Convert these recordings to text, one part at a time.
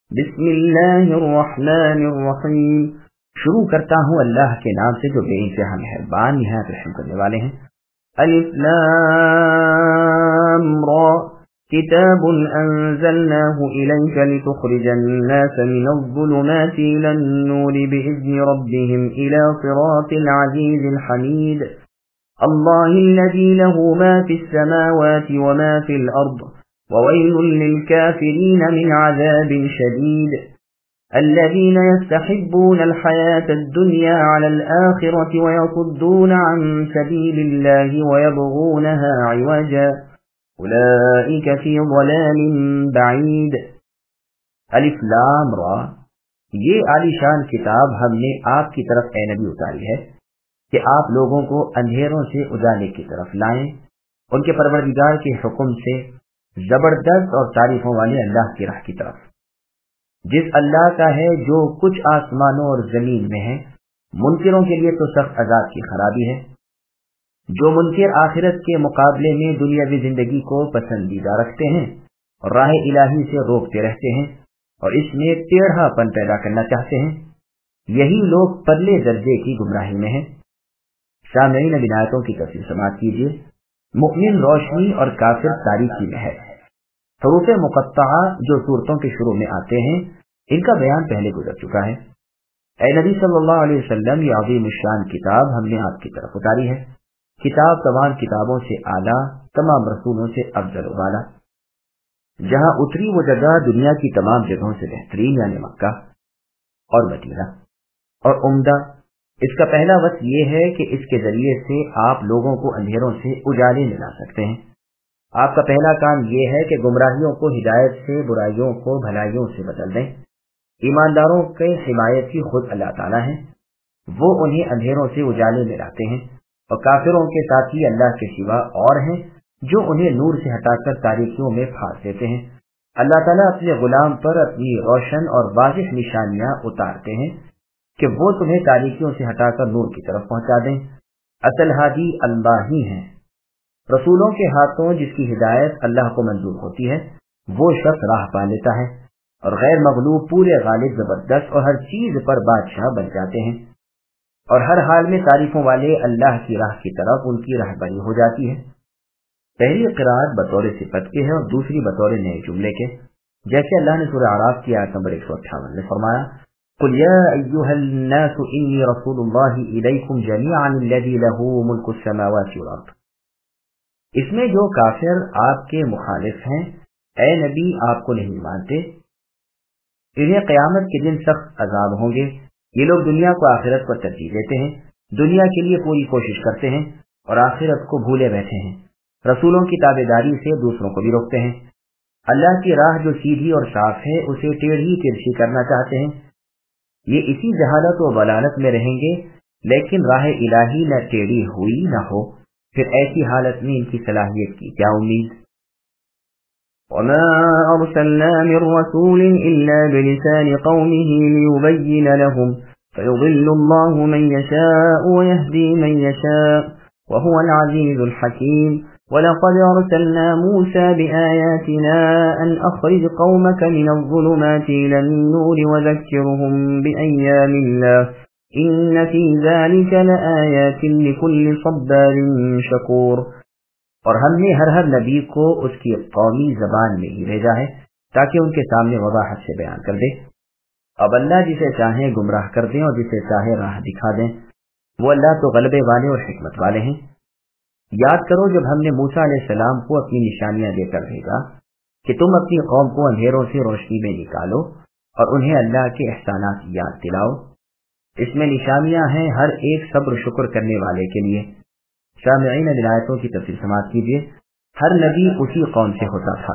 بسم اللہ الرحمن الرحیم، شروع کرتا ہوں اللہ کے نام سے جو بے انتہا مہربان نہایت رحم کرنے والے ہیں۔ الف لام را، کتاب انزلناه الیک لتخرج الناس من الظلمات الى النور باذن ربهم الى صراط العزیز الحمید، اللہ الذی له ما فی السماوات وما فی الارض وويل للكافرين من عذاب شديد، الذين يستحبون الحياة الدنيا على الآخرة ويصدون عن سبيل الله ويبغونها عوجا أولئك في ضلال بعيد۔ الف لام را، یہ عالی شان کتاب ہم نے آپ کی طرف اے نبی اتاری ہے کہ آپ لوگوں کو اندھیروں سے اجالے کی طرف لائیں، ان کے پروردگار کے حکم سے زبردست اور تعریفوں والے اللہ کی راہ کی طرف، جس اللہ کا ہے جو کچھ آسمانوں اور زمین میں ہے۔ منکروں کے لیے تو سخت عذاب کی خرابی ہے۔ جو منکر آخرت کے مقابلے میں دنیاوی زندگی کو پسندیدہ رکھتے ہیں اور راہ الہی سے روکتے رہتے ہیں اور اس میں ٹیڑھا پن پیدا کرنا چاہتے ہیں، یہی لوگ پرلے درجے کی گمراہی میں ہیں۔ سامعین، اب آیتوں کی تفصیل سماعت کیجیے۔ مؤمن روشنی اور کافر تاریکی میں ہے۔ حروف مقطعہ جو صورتوں کے شروع میں آتے ہیں، ان کا بیان پہلے گزر چکا ہے۔ اے نبی صلی اللہ علیہ وسلم، یہ عظیم الشان کتاب ہم نے آپ کی طرف اتاری ہے۔ کتاب تمام کتابوں سے اعلیٰ، تمام رسولوں سے افضل و بالا۔ جہاں اتری وہ جگہ دنیا کی تمام جگہوں سے بہترین، یعنی مکہ اور مدینہ اور عمدہ۔ اس کا پہلا وصف یہ ہے کہ اس کے ذریعے سے آپ لوگوں کو اندھیروں سے اجالے میں لا سکتے ہیں۔ آپ کا پہلا کام یہ ہے کہ گمراہیوں کو ہدایت سے، برائیوں کو بھلائیوں سے بدل دیں۔ ایمانداروں کے حمایتی خود اللہ تعالیٰ ہیں، وہ انہیں اندھیروں سے اجالے میں لاتے ہیں، اور کافروں کے ساتھی اللہ کے سوا اور ہیں جو انہیں نور سے ہٹا کر تاریکیوں میں پھانس دیتے ہیں۔ اللہ تعالیٰ اپنے غلام پر اپنی روشن اور واضح نشانیاں اتارتے ہیں کہ وہ تمہیں تاریکیوں سے ہٹا کر نور کی طرف پہنچا دیں۔ اصل ہادی اللہ ہی ہیں۔ رسولوں کے ہاتھوں جس کی ہدایت اللہ کو منظور ہوتی ہے، وہ شخص راہ پا لیتا ہے، اور غیر مغلوب پورے غالب، زبردست اور ہر چیز پر بادشاہ بن جاتے ہیں، اور ہر حال میں تعریفوں والے اللہ کی راہ کی طرف ان کی راہبری ہو جاتی ہے۔ پہلی قرات بطور صفت کے ہے اور دوسری بطور نئے جملے کے، جیسے اللہ نے سورہ اعراف کی آیت نمبر 158 میں فرمایا، قل یا ایھا الناس انی رسول اللہ الیکم جمیعا الذی لہ ملک السماوات والارض۔ اس میں جو کافر آپ کے مخالف ہیں، اے نبی آپ کو نہیں مانتے، انہیں قیامت کے دن سخت عذاب ہوں گے۔ یہ لوگ دنیا کو آخرت پر ترجیح دیتے ہیں، دنیا کے لیے پوری کوشش کرتے ہیں اور آخرت کو بھولے بیٹھے ہیں۔ رسولوں کی تابعداری سے دوسروں کو بھی روکتے ہیں۔ اللہ کی راہ جو سیدھی اور صاف ہے، اسے ٹیڑھی ترچھی کرنا چاہتے ہیں۔ یہ اسی جہالت و ضلالت میں رہیں گے، لیکن راہ الہی نہ ٹیڑھی ہوئی نہ ہو، پھر ایسی حالت میں ان کی صلاحیت کی کیا امید؟ وما ارسلنا من رسول الا بلسان قومه ليبين لهم فيضل الله من يشاء ويهدي من يشاء وهو العزيز الحكيم، ولقد ارسلنا موسى بآياتنا ان اخرج قومك من الظلمات الى النور وذكرهم بأيام الله ان فی ذلک لآیات لکل صبار شکور۔ اور ہم نے ہر نبی کو اس کی قومی زبان میں ہی بھیجا ہے تاکہ ان کے سامنے وضاحت سے بیان کر دے۔ اب اللہ جسے چاہیں گمراہ کر دیں اور جسے چاہے راہ دکھا دیں، وہ اللہ تو غلبے والے اور حکمت والے ہیں۔ یاد کرو جب ہم نے موسیٰ علیہ السلام کو اپنی نشانیاں دے کر بھیجا کہ تم اپنی قوم کو اندھیروں سے روشنی میں نکالو اور انہیں اللہ کے احسانات یاد دلاؤ۔ اس میں نشانیاں ہیں ہر ایک صبر شکر کرنے والے کے لیے۔ سامعین، آیتوں کی تفصیل سماعت کیجیے۔ ہر نبی اسی قوم سے ہوتا تھا۔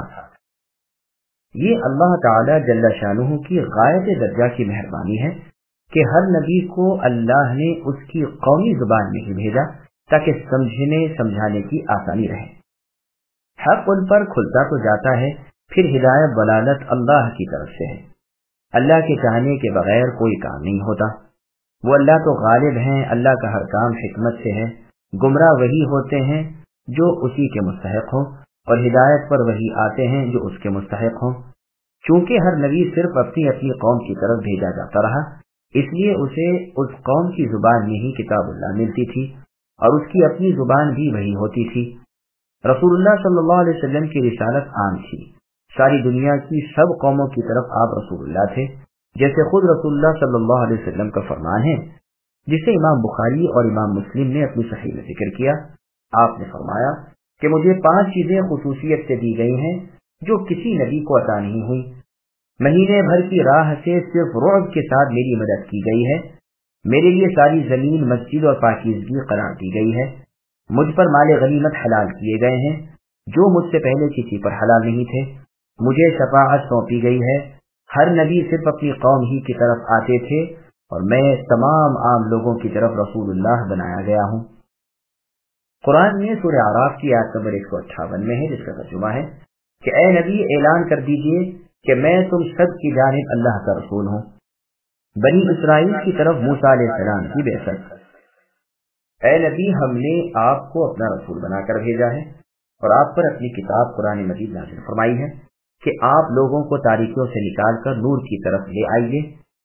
یہ اللہ تعالی جل شانہ کی غایت درجہ کی مہربانی ہے کہ ہر نبی کو اللہ نے اس کی قومی زبان میں ہی بھیجا تاکہ سمجھانے کی آسانی رہے۔ حق ان پر کھلتا تو جاتا ہے، پھر ہدایت ضلالت اللہ کی طرف سے ہے۔ اللہ کے چاہنے کے بغیر کوئی کام نہیں ہوتا۔ وہ اللہ تو غالب ہیں، اللہ کا ہر کام حکمت سے ہے۔ گمراہ وہی ہوتے ہیں جو اسی کے مستحق ہوں، اور ہدایت پر وہی آتے ہیں جو اس کے مستحق ہوں۔ چونکہ ہر نبی صرف اپنی اپنی قوم کی طرف بھیجا جاتا رہا، اس لیے اسے اس قوم کی زبان میں ہی کتاب اللہ ملتی تھی اور اس کی اپنی زبان بھی وہی ہوتی تھی۔ رسول اللہ صلی اللہ علیہ وسلم کی رسالت عام تھی، ساری دنیا کی سب قوموں کی طرف آپ رسول اللہ تھے، جیسے خود رسول اللہ صلی اللہ علیہ وسلم کا فرمان ہے جسے امام بخاری اور امام مسلم نے اپنی صحیح میں ذکر کیا۔ آپ نے فرمایا کہ مجھے 5 چیزیں خصوصیت سے دی گئی ہیں جو کسی نبی کو عطا نہیں ہوئی۔ مہینے بھر کی راہ سے صرف رعب کے ساتھ میری مدد کی گئی ہے، میرے لیے ساری زمین مسجد اور پاکیزگی قرار دی گئی ہے، مجھ پر مال غنیمت حلال کیے گئے ہیں جو مجھ سے پہلے کسی پر حلال نہیں تھے، مجھے شفاعت سونپی گئی ہے، ہر نبی صرف اپنی قوم ہی کی طرف آتے تھے اور میں تمام عام لوگوں کی طرف رسول اللہ بنایا گیا ہوں۔ قرآن میں سورہ اعراف کی آیت نمبر 158 میں ہے، جس کا ترجمہ ہے کہ اے نبی اعلان کر دیجئے کہ میں تم سب کی جانب اللہ کا رسول ہوں۔ بنی اسرائیل کی طرف موسیٰ علیہ السلام کی بعثت۔ اے نبی ہم نے آپ کو اپنا رسول بنا کر بھیجا ہے اور آپ پر اپنی کتاب قرآن مجید نازل فرمائی ہے کہ آپ لوگوں کو تاریکیوں سے نکال کر نور کی طرف لے آئیے۔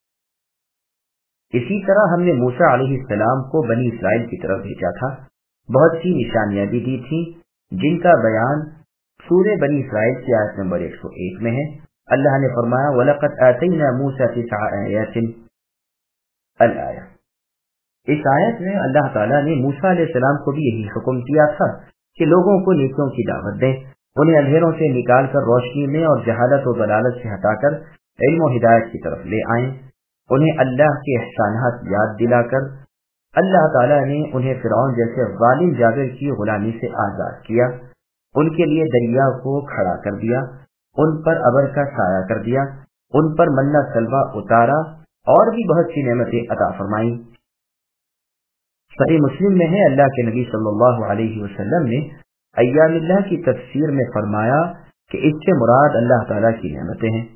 اسی طرح ہم نے موسیٰ علیہ السلام کو بنی اسرائیل کی طرف بھیجا تھا، بہت سی نشانیاں بھی دی تھیں جن کا بیان سورہ بنی اسرائیل کی آیت نمبر 101 میں ہے۔ اللہ نے فرمایا وَلَقَدْ آتَيْنَا مُوسَىٰ 9 آیَاتٍ الآیہ۔ اس آیت میں اللہ تعالیٰ نے موسیٰ علیہ السلام کو بھی یہی حکم دیا تھا کہ لوگوں کو نیکیوں کی دعوت دیں، انہیں اندھیروں سے نکال کر روشنی میں اور جہالت و ضلالت سے ہٹا کر علم و ہدایت کی طرف لے آئیں، انہیں اللہ کے احسانات یاد دلا کر اللہ تعالیٰ نے انہیں فرعون جیسے ظالم جابر کی غلامی سے آزاد کیا، ان کے لیے دریا کو کھڑا کر دیا، ان پر ابر کا سایہ کر دیا، ان پر منہ سلوہ اتارا اور بھی بہت سی نعمتیں عطا فرمائیں۔ صحیح مسلم میں ہے اللہ کے نبی صلی اللہ علیہ وسلم نے ایام اللہ کی تفسیر میں فرمایا کہ اس سے مراد اللہ تعالیٰ کی نعمتیں ہیں،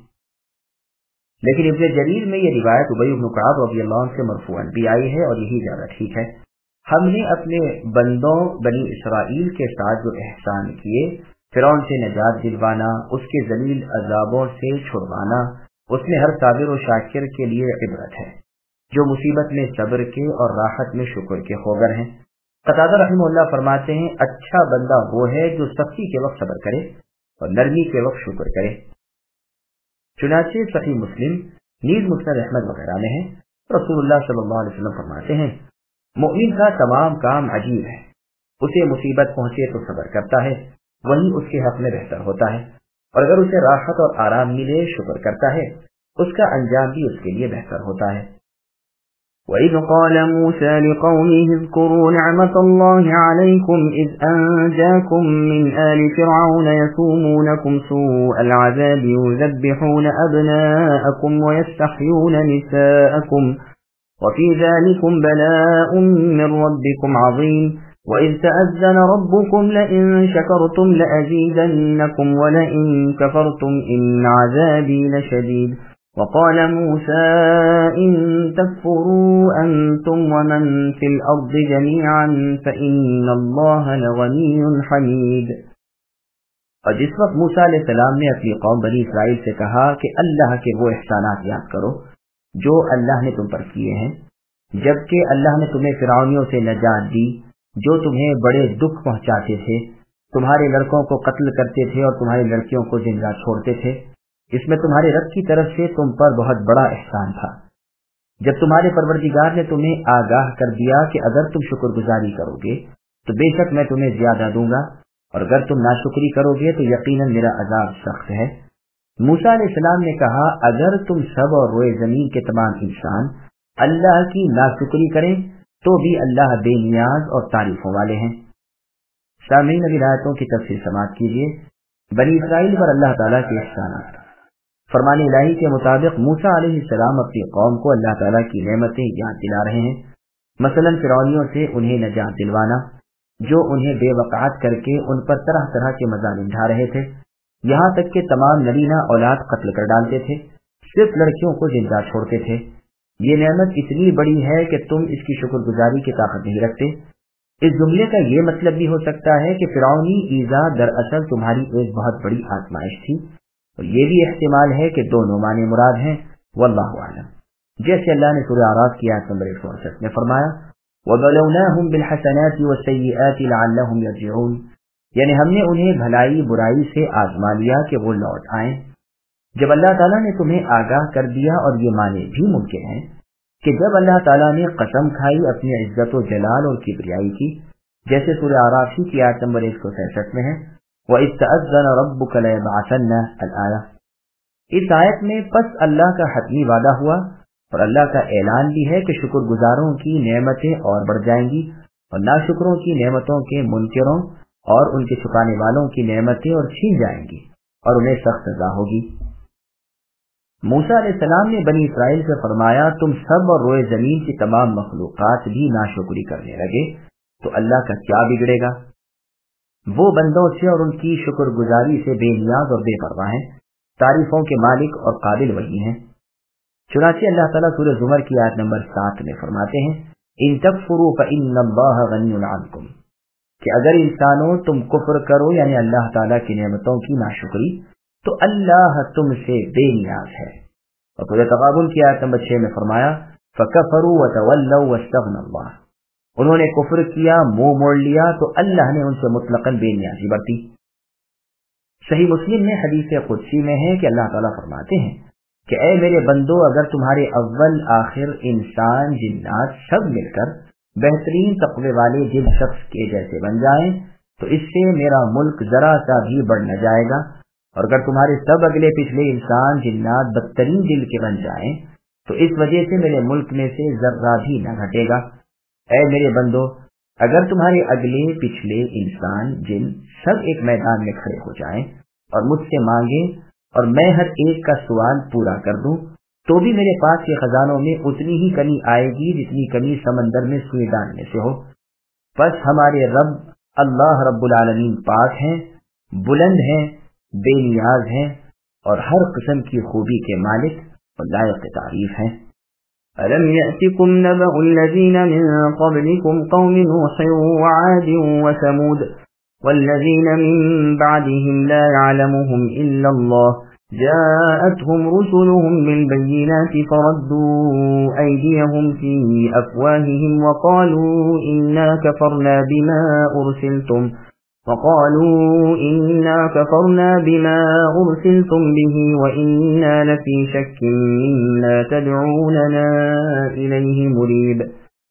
لیکن ابن جریر میں یہ روایت ابی بن کعب رضی اللہ عنہ سے مرفوعاً بھی آئی ہے اور یہی زیادہ ٹھیک ہے۔ ہم نے اپنے بندوں بنی اسرائیل کے ساتھ جو احسان کیے، فرعون سے نجات دلوانا، اس کے ذلیل عذابوں سے چھڑوانا، اس میں ہر صابر و شاکر کے لیے عبرت ہے، جو مصیبت میں صبر کے اور راحت میں شکر کے خوگر ہیں۔ قتادہ رحمہ اللہ فرماتے ہیں اچھا بندہ وہ ہے جو سختی کے وقت صبر کرے اور نرمی کے وقت شکر کرے۔ چنانچہ صحیح مسلم نیز مسند احمد وغیرہ میں ہے، رسول اللہ صلی اللہ علیہ وسلم فرماتے ہیں مومن کا تمام کام عجیب ہے، اسے مصیبت پہنچے تو صبر کرتا ہے، وہی اس کے حق میں بہتر ہوتا ہے، اور اگر اسے راحت اور آرام ملے شکر کرتا ہے، اس کا انجام بھی اس کے لیے بہتر ہوتا ہے۔ وَإِذْ قَالَ مُوسَىٰ لِقَوْمِهِ اذْكُرُوا نِعْمَةَ اللَّهِ عَلَيْكُمْ إِذْ أَنجَاكُم مِّنْ آلِ فِرْعَوْنَ يَسُومُونَكُمْ سُوءَ الْعَذَابِ يُذَبِّحُونَ أَبْنَاءَكُمْ وَيَسْتَحْيُونَ نِسَاءَكُمْ وَفِي ذَلِكُمْ بَلَاءٌ مِّن رَّبِّكُمْ عَظِيمٌ وَإِذْ تَأَذَّنَ رَبُّكُمْ لَئِن شَكَرْتُمْ لَأَزِيدَنَّكُمْ وَلَئِن كَفَرْتُمْ إِنَّ عَذَابِي لَشَدِيدٌ وَقَالَ مُوسَىٰ إِن تَكْفُرُوا أَنتُمْ وَمَن فِي الْأَرْضِ جَمِيعًا فَإِنَّ اللَّهَ لَغَنِيٌّ حَمِيدٌ۔ اور جس وقت موسیٰ علیہ السلام نے اپنی قوم بنی اسرائیل سے کہا کہ اللہ کے وہ احسانات یاد کرو جو اللہ نے تم پر کیے ہیں، جبکہ اللہ نے تمہیں فرعونیوں سے نجات دی جو تمہیں بڑے دکھ پہنچاتے تھے، تمہارے لڑکوں کو قتل کرتے تھے اور تمہاری لڑکیوں کو زندہ چھوڑتے تھے، اس میں تمہارے رب کی طرف سے تم پر بہت بڑا احسان تھا جب تمہارے پروردگار نے تمہیں آگاہ کر دیا کہ اگر تم شکر گزاری کرو گے تو بے شک میں تمہیں زیادہ دوں گا، اور اگر تم ناشکری کرو گے تو یقیناً میرا عذاب سخت ہے۔ موسیٰ علیہ السلام نے کہا اگر تم سب اور روئے زمین کے تمام انسان اللہ کی ناشکری کریں تو بھی اللہ بے نیاز اور تعریفوں والے ہیں۔ سامعین اب آیتوں کی تفسیر سماعت کیجیے۔ بنی اسرائیل پر اللہ تعالیٰ کے احسانات۔ فرمان الہی کے مطابق موسیٰ علیہ السلام اپنی قوم کو اللہ تعالیٰ کی نعمتیں یاد دلا رہے ہیں، مثلاً فرعونیوں سے انہیں نجات دلوانا جو انہیں بے وقعت کر کے ان پر طرح طرح کے مظالم ڈھا رہے تھے، یہاں تک کہ تمام نرینہ اولاد قتل کر ڈالتے تھے، صرف لڑکیوں کو زندہ چھوڑتے تھے۔ یہ نعمت اتنی بڑی ہے کہ تم اس کی شکر گزاری کی طاقت نہیں رکھتے۔ اس جملے کا یہ مطلب بھی ہو سکتا ہے کہ فرعونی ایذا دراصل تمہاری ایک بہت بڑی آزمائش تھی اور یہ بھی احتمال ہے کہ دونوں معنی مراد ہیں، واللہ اعلم۔ جیسے اللہ نے سورہ اعراف کی آیت نمبر 168 میں فرمایا وَبَلَوْنَاهُمْ بِالْحَسَنَاتِ وَالسَّيِّئَاتِ لَعَلَّهُمْ يَرْجِعُونَ، یعنی ہم نے انہیں بھلائی برائی سے آزما لیا کہ وہ لوٹ آئیں۔ جب اللہ تعالیٰ نے تمہیں آگاہ کر دیا، اور یہ معنی بھی ممکن ہے کہ جب اللہ تعالیٰ نے قسم کھائی اپنی عزت و جلال اور کبریائی کی، جیسے سورہ اعراف کی آیت نمبر 166 میں ہے وَإِذْ تَأَذَّنَ رَبُّكَ لَيَبْعَثَنَّ الْآيَةِ، اس آیت میں پس اللہ کا حتمی وعدہ ہوا اور اللہ کا اعلان بھی ہے کہ شکر گزاروں کی نعمتیں اور بڑھ جائیں گی، اور ناشکروں کی نعمتوں کے منکروں اور ان کے چھپانے والوں کی نعمتیں اور چھین جائیں گی، اور انہیں سخت سزا ہوگی۔ موسیٰ علیہ السلام نے بنی اسرائیل سے فرمایا تم سب اور روئے زمین کی تمام مخلوقات بھی ناشکری کرنے لگے تو اللہ کا کیا بگڑے گا؟ وہ بندوں سے اور ان کی شکر گزاری سے بے نیاز اور بے پرواہ ہیں، تعریفوں کے مالک اور قابل وہی ہیں۔ چنانچہ اللہ تعالیٰ سورہ زمر کی آیت نمبر 7 میں فرماتے ہیں ان تکفروا فإن اللہ غنی عنکم، کہ اگر انسانوں تم کفر کرو یعنی اللہ تعالیٰ کی نعمتوں کی ناشکری، تو اللہ تم سے بے نیاز ہے۔ اور سورہ تغابن کی آیت نمبر 6 میں فرمایا فَكَفَرُوا وَتَوَلَّوْا وَاسْتَغْنَى اللَّهُ، انہوں نے کفر کیا، منہ موڑ لیا، تو اللہ نے ان سے مطلقاً بے نیازی برتی۔ صحیح مسلم میں حدیث قدسی میں ہے کہ اللہ تعالیٰ فرماتے ہیں کہ اے میرے بندو، اگر تمہارے اول آخر انسان جنات سب مل کر بہترین تقوی والے دل شخص کے جیسے بن جائیں تو اس سے میرا ملک ذرا سا بھی بڑھ نہ جائے گا، اور اگر تمہارے سب اگلے پچھلے انسان جنات بدترین دل کے بن جائیں تو اس وجہ سے میرے ملک میں سے ذرہ بھی نہ گھٹے گا۔ اے میرے بندو، اگر تمہارے اگلے پچھلے انسان جن سب ایک میدان میں کھڑے ہو جائیں اور مجھ سے مانگیں اور میں ہر ایک کا سوال پورا کر دوں تو بھی میرے پاس کے خزانوں میں اتنی ہی کمی آئے گی جتنی کمی سمندر میں سوئی ڈالنے سے ہو۔ بس ہمارے رب اللہ رب العالمین پاک ہیں، بلند ہیں، بے نیاز ہیں، اور ہر قسم کی خوبی کے مالک اور لائق تعریف ہیں۔ أَلَمْ يَأْتِكُمْ نَبَأُ الَّذِينَ مِن قَبْلِكُمْ قَوْمِ نُوحٍ وَعَادٍ وَثَمُودَ وَالَّذِينَ مِن بَعْدِهِمْ لَا يَعْلَمُهُمْ إِلَّا اللَّهُ جَاءَتْهُمْ رُسُلُهُم بِالْبَيِّنَاتِ فَرَدُّوا أَيْدِيَهُمْ فِي أَفْوَاهِهِمْ وَقَالُوا إِنَّا كَفَرْنَا بِمَا أُرْسِلْتُمْ بِهِ وَإِنَّا لَفِي شَكٍّ مِّمَّا تَدْعُونَنَا إِلَيْهِ مُرِيبٍ۔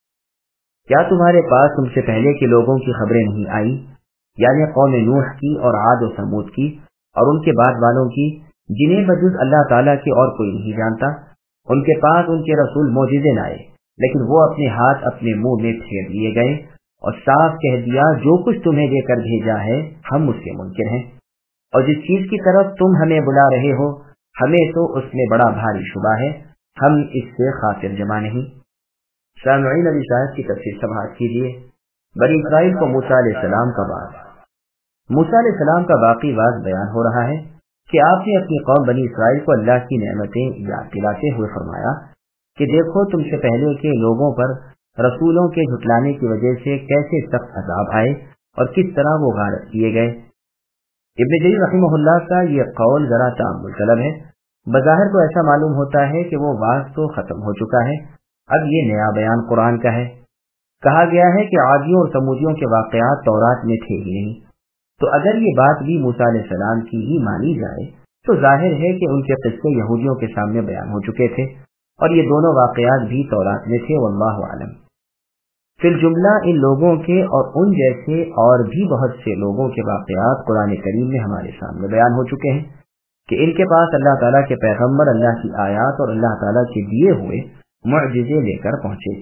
کیا تمہارے پاس تم سے پہلے کے لوگوں کی خبریں نہیں آئی، یعنی قوم نوح کی اور عاد و ثمود کی اور ان کے بعد والوں کی، جنہیں بجز اللہ تعالیٰ کے اور کوئی نہیں جانتا؟ ان کے پاس ان کے رسول معجزے لائے، لیکن وہ اپنے ہاتھ اپنے منہ میں پھیر لیے گئے اور صاف کہہ دیا جو کچھ تمہیں دے کر بھیجا ہے ہم اس کے منکر ہیں، اور جس چیز کی طرف تم ہمیں بلا رہے ہو ہمیں تو اس میں بڑا بھاری شبہ ہے، ہم اس سے خاطر جمع نہیں۔ سامعین، ابھی شاہد کی تفسیر سماعت کیجیے۔ بنی اسرائیل کو موسیٰ علیہ السلام کا باز، موسیٰ علیہ السلام کا باقی باز بیان ہو رہا ہے کہ آپ نے اپنی قوم بنی اسرائیل کو اللہ کی نعمتیں یاد دلاتے ہوئے فرمایا کہ دیکھو تم سے پہلے کے لوگوں پر رسولوں کے جھٹلانے کی وجہ سے کیسے سخت عذاب آئے اور کس طرح وہ غارت کیے گئے۔ ابن جریر رحمہ اللہ کا یہ قول ذرا تأمل طلب ہے۔ بظاہر تو ایسا معلوم ہوتا ہے کہ وہ واز تو ختم ہو چکا ہے، اب یہ نیا بیان قرآن کا ہے۔ کہا گیا ہے کہ عادیوں اور سمودیوں کے واقعات تورات میں تھے ہی نہیں، تو اگر یہ بات بھی موسیٰ علیہ السلام کی ہی مانی جائے تو ظاہر ہے کہ ان کے قصے یہودیوں کے سامنے بیان ہو چکے تھے، اور یہ دونوں واقعات بھی تورات میں تھے، واللہ اعلم۔ فی الجملہ ان لوگوں کے اور ان جیسے اور بھی بہت سے لوگوں کے واقعات قرآن کریم میں ہمارے سامنے بیان ہو چکے ہیں کہ ان کے پاس اللہ تعالیٰ کے پیغمبر اللہ کی آیات اور اللہ تعالیٰ کے دیے ہوئے معجزے لے کر پہنچے۔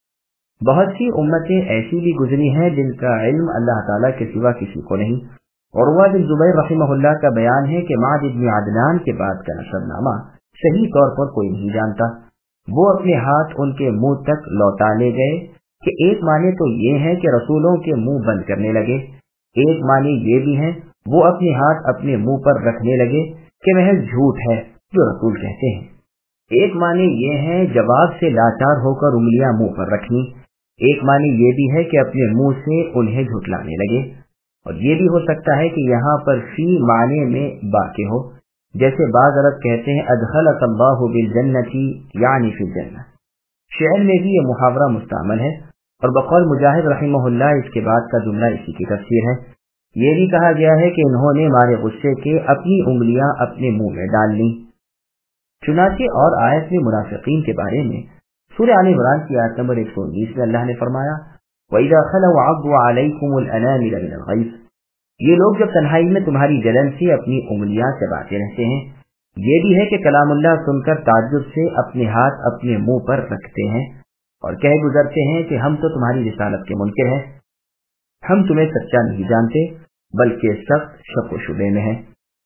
بہت سی امتیں ایسی بھی گزری ہیں جن کا علم اللہ تعالیٰ کے سوا کسی کو نہیں۔ عروہ بن زبیر رحمہ اللہ کا بیان ہے کہ معد بن عدنان کے بعد کا نسب نامہ صحیح طور پر کوئی نہیں جانتا۔ وہ اپنے ہاتھ ان کے منہ تک لوٹا لے گئے کہ ایک معنی تو یہ ہے کہ رسولوں کے منہ بند کرنے لگے، ایک معنی یہ بھی ہے وہ اپنے ہاتھ اپنے منہ پر رکھنے لگے کہ محض جھوٹ ہے جو رسول کہتے ہیں، ایک معنی یہ ہے جواب سے لاچار ہو کر انگلیاں منہ پر رکھنی، ایک معنی یہ بھی ہے کہ اپنے منہ سے انہیں جھٹلانے لگے، اور یہ بھی ہو سکتا ہے کہ یہاں پر فی معنی میں باقی ہو، جیسے بعض عرب کہتے ہیں ادخلک اللہ بالجنتی یعنی فی الجنہ۔ شعر میں بھی یہ محاورہ مستعمل ہے، اور بقول مجاہد رحمہ اللہ اس کے بعد کا جملہ اسی کی تفسیر ہے۔ یہ بھی کہا گیا ہے کہ انہوں نے مارے غصے کے اپنی انگلیاں اپنے منہ میں ڈال لیں۔ چنانچہ اور آیت میں منافقین کے بارے میں سورہ آل عمران کی آیت نمبر 119 میں اللہ نے فرمایا وَإِذَا خَلَوْا عَضُّوا عَلَيْكُمُ الْأَنَامِلَ مِنَ الْغَيْظِ، یہ لوگ جب تنہائی میں تمہاری جلن سے اپنی انگلیاں چباتے رہتے ہیں۔ یہ بھی ہے کہ کلام اللہ سن کر تعجب سے اپنے ہاتھ اپنے منہ پر رکھتے ہیں اور کہہ گزرتے ہیں کہ ہم تو تمہاری رسالت کے منکر ہیں، ہم تمہیں سچا نہیں جانتے بلکہ سخت شک و شبے میں ہیں۔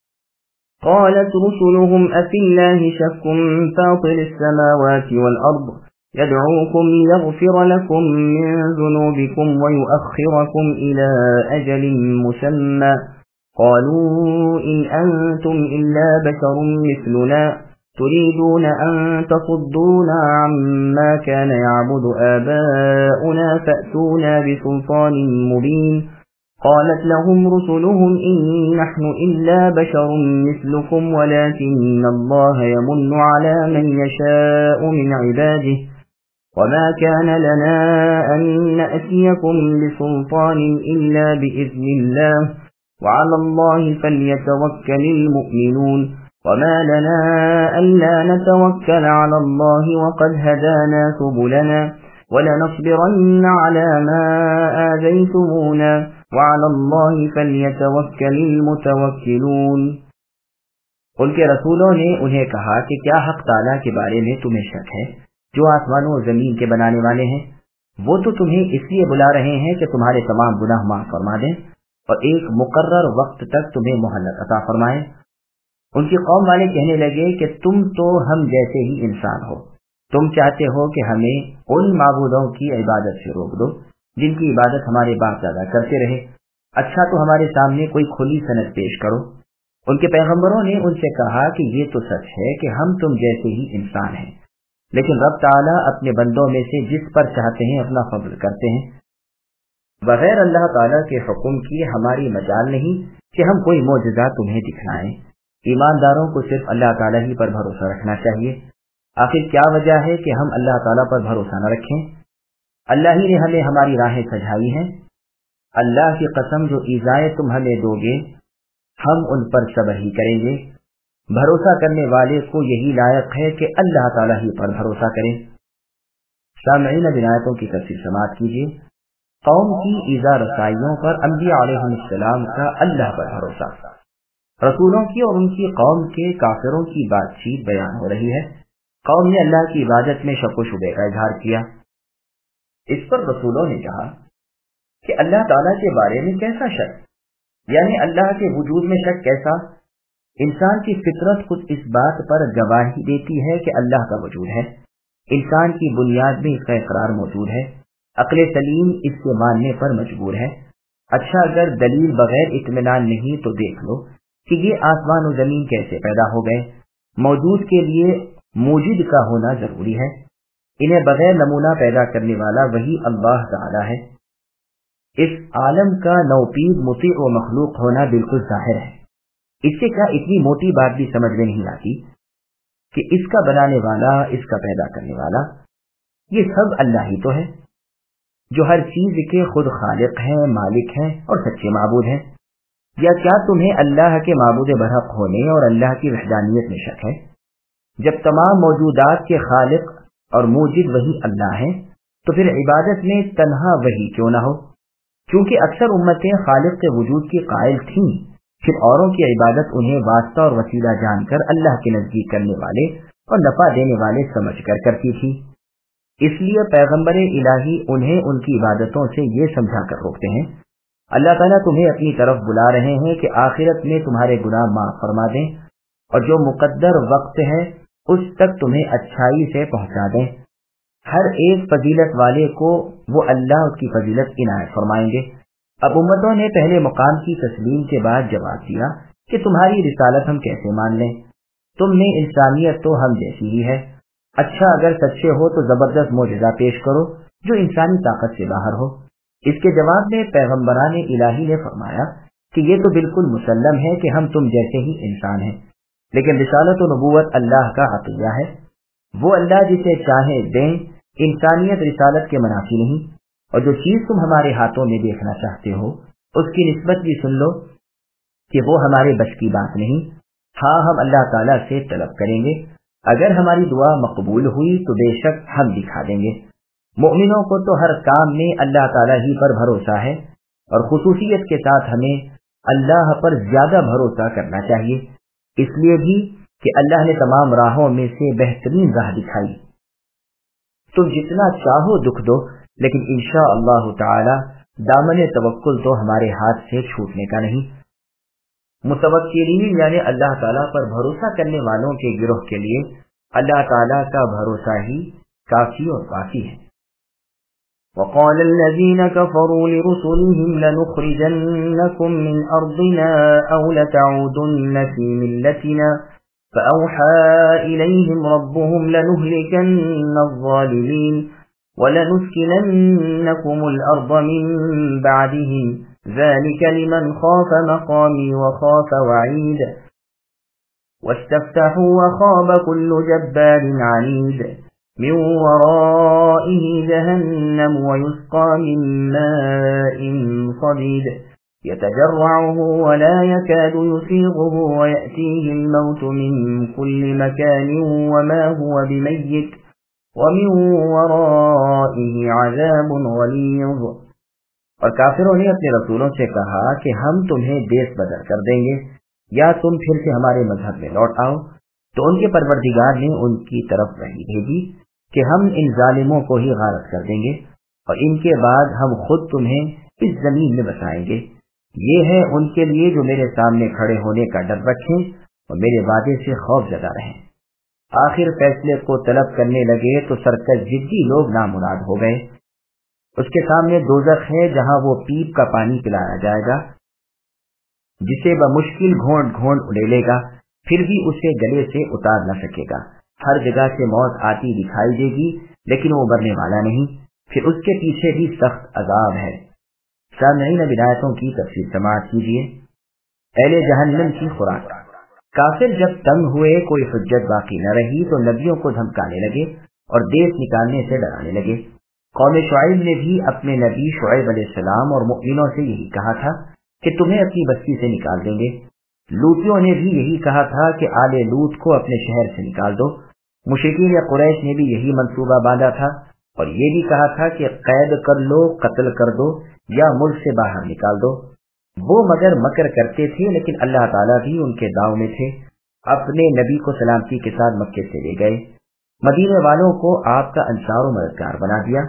قالت رسلهم أفي الله شك فاطر السماوات والأرض يدعوكم ليغفر لكم من ذنوبكم ويؤخركم إلى أجل مسمى قالوا إن أنتم إلا بشر مثلنا تريدون أن تصدونا عما كان يعبد آباؤنا فأتونا بسلطان مبين قالت لهم رسلهم إن نحن إلا بشر مثلكم ولكن الله يمن على من يشاء من عباده وما كان لنا أن نأتيكم بسلطان إلا بإذن الله وعلى الله فليتوكل المؤمنون وما لنا ألا نتوكل على الله وقد هدانا سبلنا ولنصبرن على ما آذيتمونا وعلى الله فليتوكل المتوكلون۔ ان کے رسولوں نے انہیں کہا کہ کیا حق تعالیٰ کے بارے میں تمہیں شک ہے جو آسمانوں اور زمین کے بنانے والے ہیں؟ وہ تو تمہیں اس لیے بلا رہے ہیں کہ تمہارے تمام گناہ معاف فرما دیں اور ایک مقرر وقت تک تمہیں مہلت عطا فرمائیں۔ ان کی قوم والے کہنے لگے کہ تم تو ہم جیسے ہی انسان ہو، تم چاہتے ہو کہ ہمیں ان معبودوں کی عبادت سے روک دو جن کی عبادت ہمارے باپ دادا کرتے رہے، اچھا تو ہمارے سامنے کوئی کھلی سند پیش کرو۔ ان کے پیغمبروں نے ان سے کہا کہ یہ تو سچ ہے کہ ہم تم جیسے ہی انسان ہیں، لیکن رب تعالیٰ اپنے بندوں میں سے جس پر چاہتے ہیں اپنا فضل کرتے ہیں۔ بغیر اللہ تعالیٰ کے حکم کی ہماری مجال نہیں کہ ہم کوئی معجزہ تمہیں دکھلائیں۔ ایمانداروں کو صرف اللہ تعالیٰ ہی پر بھروسہ رکھنا چاہیے۔ آخر کیا وجہ ہے کہ ہم اللہ تعالیٰ پر بھروسہ نہ رکھیں؟ اللہ ہی نے ہمیں ہماری راہیں سجھائی ہیں۔ اللہ کی قسم جو ایذائیں تم ہمیں دو گے ہم ان پر صبر ہی کریں گے۔ بھروسہ کرنے والے کو یہی لائق ہے کہ اللہ تعالیٰ ہی پر بھروسہ کرے۔ سامعین عنایتوں کی تفسیر سماعت کیجیے۔ قوم کی ایذا رسائیوں پر انبیاء علیہ السلام کا اللہ پر بھروسہ، رسولوں کی اور ان کی قوم کے کافروں کی بات چیت بیان ہو رہی ہے۔ قوم نے اللہ کی عبادت میں شک و شبے کا اظہار کیا۔ اس پر رسولوں نے کہا کہ اللہ تعالیٰ کے بارے میں کیسا شک، یعنی اللہ کے وجود میں شک کیسا؟ انسان کی فطرت خود اس بات پر گواہی دیتی ہے کہ اللہ کا وجود ہے، انسان کی بنیاد میں اس کا اقرار موجود ہے، عقل سلیم اس کے ماننے پر مجبور ہے۔ اچھا اگر دلیل بغیر اطمینان نہیں تو دیکھ لو کہ یہ آسمان و زمین کیسے پیدا ہو گئے۔ موجود کے لیے موجد کا ہونا ضروری ہے، انہیں بغیر نمونہ پیدا کرنے والا وہی اللہ تعالی ہے۔ اس عالم کا نوپید مطیع و مخلوق ہونا بالکل ظاہر ہے، اس سے کیا اتنی موٹی بات بھی سمجھ میں نہیں آتی کہ اس کا بنانے والا، اس کا پیدا کرنے والا، یہ سب اللہ ہی تو ہے جو ہر چیز کے خود خالق ہیں، مالک ہیں اور سچے معبود ہیں۔ یا کیا تمہیں اللہ کے معبود برحق ہونے اور اللہ کی وحدانیت میں شک ہے؟ جب تمام موجودات کے خالق اور موجد وہی اللہ ہیں تو پھر عبادت میں تنہا وہی کیوں نہ ہو؟ چونکہ اکثر امتیں خالق کے وجود کی قائل تھیں، پھر اوروں کی عبادت انہیں واسطہ اور وسیلہ جان کر اللہ کے نزدیک کرنے والے اور نفع دینے والے سمجھ کر کرتی تھی۔ اس لیے پیغمبر الہی انہیں ان کی عبادتوں سے یہ سمجھا کر روکتے ہیں اللہ تعالیٰ تمہیں اپنی طرف بلا رہے ہیں کہ آخرت میں تمہارے گناہ معاف فرما دیں اور جو مقدر وقت ہے اس تک تمہیں اچھائی سے پہنچا دیں۔ ہر ایک فضیلت والے کو وہ اللہ اس کی فضیلت عنایت فرمائیں گے۔ اب امتوں نے پہلے مقام کی تسلیم کے بعد جواب دیا کہ تمہاری رسالت ہم کیسے مان لیں؟ تم نے انسانیت تو ہم جیسی ہی ہے، اچھا اگر سچے ہو تو زبردست معجزہ پیش کرو جو انسانی طاقت سے باہر ہو۔ اس کے جواب میں پیغمبران الہی نے فرمایا کہ یہ تو بالکل مسلم ہے کہ ہم تم جیسے ہی انسان ہیں، لیکن رسالت و نبوت اللہ کا عطیہ ہے، وہ اللہ جسے چاہے دیں، انسانیت رسالت کے منافی نہیں، اور جو چیز تم ہمارے ہاتھوں میں دیکھنا چاہتے ہو اس کی نسبت بھی سن لو کہ وہ ہمارے بس کی بات نہیں، ہاں ہم اللہ تعالیٰ سے طلب کریں گے، اگر ہماری دعا مقبول ہوئی تو بے شک ہم دکھا دیں گے۔ مومنوں کو تو ہر کام میں اللہ تعالیٰ ہی پر بھروسہ ہے، اور خصوصیت کے ساتھ ہمیں اللہ پر زیادہ بھروسہ کرنا چاہیے، اس لیے بھی کہ اللہ نے تمام راہوں میں سے بہترین راہ دکھائی۔ تم جتنا چاہو دکھ دو، لیکن انشاءاللہ تعالی دامن توکل تو ہمارے ہاتھ سے چھوٹنے کا نہیں۔ متوکلین یعنی اللہ تعالیٰ پر بھروسہ کرنے والوں کے گروہ کے لیے اللہ تعالیٰ کا بھروسہ ہی کافی اور کافی ہے۔ وقال الذين كفروا لرسلهم لنخرجنكم من أرضنا أو لتعودن في ملتنا فأوحى إليهم ربهم لنهلكن الظالمين وَلَنُسْكِنَنَّكُمُ الْأَرْضَ مِنْ بَعْدِهِمْ ذَلِكَ لِمَنْ خَافَ مَقَامِي وَخَافَ وَعِيدِ وَاسْتَفْتَحُوا وَخَابَ كُلُّ جَبَّارٍ عَنِيدٍ مِنْ وَرَائِهِ جَهَنَّمُ وَيُسْقَى مِنْ مَاءٍ صَدِيدٍ يَتَجَرَّعُهُ وَلَا يَكَادُ يُسِيغُهُ وَيَأْتِيهِ الْمَوْتُ مِنْ كُلِّ مَكَانٍ وَمَا هُوَ بِمَيِّتٍ وَمِن وَرَائِهِ عَذَابٌ غَلِيظٌ۔ اور کافروں نے اپنے رسولوں سے کہا کہ ہم تمہیں دیس بدر کر دیں گے یا تم پھر سے ہمارے مذہب میں لوٹ آؤ، تو ان کے پروردگار نے ان کی طرف وحی بھیجی کہ ہم ان ظالموں کو ہی غارت کر دیں گے، اور ان کے بعد ہم خود تمہیں اس زمین میں بسائیں گے۔ یہ ہے ان کے لیے جو میرے سامنے کھڑے ہونے کا ڈر رکھیں اور میرے وعدے سے خوف زدہ رہیں۔ آخر فیصلے کو طلب کرنے لگے تو سرکش جدی لوگ نامراد ہو گئے۔ اس کے سامنے دوزخ ہے جہاں وہ پیپ کا پانی پلایا جائے گا، جسے بمشکل گھونٹ گھونٹ اڑیلے گا، پھر بھی اسے گلے سے اتار نہ سکے گا۔ ہر جگہ سے موت آتی دکھائی دے گی لیکن وہ مرنے والا نہیں، پھر اس کے پیچھے بھی سخت عذاب ہے۔ سامعین اب آیتوں کی تفسیر سماعت کیجیے۔ اہل جہنم کی خوراک۔ کافر جب تنگ ہوئے، کوئی حجت باقی نہ رہی تو نبیوں کو دھمکانے لگے اور دیس نکالنے سے ڈرانے لگے۔ قوم شعیب نے بھی اپنے نبی شعیب علیہ السلام اور مؤمنوں سے یہی کہا تھا کہ تمہیں اپنی بستی سے نکال دیں گے۔ لوطیوں نے بھی یہی کہا تھا کہ آل لوط کو اپنے شہر سے نکال دو۔ مشرکین یا قریش نے بھی یہی منصوبہ باندھا تھا اور یہ بھی کہا تھا کہ قید کر لو، قتل کر دو یا ملک سے باہر نکال دو۔ وہ مگر مکر کرتے تھے، لیکن اللہ تعالیٰ بھی ان کے داؤ میں تھے۔ اپنے نبی کو سلامتی کے ساتھ مکے سے لے گئے، مدینے والوں کو آپ کا انصار و مددگار بنا دیا۔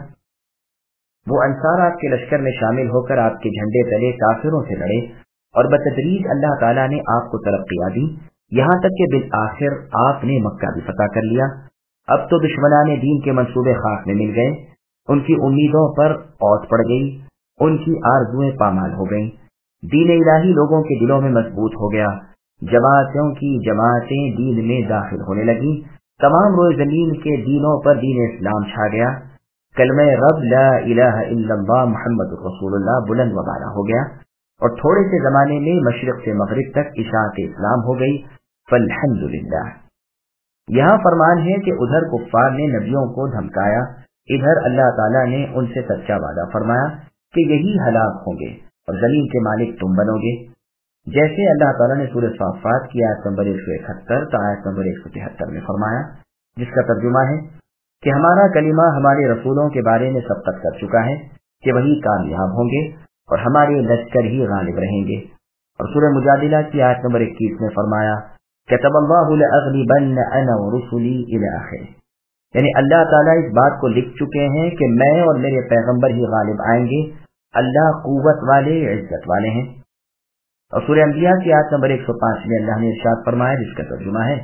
وہ انصار آپ کے لشکر میں شامل ہو کر آپ کے جھنڈے تلے کافروں سے لڑے اور بتدریج اللہ تعالیٰ نے آپ کو ترقیاں دی، یہاں تک کہ بالآخر آپ نے مکہ بھی فتح کر لیا۔ اب تو دشمنان دین کے منصوبے خاک میں مل گئے، ان کی امیدوں پر اوت پڑ گئی، ان کی آرزویں پامال ہو گئیں۔ دین الہی لوگوں کے دلوں میں مضبوط ہو گیا، جماعتوں کی جماعتیں دین میں داخل ہونے لگیں، تمام روئے زمین کے دینوں پر دین اسلام چھا گیا، کلمہ رب لا الہ الا اللہ محمد رسول اللہ بلند و بالا ہو گیا، اور تھوڑے سے زمانے میں مشرق سے مغرب تک اشاعت اسلام ہو گئی۔ فالحمدللہ۔ یہاں فرمان ہے کہ ادھر کفار نے نبیوں کو دھمکایا، ادھر اللہ تعالیٰ نے ان سے سچا وعدہ فرمایا کہ یہی ہلاک ہوں گے اور زمین کے مالک تم بنو گے، جیسے اللہ تعالیٰ نے سورہ صافات کی آیت نمبر 171 تا آیت نمبر 173 میں فرمایا، جس کا ترجمہ ہے کہ ہمارا کلمہ ہمارے رسولوں کے بارے میں سبقت کر چکا ہے کہ وہی کامیاب ہوں گے اور ہمارے لشکر ہی غالب رہیں گے۔ اور سورہ مجادلہ کی آیت نمبر 21 میں فرمایا كتب اللہ لأغلبن انا ورسلی الى آخر، یعنی اللہ تعالیٰ اس بات کو لکھ چکے ہیں کہ میں اور میرے پیغمبر ہی غالب آئیں گے، اللہ قوت والے عزت والے ہیں۔ اور سورہ انبیاء کی آیت نمبر 105 میں اللہ نے ارشاد فرمایا، جس کا ترجمہ ہے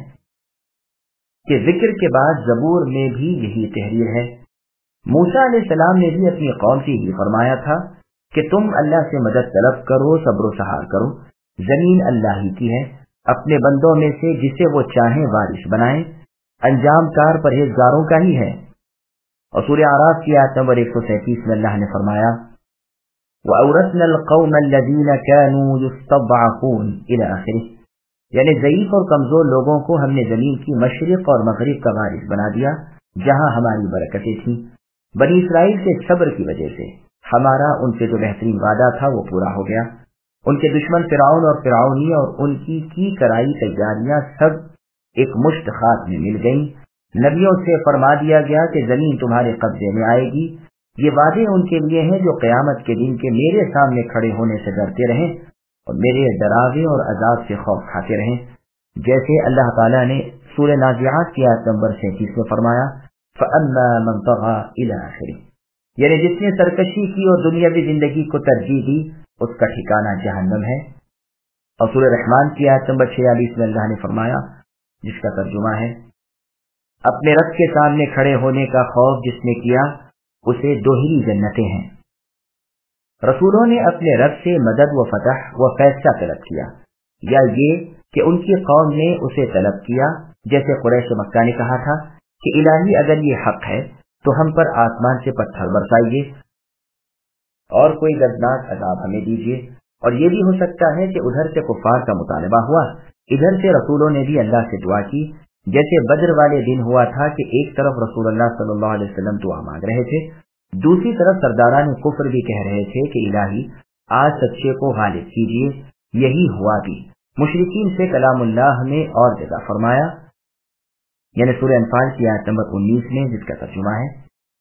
کہ ذکر کے بعد زبور میں بھی یہی تحریر ہے۔ موسیٰ علیہ السلام نے بھی اپنی قوم سے یہی فرمایا تھا کہ تم اللہ سے مدد طلب کرو، صبر و سہار کرو، زمین اللہ ہی کی ہے، اپنے بندوں میں سے جسے وہ چاہیں وارث بنائیں، انجام کار پرہیزگاروں کا ہی ہے۔ اور سورہ اعراف کی آیت نمبر 137 میں اللہ نے فرمایا وَأَوْرَثْنَا الْقَوْمَ الَّذِينَ كَانُوا يُسْتَضْعَفُونَ إِلَى آخِرِهِ، یعنی ضعیف اور کمزور لوگوں کو ہم نے زمین کی مشرق اور مغرب کا وارث بنا دیا جہاں ہماری برکتیں تھیں۔ بنی اسرائیل کے صبر کی وجہ سے ہمارا ان سے جو بہترین وعدہ تھا وہ پورا ہو گیا۔ ان کے دشمن فرعون اور فرعونی اور ان کی کرائی تیاریاں سب ایک مشت خاک میں مل گئیں۔ نبیوں سے فرما دیا گیا کہ زمین تمہارے قبضے میں آئے گی۔ یہ وعدے ان کے لیے ہیں جو قیامت کے دن کے میرے سامنے کھڑے ہونے سے ڈرتے رہیں اور میرے ڈراوے اور عذاب سے خوف کھاتے رہیں، جیسے اللہ تعالیٰ نے سورہ نازعات کی آیت نمبر 37 میں فرمایا فَأَمَّا مَنْ طَغَىٰ إِلَىٰ آخِرِهِ، یعنی جس نے سرکشی کی اور دنیاوی زندگی کو ترجیح دی اس کا ٹھکانہ جہنم ہے۔ اور سورہ رحمان کی آیت نمبر 46 میں اللہ نے فرمایا، جس کا ترجمہ ہے اپنے رب کے سامنے کھڑے ہونے کا خوف جس نے کیا اسے دوہری جنتیں ہیں۔ رسولوں نے اپنے رب سے مدد و فتح و فیصلہ طلب کیا، یا یہ کہ ان کی قوم نے اسے طلب کیا، جیسے قریش مکہ نے کہا تھا کہ الہی اگر یہ حق ہے تو ہم پر آسمان سے پتھر برسائیے اور کوئی دردناک عذاب ہمیں دیجیے۔ اور یہ بھی ہو سکتا ہے کہ ادھر سے کفار کا مطالبہ ہوا، ادھر سے رسولوں نے بھی اللہ سے دعا کی، جیسے بدر والے دن ہوا تھا کہ ایک طرف رسول اللہ صلی اللہ علیہ وسلم دعا مانگ رہے تھے، دوسری طرف سرداران کفر بھی کہہ رہے تھے کہ الہی آج سچے کو غالب کیجیے۔ یہی ہوا بھی۔ مشرکین سے کلام اللہ نے اور جگہ فرمایا، یعنی سورہ انفال کی آیت نمبر 19 میں، جس کا ترجمہ ہے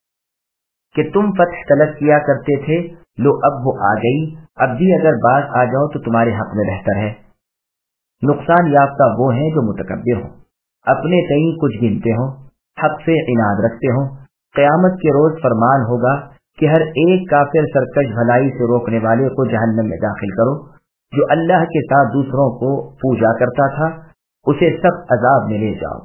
کہ تم فتح طلب کیا کرتے تھے، لو اب وہ آ گئی، اب بھی اگر باز آ جاؤ تو تمہارے حق میں بہتر ہے۔ نقصان یافتہ وہ ہیں جو متکبر ہوں، اپنے تئیں کچھ گنتے ہوں، حق سے عناد رکھتے ہوں۔ قیامت کے روز فرمان ہوگا کہ ہر ایک کافر سرکش بھلائی سے روکنے والے کو جہنم میں داخل کرو۔ جو اللہ کے ساتھ دوسروں کو پوجا کرتا تھا اسے سخت عذاب میں لے جاؤ۔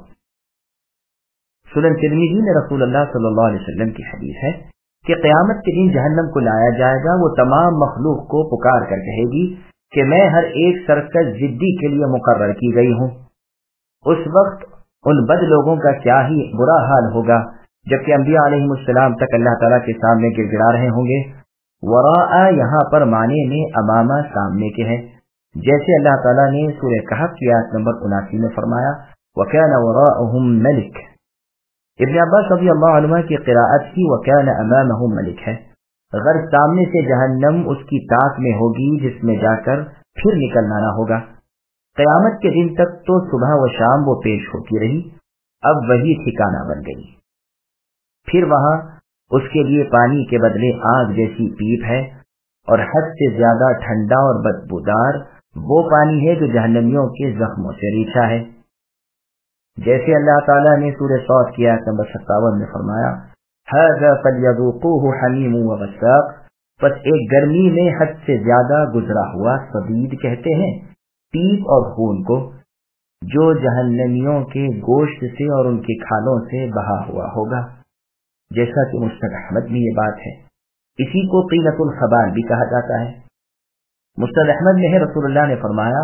سنن ترمذی میں رسول اللہ صلی اللہ علیہ وسلم کی حدیث ہے کہ قیامت کے دن جہنم کو لایا جائے گا، وہ تمام مخلوق کو پکار کر کہے گی کہ میں ہر ایک سرکش ضدی کے لیے مقرر کی گئی ہوں۔ اس وقت ان بد لوگوں کا کیا ہی برا حال ہوگا، جبکہ انبیاء علیہم السلام تک اللہ تعالیٰ کے سامنے گر گڑا رہے ہوں گے۔ وراء یہاں پر معنی میں امامہ سامنے کے ہے، جیسے اللہ تعالیٰ نے سورہ کہف کی آیت نمبر 79 میں فرمایا وَكَانَ وَرَاءُهُمْ مَلِكٌ۔ ابن عباس رضی اللہ عنہ کی قراءت کی وَكَانَ أَمَامَهُمْ مَلِكٌ ہے، غرض سامنے سے جہنم اس کی طاق میں ہوگی جس میں جا کر پھر نکلنا نہ ہوگا۔ قیامت کے دن تک تو صبح و شام وہ پیش ہوتی رہی، اب وہی ٹھکانہ بن گئی۔ پھر وہاں اس کے لیے پانی کے بدلے آگ جیسی پیپ ہے، اور حد سے زیادہ ٹھنڈا اور بدبودار وہ پانی ہے جو جہنمیوں کے زخموں سے ریچھا ہے، جیسے اللہ تعالیٰ نے سورہ صاد کی آیت نمبر 57 میں فرمایا هَذَا فَلْيَذُوقُوهُ حَمِيمٌ وَغَسَّاقٌ، بس ایک گرمی میں حد سے زیادہ گزرا ہوا صدید کہتے ہیں پیپ اور خون کو، جو جہنمیوں کے گوشت سے اور ان کی کھالوں سے بہا ہوا ہوگا، جیسا کہ مستد احمد میں یہ بات ہے۔ اسی کو قیلۃ الخبال بھی کہا جاتا ہے۔ مستد احمد میں ہے رسول اللہ نے فرمایا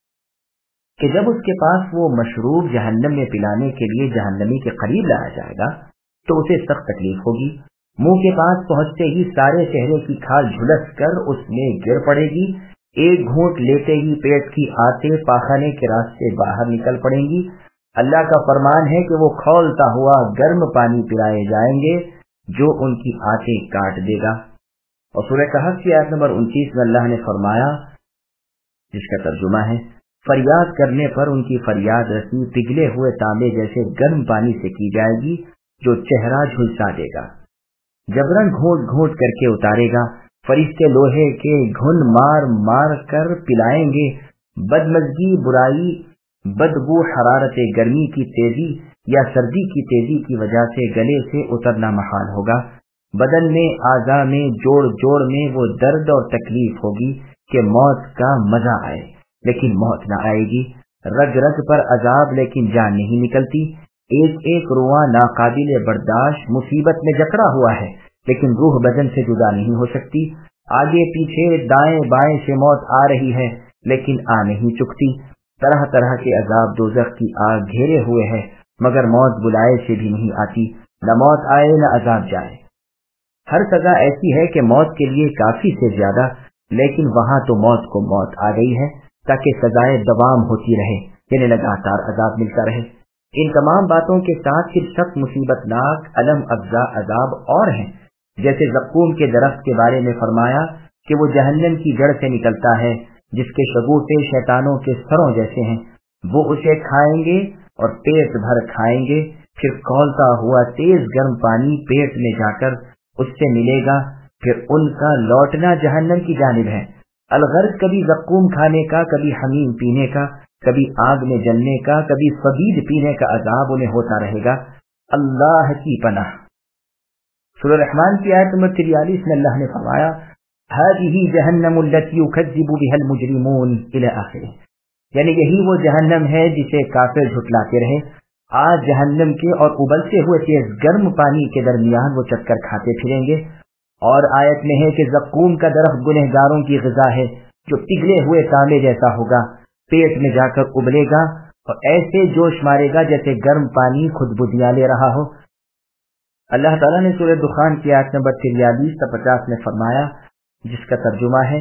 کہ جب اس کے پاس وہ مشروب جہنم میں پلانے کے لیے جہنمی کے قریب لایا جائے گا تو اسے سخت تکلیف ہوگی، منہ کے پاس پہنچتے ہی سارے چہرے کی کھال جھلس کر اس میں گر پڑے گی، ایک گھونٹ لیتے ہی پیٹ کی آتے پاخانے کے راستے باہر نکل پڑیں گی۔ اللہ کا فرمان ہے کہ وہ کھولتا ہوا گرم پانی پلائے جائیں گے جو ان کی آتے کاٹ دے گا۔ اور سورہ کہف کی آیت نمبر 29 میں اللہ نے فرمایا، جس کا ترجمہ ہے فریاد کرنے پر ان کی فریاد رسی پگھلے ہوئے تانبے جیسے گرم پانی سے کی جائے گی جو چہرہ جھلسا دے گا، جبرن گھونٹ گھونٹ کر کے اتارے گا، فرشتے لوہے کے گھن مار مار کر پلائیں گے، بدمزگی، برائی، بدبو، حرارت گرمی کی تیزی یا سردی کی تیزی کی وجہ سے گلے سے اترنا محال ہوگا، بدن میں، اعضاء میں، جوڑ جوڑ میں وہ درد اور تکلیف ہوگی کہ موت کا مزہ آئے لیکن موت نہ آئے گی، رگ رگ پر عذاب لیکن جان نہیں نکلتی، ایک ایک رواں ناقابل برداشت مصیبت میں جکڑا ہوا ہے لیکن روح بدن سے جدا نہیں ہو سکتی، آگے پیچھے دائیں بائیں سے موت آ رہی ہے لیکن آ نہیں چکتی، طرح طرح کے عذاب دوزخ کی آگ گھیرے ہوئے ہے مگر موت بلائے سے بھی نہیں آتی، نہ موت آئے نہ عذاب جائے۔ ہر سزا ایسی ہے کہ موت کے لیے کافی سے زیادہ، لیکن وہاں تو موت کو موت آ گئی ہے تاکہ سزائے دوام ہوتی رہے، یعنی لگاتار عذاب ملتا رہے۔ ان تمام باتوں کے ساتھ پھر سخت مصیبت ناک علم افزا عذاب اور ہیں، جیسے زقوم کے درخت کے بارے میں فرمایا کہ وہ جہنم کی جڑ سے نکلتا ہے، جس کے شگوفے شیطانوں کے سروں جیسے ہیں۔ وہ اسے کھائیں گے اور پیٹ بھر کھائیں گے، پھر کھولتا ہوا تیز گرم پانی پیٹ میں جا کر اس سے ملے گا، پھر ان کا لوٹنا جہنم کی جانب ہے۔ الغرض کبھی زقوم کھانے کا، کبھی حمیم پینے کا، کبھی آگ میں جلنے کا، کبھی صدید پینے کا عذاب انہیں ہوتا رہے گا۔ اللہ کی پناہ۔ سورہ رحمان کی آیت نمبر 43 میں اللہ نے فرمایا هذه جہنم التي يكذب بها المجرمون الى آخره، یعنی یہی وہ جہنم ہے جسے کافر جھٹلاتے رہے۔ آج جہنم کے اور ابلتے ہوئے تیز گرم پانی کے درمیان وہ چکر کھاتے پھریں گے۔ اور آیت میں ہے کہ زقوم کا درخت گنہگاروں کی غذا ہے، جو پگھلے ہوئے تانبے جیسا ہوگا، پیٹ میں جا کر ابلے گا اور ایسے جوش مارے گا جیسے گرم پانی خود بدیاں لے رہا ہو۔ اللہ تعالیٰ نے سورہ دخان کی آیت نمبر 43 تا 50 میں فرمایا، جس کا ترجمہ ہے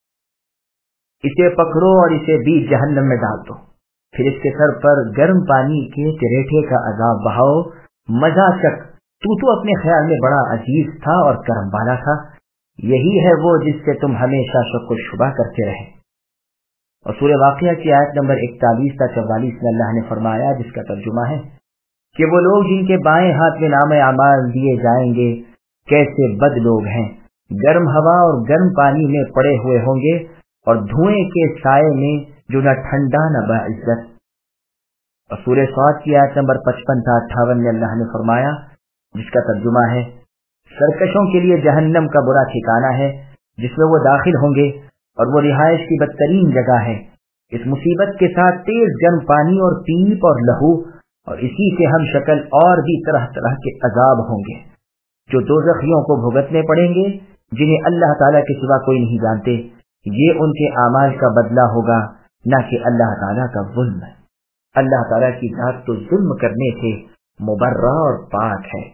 اسے پکڑو اور اسے بیچ جہنم میں ڈال دو، پھر اس کے سر پر گرم پانی کے چریٹے کا عذاب بہاؤ، مزہ چک، تو اپنے خیال میں بڑا عزیز تھا اور کرم والا تھا، یہی ہے وہ جس سے تم ہمیشہ شک و شبہ کرتے رہے۔ اور سورہ واقعہ کی آیت نمبر 41 تا 44 میں اللہ نے فرمایا، جس کا ترجمہ ہے کہ وہ لوگ جن کے بائیں ہاتھ میں نام اعمال دیے جائیں گے کیسے بد لوگ ہیں، گرم ہوا اور گرم پانی میں پڑے ہوئے ہوں گے اور دھوئیں کے سائے میں جو نہ ٹھنڈا نہ باعزت۔ اور سورہ صاد کی آیت نمبر 55 تا 58 میں اللہ نے فرمایا، جس کا ترجمہ ہے سرکشوں کے لیے جہنم کا برا ٹھکانہ ہے جس میں وہ داخل ہوں گے اور وہ رہائش کی بدترین جگہ ہے۔ اس مصیبت کے ساتھ تیز گرم پانی اور پیپ اور لہو اور اسی کے ہم شکل اور بھی طرح طرح کے عذاب ہوں گے جو دوزخیوں کو بھگتنے پڑیں گے، جنہیں اللہ تعالیٰ کے سوا کوئی نہیں جانتے۔ یہ ان کے اعمال کا بدلہ ہوگا، نہ کہ اللہ تعالیٰ کا ظلم۔ اللہ تعالیٰ کی ذات تو ظلم کرنے سے مبرہ اور پاک ہے۔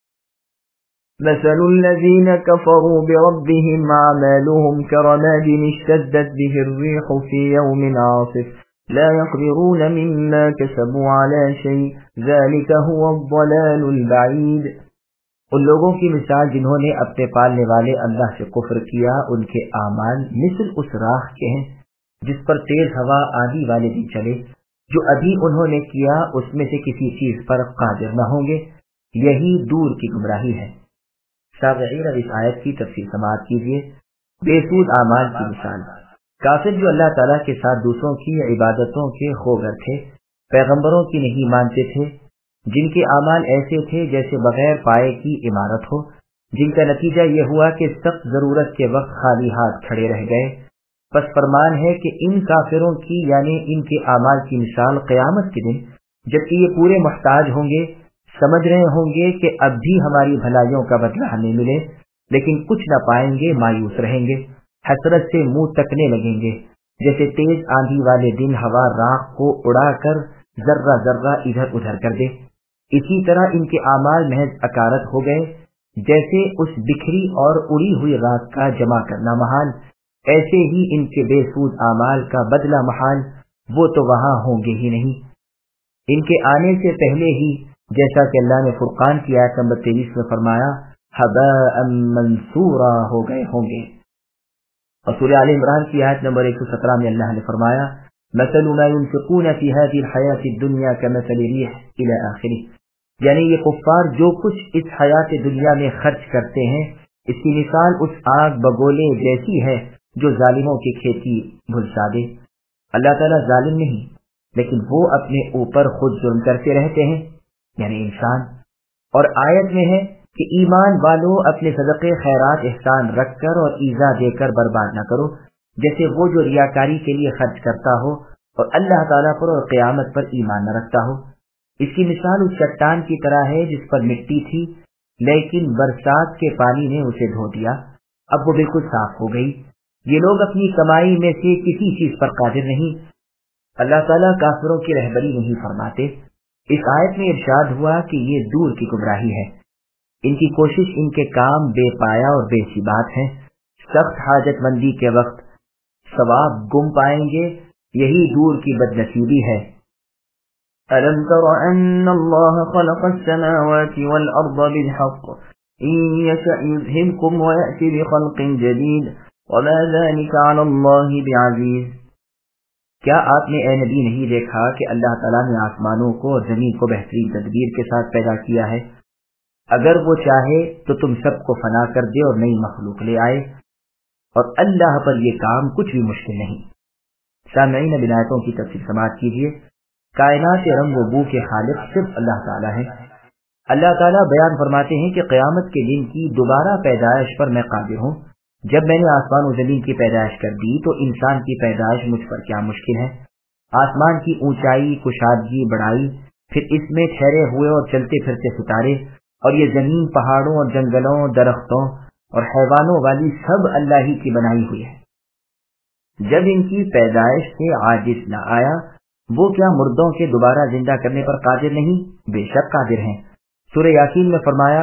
مثل الذين كفروا بربهم أعمالهم كرماد اشتدت به الريح في يوم عاصف لا يقدرون مما كسبوا على شيء ذلك هو الضلال البعيد۔ ان لوگوں کی مثال جنہوں نے اپنے پالنے والے اللہ سے کفر کیا، ان کے اعمال مثل اس راہ کے ہیں جس پر تیز ہوا آندھی والے دن چلے، جو ابھی انہوں نے کیا اس میں سے کسی چیز پر قادر نہ ہوں گے، یہی دور کی گمراہی ہے۔ سامعین، اب اس آیت کی تفصیل سماعت کیجیے۔ بے سود اعمال کی مثال۔ کافر جو اللہ تعالیٰ کے ساتھ دوسروں کی عبادتوں کے خوگر تھے، پیغمبروں کی نہیں مانتے تھے، جن کے اعمال ایسے تھے جیسے بغیر پائے کی عمارت ہو، جن کا نتیجہ یہ ہوا کہ سخت ضرورت کے وقت خالی ہاتھ کھڑے رہ گئے۔ پس فرمان ہے کہ ان کافروں کی یعنی ان کے اعمال کی مثال قیامت کے دن جبکہ یہ پورے محتاج ہوں گے، سمجھ رہے ہوں گے کہ اب بھی ہماری بھلائیوں کا بدلہ ہمیں ملے، لیکن کچھ نہ پائیں گے، مایوس رہیں گے، حسرت سے منہ تکنے لگیں گے، جیسے تیز آندھی والے دن ہوا راکھ کو اڑا کر ذرہ ذرہ ادھر ادھر کر دے، اسی طرح ان کے اعمال محض اکارت ہو گئے، جیسے اس بکھری اور اڑی ہوئی راکھ کا جمع کرنا محال، ایسے ہی ان کے بے سود اعمال کا بدلہ محال، وہ تو وہاں ہوں گے ہی نہیں۔ ان کے آنے سے پہلے ہی جیسا کہ اللہ نے فرقان کی آیت نمبر 23 میں فرمایا حباء منثورا ہو گئے ہوں گے۔ اور سورہ آل عمران کی آیت نمبر 117 میں اللہ نے فرمایا مثل ما ينفقون في هذه الحياة الدنيا كمثل ريح الى آخره، یعنی یہ کفار جو کچھ اس حیات دنیا میں خرچ کرتے ہیں اس کی مثال اس آگ بگولے جیسی ہے جو ظالموں کی کھیتی بھلسا دے۔ اللہ تعالیٰ ظالم نہیں، لیکن وہ اپنے اوپر خود ظلم کرتے رہتے ہیں، یعنی انسان۔ اور آیت میں ہے کہ ایمان والو اپنے صدقے خیرات احسان رکھ کر اور ایذا دے کر برباد نہ کرو، جیسے وہ جو ریاکاری کے لیے خرچ کرتا ہو اور اللہ تعالیٰ پر اور قیامت پر ایمان نہ رکھتا ہو۔ اس کی مثال اس چٹان کی طرح ہے جس پر مٹی تھی، لیکن برسات کے پانی نے اسے دھو دیا، اب وہ بالکل صاف ہو گئی۔ یہ لوگ اپنی کمائی میں سے کسی چیز پر قادر نہیں، اللہ تعالیٰ کافروں کی رہبری نہیں فرماتے۔ اس آیت میں ارشاد ہوا کہ یہ دور کی گمراہی ہے، ان کی کوشش، ان کے کام بے پایا اور بے ثبات ہیں، سخت حاجت مندی کے وقت ثواب گم پائیں گے یہی دور کی بدنصیبی ہے۔ ألم تر أن الله خلق السماوات والأرض بالحق إن يشأ يذهبكم ويأتي بخلق جديد وما ذلك على الله بعزيز۔ کیا آپ نے اے نبی نہیں دیکھا کہ اللہ تعالیٰ نے آسمانوں کو اور زمین کو بہترین تدبیر کے ساتھ پیدا کیا ہے؟ اگر وہ چاہے تو تم سب کو فنا کر دے اور نئی مخلوق لے آئے، اور اللہ پر یہ کام کچھ بھی مشکل نہیں۔ سامعین، اب آیتوں کی تفصیل سماعت کیجیے۔ کائنات کے رنگ و بو کے خالق صرف اللہ تعالیٰ ہیں۔ اللہ تعالیٰ بیان فرماتے ہیں کہ قیامت کے دن کی دوبارہ پیدائش پر میں قادر ہوں۔ جب میں نے آسمان و زمین کی پیدائش کر دی تو انسان کی پیدائش مجھ پر کیا مشکل ہے؟ آسمان کی اونچائی، کشادگی، بڑائی، پھر اس میں ٹھہرے ہوئے اور چلتے پھرتے ستارے، اور یہ زمین پہاڑوں اور جنگلوں، درختوں اور حیوانوں والی سب اللہ ہی کی بنائی ہوئی ہے۔ جب ان کی پیدائش سے عاجز نہ آیا، وہ کیا مردوں کے دوبارہ زندہ کرنے پر قادر نہیں؟ بے شک قادر ہیں۔ سورہ یاسین میں فرمایا،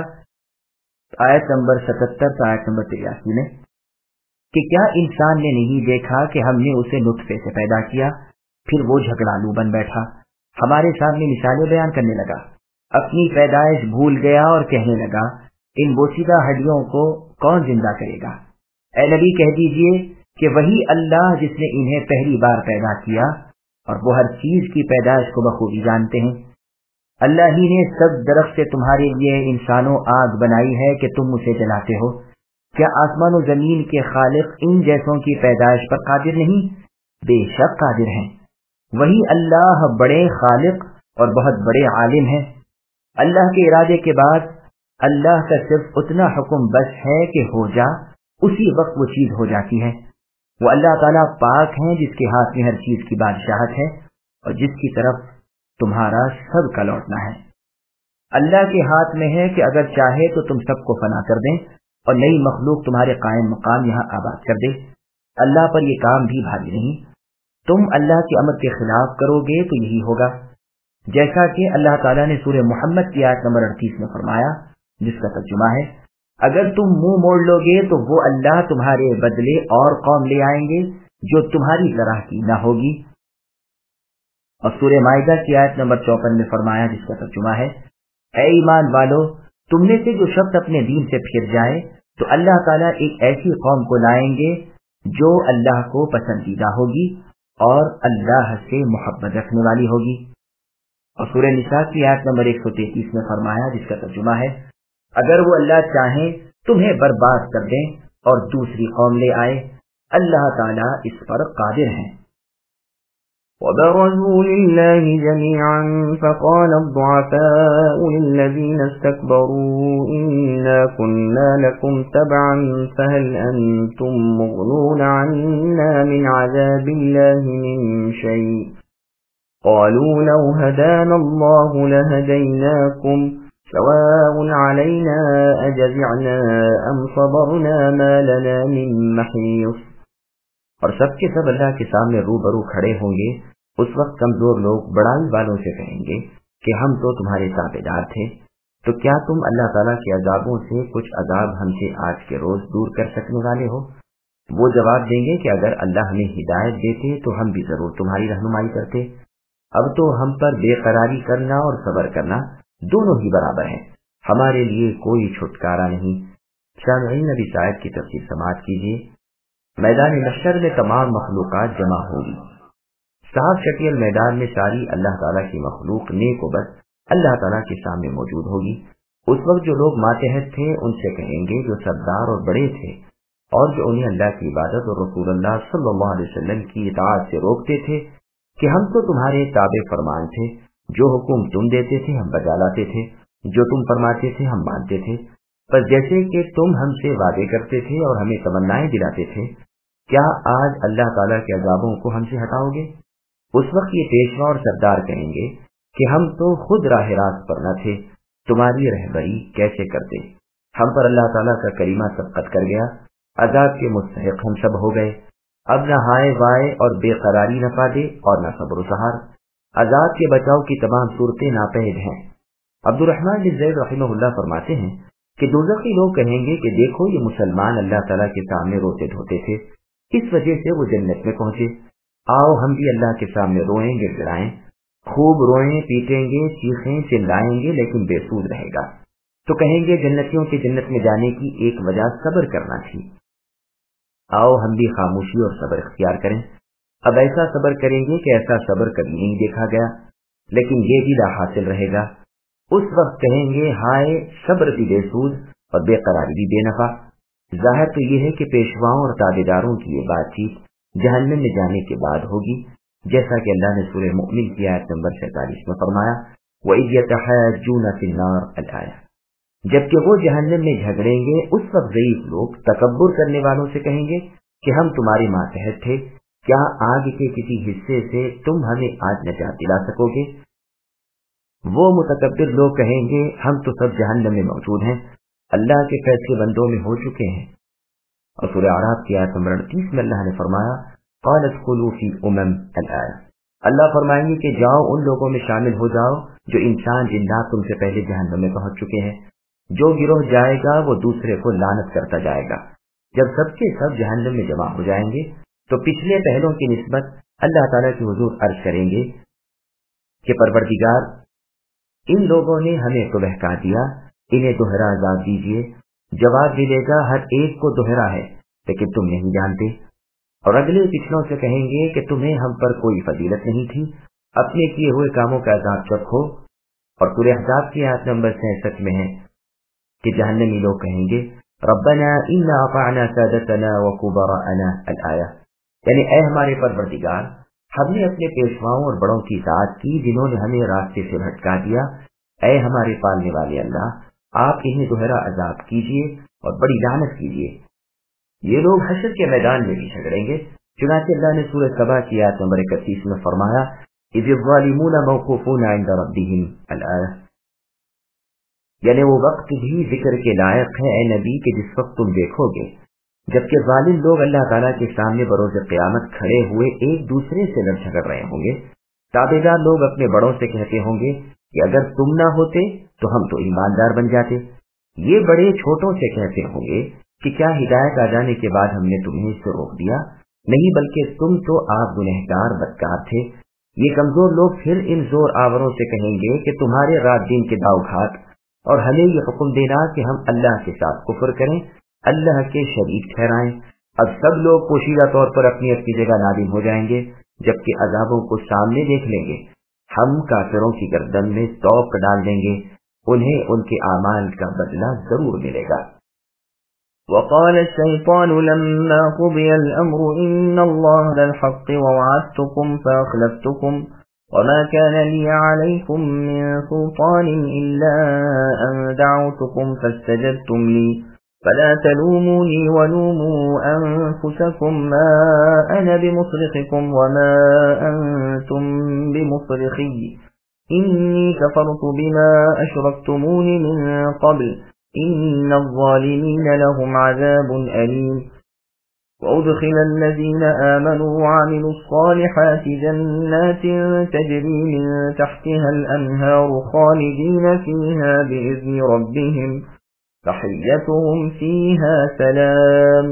آیت نمبر 77 سے آیت نمبر 83 میں، کہ کیا انسان نے نہیں دیکھا کہ ہم نے اسے نطفے سے پیدا کیا، پھر وہ جھگڑالو بن بیٹھا، ہمارے سامنے مثالیں بیان کرنے لگا، اپنی پیدائش بھول گیا اور کہنے لگا ان بوسیدہ ہڈیوں کو کون زندہ کرے گا؟ اے نبی کہہ دیجئے کہ وہی اللہ جس نے انہیں پہلی بار پیدا کیا، اور وہ ہر چیز کی پیدائش کو بخوبی جانتے ہیں۔ اللہ ہی نے سب درخت سے تمہارے لیے انسانوں آگ بنائی ہے کہ تم اسے جلاتے ہو۔ کیا آسمان و زمین کے خالق ان جیسوں کی پیدائش پر قادر نہیں؟ بے شک قادر ہیں۔ وہی اللہ بڑے خالق اور بہت بڑے عالم ہیں۔ اللہ کے ارادے کے بعد اللہ کا صرف اتنا حکم بس ہے کہ ہو جا، اسی وقت وہ چیز ہو جاتی ہے۔ وہ اللہ تعالیٰ پاک ہیں جس کے ہاتھ میں ہر چیز کی بادشاہت ہے اور جس کی طرف تمہارا سب کا لوٹنا ہے۔ اللہ کے ہاتھ میں ہے کہ اگر چاہے تو تم سب کو فنا کر دیں اور نئی مخلوق تمہارے قائم مقام یہاں آباد کر دے۔ اللہ پر یہ کام بھی بھاری نہیں۔ تم اللہ کے امر کے خلاف کرو گے تو یہی ہوگا، جیسا کہ اللہ تعالیٰ نے سورہ محمد کی آیت نمبر 38 میں فرمایا، جس کا ترجمہ ہے، اگر تم منہ موڑ لو گے تو وہ اللہ تمہارے بدلے اور قوم لے آئیں گے جو تمہاری طرح کی نہ ہوگی۔ اور سورہ مائدہ کی آیت نمبر 54 میں فرمایا، جس کا ترجمہ ہے، اے ایمان والو، تم میں سے جو شخص اپنے دین سے پھر جائے تو اللہ تعالیٰ ایک ایسی قوم کو لائیں گے جو اللہ کو پسندیدہ ہوگی اور اللہ سے محبت رکھنے والی ہوگی۔ اور سورہ نساء کی آیت نمبر 133 میں فرمایا، جس کا ترجمہ ہے، اگر وہ اللہ چاہیں تمہیں برباد کر دیں اور دوسری قوم لے آئے، اللہ تعالیٰ اس پر قادر ہیں۔ وَبَرَزُوا لِلَّهِ جَمِيعًا فَقَالَ الضُّعَفَاءُ لِلَّذِينَ اسْتَكْبَرُوا إِنَّا كُنَّا لَكُمْ تَبَعًا فَهَلْ أَنْتُمْ مُغْنُونَ عَنَّا مِنْ عَذَابِ اللَّهِ مِنْ شَيْءٍ قَالُوا لَوْ هَدَانَا اللَّهُ لَهَدَيْنَاكُمْ سواء علينا أجزعنا أم صبرنا ما لنا من محيص۔ اور سب کے سب اللہ کے سامنے روبرو کھڑے ہوں گے۔ اس وقت کمزور لوگ بڑائی والوں سے کہیں گے کہ ہم تو تمہارے تابع دار تھے، تو کیا تم اللہ تعالیٰ کے عذابوں سے کچھ عذاب ہم سے آج کے روز دور کر سکنے والے ہو؟ وہ جواب دیں گے کہ اگر اللہ ہمیں ہدایت دیتے تو ہم بھی ضرور تمہاری رہنمائی کرتے۔ اب تو ہم پر بے قراری کرنا اور صبر کرنا دونوں ہی برابر ہیں، ہمارے لیے کوئی چھٹکارا نہیں۔ سامعین، نبی صاحب کی تفسیر سماعت کیجیے۔ میدان محشر میں تمام مخلوقات جمع ہوگی۔ صاف شکیل میدان میں ساری اللہ تعالیٰ کی مخلوق نیک و بد اللہ تعالیٰ کے سامنے موجود ہوگی۔ اس وقت جو لوگ ماتحت تھے ان سے کہیں گے جو سردار اور بڑے تھے اور جو انہیں اللہ کی عبادت اور رسول اللہ صلی اللہ علیہ وسلم کی اطاعت سے روکتے تھے کہ ہم تو تمہارے تابع فرمان تھے، جو حکم تم دیتے تھے ہم بجا لاتے تھے، جو تم فرماتے تھے ہم مانتے تھے، بس جیسے کہ تم ہم سے وعدے کرتے تھے اور ہمیں تمنائیں دلاتے تھے، کیا آج اللہ تعالیٰ کے عذابوں کو ہم سے ہٹاؤ گے؟ اس وقت یہ پیشوا اور سردار کہیں گے کہ ہم تو خود راہ راست پر نہ تھے، تمہاری رہبری کیسے کرتے؟ ہم پر اللہ تعالیٰ کا کریمہ سبقت کر گیا، عذاب کے مستحق ہم سب ہو گئے۔ اب نہ ہائے وائے اور بے قراری نہ پا دے اور نہ صبر و سہار، عذاب کے بچاؤ کی تمام صورتیں ناپید ہیں۔ عبد الرحمن بن زید رحمہ اللہ فرماتے ہیں کہ دوزخی لوگ کہیں گے کہ دیکھو یہ مسلمان اللہ تعالیٰ کے سامنے روتے دھوتے تھے، اس وجہ سے وہ جنت میں پہنچے، आओ हम भी अल्लाह के सामने रोएं गिड़गिड़ाएं, खूब रोएं पीटेंगे चीखें चिल्लाएंगे, लेकिन बेसूद रहेगा। तो कहेंगे जन्नतियों के जन्नत में जाने की एक वजह सब्र करना थी। आओ हम भी खामोशी और सब्र इख्तियार करें। अब ऐसा सब्र करेंगे कि ऐसा सब्र कभी नहीं देखा गया, लेकिन ये भी ला हासिल रहेगा। उस वक्त कहेंगे हाय सब्र भी बेसूद और बेकरारी भी बेनफा। जाहिर तो ये है कि पेशवाओं और ताबेदारों की ये बातचीत जहन्नम में जाने के बाद होगी, जैसा कि अल्लाह ने सूरह मुमिन की आयत नंबर 47 में फरमाया, वइज़ यतहज्जून फिन्नार अल-आया। जबकि वो जहन्नम में झगड़ेंगे, उस वक्त ज़ईफ लोग तकब्बुर करने वालों से कहेंगे कि हम तुम्हारे मातहत थे, क्या आग के किसी हिस्से से तुम हमें आज नजात दिला सकोगे? वो मुतकब्बिर लोग कहेंगे हम तो सब जहन्नम में मौजूद हैं, अल्लाह के फैसले बंदों में हो चुके हैं। और सूरह आराफ की आयत नंबर 38 में अल्लाह ने फरमाया, क़ाल उदख़ुलू फ़ी उमम अल-आया। अल्लाह फरमाएंगे कि जाओ उन लोगों में शामिल हो जाओ जो इंसान जिन्नात तुमसे पहले जहन्नम में पहुंच चुके हैं। जो गिरोह जाएगा वो दूसरे को लानत करता जाएगा। जब सबके सब जहन्नम में जमा हो जाएंगे तो पिछले पहलों की निस्बत अल्लाह ताला के हुजूर अर्ज करेंगे कि परवरदिगार, इन लोगों ने हमें तो बहका दिया, इन्हें दोहरा अज़ाब दीजिए। जवाब मिलेगा हर एक को दोहरा है, लेकिन तुम नहीं जानते। और अगले पिछलों से कहेंगे कि तुम्हें हम पर कोई फजीलत नहीं थी, अपने किए हुए कामों का अज़ाब चखो। और सूरह अहज़ाब की आयत नंबर 66 में है कि जहन्नमी लोग कहेंगे, रब्बना इन्ना अताअना सादतना व कुबराअना अल-आया। यानी ऐ हमारे परवरदिगार, हमने अपने पेशवाओं और बड़ों की इताअत की जिन्होंने हमें रास्ते से भटका दिया। ऐ हमारे पालने वाले अल्लाह, आप इन्हें दोहरा अजाब कीजिए और बड़ी लानत कीजिए। ये लोग हश्र के मैदान में भी झगड़ेंगे। चुनांचे अल्लाह ने सूरह सबा की आयत नंबर 31 में फरमाया, इज़ ज़ालिमून मौक़ूफ़ून इंद रब्बिहिम अल-आया। यानी वो वक्त भी जिक्र के लायक है ए नबी कि जिस वक्त तुम देखोगे जबकि जालिम लोग अल्लाह ताला के सामने बरोज़ क़यामत खड़े हुए एक दूसरे से लड़ झगड़ रहे होंगे। ताबेदार लोग अपने बड़ों से कहते होंगे कि अगर तुम ना होते तो हम तो ईमानदार बन जाते। ये बड़े छोटों से कहते होंगे कि क्या हिदायत आ जाने के बाद हमने तुम्हें इससे रोक दिया? नहीं, बल्कि तुम तो आप गुनहगार बदकार थे। ये कमजोर लोग फिर इन जोर आवरों से कहेंगे कि तुम्हारे रात दिन के दाव घात और हमें ये हुक्म देना कि हम अल्लाह के साथ कुफ्र करें, अल्लाह के शरीक ठहराएं। अब सब लोग पोशीदा तौर पर अपनी अपनी जगह नादिम हो जाएंगे, जबकि अजाबों को सामने देख लेंगे। हम काफिरों की गर्दन में तौक डाल देंगे, उन्हें उनके आमाल का बदला जरूर मिलेगा। وقال الشيطان لما قضي الأمر إن الله للحق ووعدتكم فأخلفتكم وما كان لي عليكم من سلطان إلا أن دعوتكم فاستجبتم لي فلا تلوموني ولوموا أنفسكم ما أنا بمصرخكم وما أنتم بمصرخي إني كفرت بما أشركتمون من قبل إن الظالمين لهم عذاب أليم وأدخل الذين آمنوا وعملوا الصالحات جنات تجري من تحتها الأنهار خالدين فيها بإذن ربهم تحيتهم فيها سلام।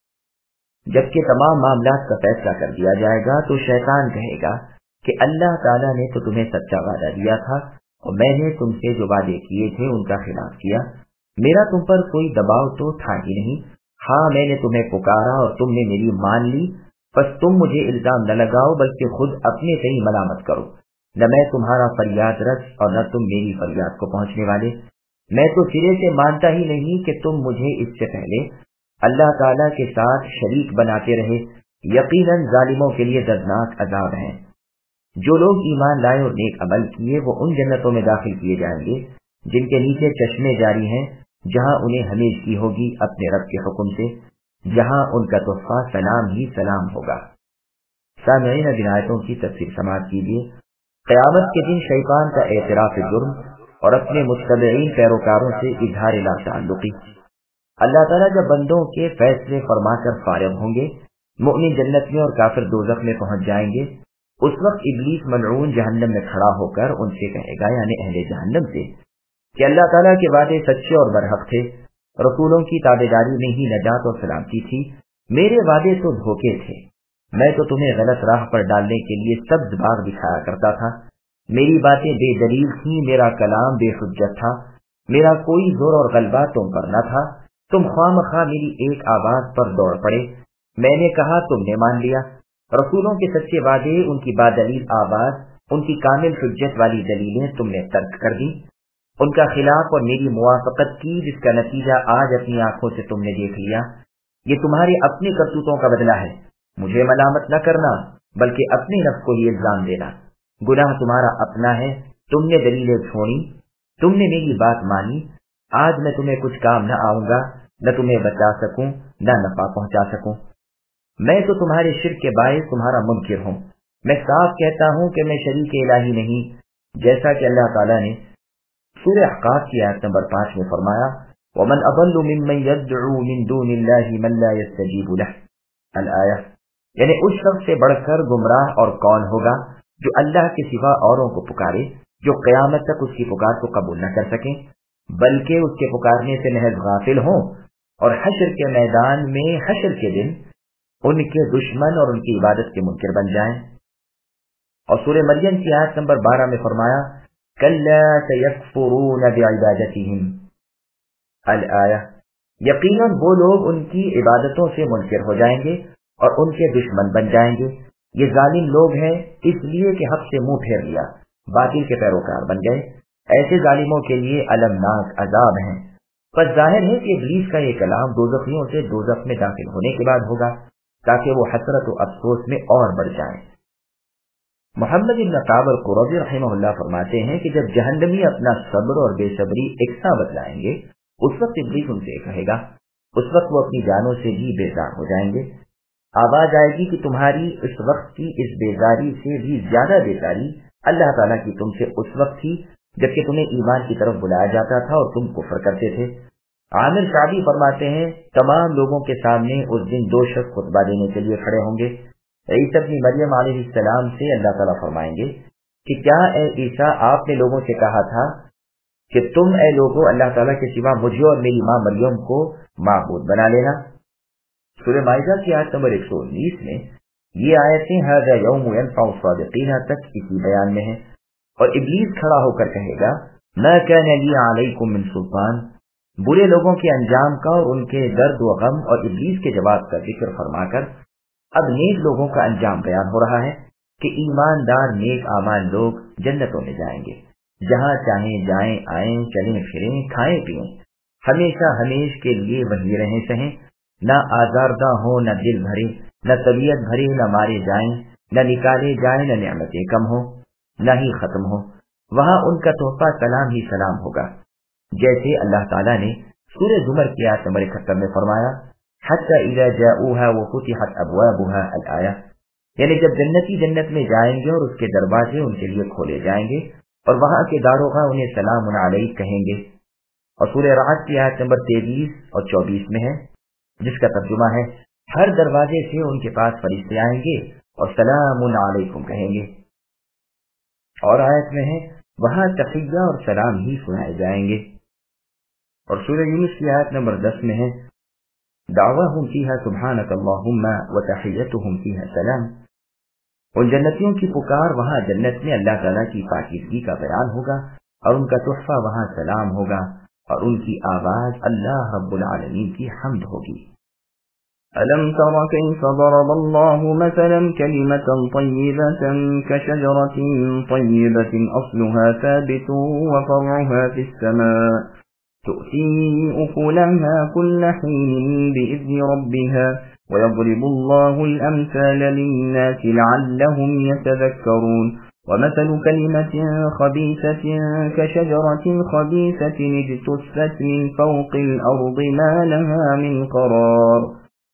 जबकि तमाम मामलात का फैसला कर दिया जाएगा तो शैतान कहेगा कि अल्लाह ताला ने तो तुम्हें सच्चा वादा दिया था और मैंने तुमसे जो वादे किए थे उनका खिलाफ किया। मेरा तुम पर कोई दबाव तो था ही नहीं। हाँ, मैंने तुम्हें पुकारा और तुमने मेरी मान ली, बस तुम मुझे इल्जाम न लगाओ बल्कि खुद अपने से ही मलामत करो। न मैं तुम्हारा फरियाद रस और न तुम मेरी फरियाद को पहुंचने वाले। मैं तो सिरे से मानता ही नहीं कि तुम मुझे इससे पहले अल्लाह ताला के साथ शरीक बनाते रहे। यकीनन जालिमों के लिए दर्दनाक अजाब है। जो लोग ईमान लाए और नेक अमल किए वो उन जन्नतों में दाखिल किए जाएंगे जिनके नीचे चश्मे जारी हैं, जहां उन्हें हमेशगी होगी अपने रब के हुक्म से, जहां उनका तोहफा सलाम ही सलाम होगा। सामईन आयतों की तफसीर समाप्त कीजिए। क़यामत के दिन शैतान का एतराफ़ जुर्म और अपने मुत्तबईन पैरोकारों से इज़हार ला ताल्लुक़ी। अल्लाह ताला जब बंदों के फैसले फरमाकर फारिग होंगे, मुअमिन जन्नत में और काफिर दोज़ख में पहुंच जाएंगे, उस वक्त इब्लीस मलऊन जहन्नम में खड़ा होकर उनसे कहेगा, यानी अहले जहन्नम से, कि अल्लाह ताला के वादे सच्चे और बरहक थे, रसूलों की ताबेदारी में ही नजात और सलामती थी, मेरे वादे तो धोखे थे। میں تو تمہیں غلط راہ پر ڈالنے کے لیے سبز باغ دکھایا کرتا تھا، میری باتیں بے دلیل تھیں، میرا کلام بے حجت تھا، میرا کوئی زور اور غلبہ تم پر نہ تھا، تم خواہ میری ایک آواز پر دوڑ پڑے، میں نے کہا تم نے مان لیا۔ رسولوں کے سچے وعدے، ان کی بادلیل آواز، ان کی کامل حجت والی دلیلیں تم نے ترک کر دی، ان کا خلاف اور میری موافقت کی، جس کا نتیجہ آج اپنی آنکھوں سے تم نے دیکھ لیا۔ یہ تمہاری اپنی کرتوتوں کا بدلہ ہے، مجھے ملامت نہ کرنا بلکہ اپنے نفس کو ہی الزام دینا۔ گناہ تمہارا اپنا ہے، تم نے دلیلیں چھوڑی، تم نے میری بات مانی، آج میں تمہیں کچھ کام نہ آؤں گا، نہ تمہیں بچا سکوں نہ نفع پہنچا سکوں۔ میں تو تمہارے شرک کے باعث تمہارا منکر ہوں، میں صاف کہتا ہوں کہ میں شریک الہی نہیں، جیسا کہ اللہ تعالیٰ نے سورہ احقاف کی آیت نمبر 5 میں فرمایا، وَمَنْ أَضَلُّ مِمَّنْ يَدْعُو مِن دُونِ اللَّهِ مَنْ لَا يَسْتَجِيبُ لَهُ الآیہ، یعنی اس شخص سے بڑھ کر گمراہ اور کون ہوگا جو اللہ کے سوا اوروں کو پکارے، جو قیامت تک اس کی پکار کو قبول نہ کر سکیں، بلکہ اس کے پکارنے سے محض غافل ہوں اور حشر کے میدان میں حشر کے دن ان کے دشمن اور ان کی عبادت کے منکر بن جائیں۔ اور سورہ مریم کی آیت نمبر 12 میں فرمایا، کَلَّا سَيَكْفُرُونَ بِعِبَادَتِهِمْ الآیہ، یقیناً وہ لوگ ان کی عبادتوں سے منکر ہو جائیں گے اور ان کے دشمن بن جائیں گے۔ یہ ظالم لوگ ہیں اس لیے کہ حق سے منہ پھیر لیا، باطل کے پیروکار بن گئے، ایسے ظالموں کے لیے المناک عذاب ہیں۔ پس ظاہر ہے کہ ابلیس کا یہ کلام دوزخیوں سے دوزخ میں داخل ہونے کے بعد ہوگا تاکہ وہ حسرت و افسوس میں اور بڑھ جائیں۔ محمد بن کعب القرظی رحمہ اللہ فرماتے ہیں کہ جب جہنمی اپنا صبر اور بے صبری یکساں بتلائیں گے، اس وقت ابلیس ان سے کہے گا، اس وقت وہ اپنی جانوں سے بھی بیزار ہو جائیں گے۔ آواز آئے گی کہ تمہاری اس وقت کی اس بیزاری سے بھی زیادہ بیزاری اللہ تعالیٰ کی تم سے اس وقت تھی جبکہ تمہیں ایمان کی طرف بلایا جاتا تھا اور تم کفر کرتے تھے۔ عامر شعبی فرماتے ہیں، تمام لوگوں کے سامنے اس دن دو شخص خطبہ دینے کے لیے کھڑے ہوں گے۔ عیسیٰ ابن مریم علیہ السلام سے اللہ تعالیٰ فرمائیں گے کہ کیا اے عیسیٰ آپ نے لوگوں سے کہا تھا کہ تم اے لوگوں اللہ تعالیٰ کے سوا مجھے اور میری ماں مریم کو معبود بنا لینا۔ سورہ مائدہ کی آیت نمبر 119 میں یہ آیتیں ھذا یوم ینفع الصادقین تک اسی بیان میں ہیں۔ اور ابلیس کھڑا ہو کر کہے گا، ما کان لی علیکم من سلطان، برے لوگوں کے انجام کا اور ان کے درد و غم اور ابلیس کے جواب کا ذکر فرما کر اب نیک لوگوں کا انجام بیان ہو رہا ہے کہ ایماندار نیک اعمال لوگ جنتوں میں جائیں گے، جہاں چاہیں جائیں آئیں، چلیں پھریں، کھائیں پیئیں، ہمیشہ ہمیش کے لیے وہیں رہیں سہیں، نہ آزاردہ ہوں، نہ دل بھرے، نہ طبیعت بھرے، نہ مارے جائیں، نہ نکالے جائیں، نہ نعمتیں کم ہوں نہ ہی ختم ہو۔ وہاں ان کا تحفہ سلام ہی سلام ہوگا، جیسے اللہ تعالیٰ نے سورہ زمر کی آیت نمبر 71 میں فرمایا، حتی اذا جاؤوها وفتحت ابوابها الآیہ، یعنی جب جنتی جنت میں جائیں گے اور اس کے دروازے ان کے لیے کھولے جائیں گے اور وہاں کے داروغہ انہیں سلام علیک کہیں گے۔ اور سورہ رعد کی آیت نمبر 23 اور 24 میں ہے، جس کا ترجمہ ہے، ہر دروازے سے ان کے پاس فرشتے آئیں گے اور سلام علیکم کہیں گے۔ اور آیت میں ہے، وہاں تحیہ اور سلام ہی سنائے جائیں گے۔ اور سورہ یونس کی آیت نمبر 10 میں ہے، دعواہم فیہا سبحانک اللہم وتحیتہم فیہا سلام، ان جنتیوں کی پکار وہاں جنت میں اللہ تعالیٰ کی پاکیزگی کا بیان ہوگا اور ان کا تحفہ وہاں سلام ہوگا اور ان کی آواز اللہ رب العالمین کی حمد ہوگی۔ أَلَمْ تَرَ كَيْفَ ضَرَبَ اللَّهُ مَثَلًا كَلِمَةً طَيِّبَةً كَشَجَرَةٍ طَيِّبَةٍ أَصْلُهَا ثَابِتٌ وَفَرْعُهَا فِي السَّمَاءِ تُؤْتِي أُكُلَهَا كُلَّ حِينٍ بِإِذْنِ رَبِّهَا وَيَضْرِبُ اللَّهُ الْأَمْثَالَ لِلنَّاسِ لَعَلَّهُمْ يَتَذَكَّرُونَ وَمَثَلُ كَلِمَةٍ خَبِيثَةٍ كَشَجَرَةٍ خَبِيثَةٍ اجْتُثَّتْ مِنْ فَوْقِ الْأَرْضِ مَا لَهَا مِنْ قَرَارٍ۔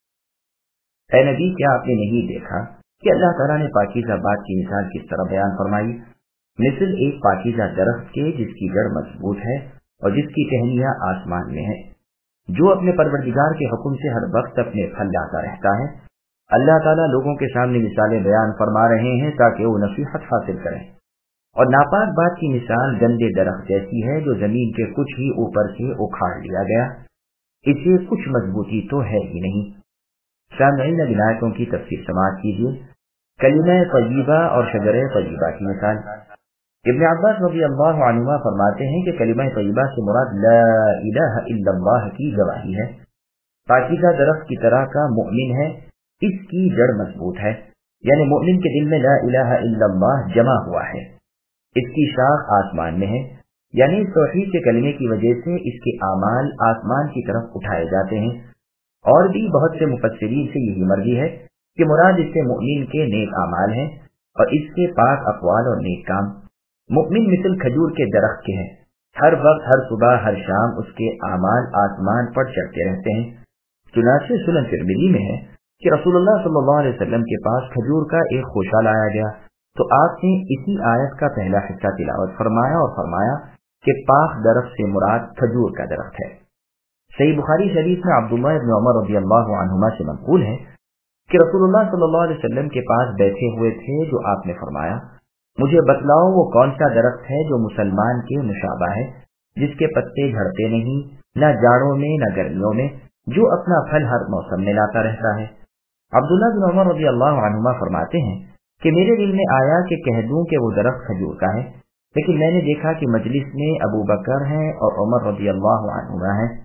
اے نبی، کیا آپ نے نہیں دیکھا کہ اللہ تعالیٰ نے پاکیزہ بات کی مثال کس طرح بیان فرمائی؟ مثل ایک پاکیزہ درخت کے جس کی جڑ مضبوط ہے اور جس کی ٹہنیاں آسمان میں ہیں، جو اپنے پروردگار کے حکم سے ہر وقت اپنے پھل لاتا رہتا ہے۔ اللہ تعالیٰ لوگوں کے سامنے مثالیں بیان فرما رہے ہیں تاکہ وہ نصیحت حاصل کریں۔ اور ناپاک بات کی مثال گندے درخت جیسی ہے جو زمین کے کچھ ہی اوپر سے اکھاڑ لیا گیا، اسے کچھ مضبوطی تو ہے ہی نہیں۔ سامعین اب آیتوں کی تفسیر سماعت کیجیے۔ کلمہ طیبہ اور شجرہ طیبہ کی مثال۔ ابن عباس رضی اللہ عنہما فرماتے ہیں کہ کلمہ طیبہ سے مراد لا الہ الا اللہ کی گواہی ہے۔ پاکیزہ درخت کی طرح کا مومن ہے، اس کی جڑ مضبوط ہے، یعنی مومن کے دل میں لا الہ الا اللہ جمع ہوا ہے۔ اس کی شاخ آسمان میں ہے، یعنی اس توحید کے کلمے کی وجہ سے اس کے اعمال آسمان کی طرف اٹھائے جاتے ہیں۔ اور بھی بہت سے مفسرین سے یہی مرضی ہے کہ مراد اس سے مومن کے نیک اعمال ہیں اور اس کے پاک اقوال اور نیک کام۔ مومن مثل کھجور کے درخت کے ہیں، ہر وقت ہر صبح ہر شام اس کے اعمال آسمان پر چڑھتے رہتے ہیں۔ چنانچہ سنن ترمذی میں ہے کہ رسول اللہ صلی اللہ علیہ وسلم کے پاس کھجور کا ایک خوشہ لایا گیا تو آپ نے اسی آیت کا پہلا حصہ تلاوت فرمایا اور فرمایا کہ پاک درخت سے مراد کھجور کا درخت ہے۔ صحیح بخاری شریف میں عبداللہ ابن عمر رضی اللہ عنہما سے منقول ہے کہ رسول اللہ صلی اللہ علیہ وسلم کے پاس بیٹھے ہوئے تھے جو آپ نے فرمایا، مجھے بتلاؤ وہ کون سا درخت ہے جو مسلمان کے مشابہ ہے، جس کے پتے جھڑتے نہیں، نہ جاڑوں میں نہ گرمیوں میں، جو اپنا پھل ہر موسم میں لاتا رہتا ہے۔ عبداللہ بن عمر رضی اللہ عنہما فرماتے ہیں کہ میرے دل میں آیا کہ کہہ دوں کہ وہ درخت کھجور کا ہے، لیکن میں نے دیکھا کہ مجلس میں ابو بکر ہیں اور عمر رضی اللہ عنہما ہیں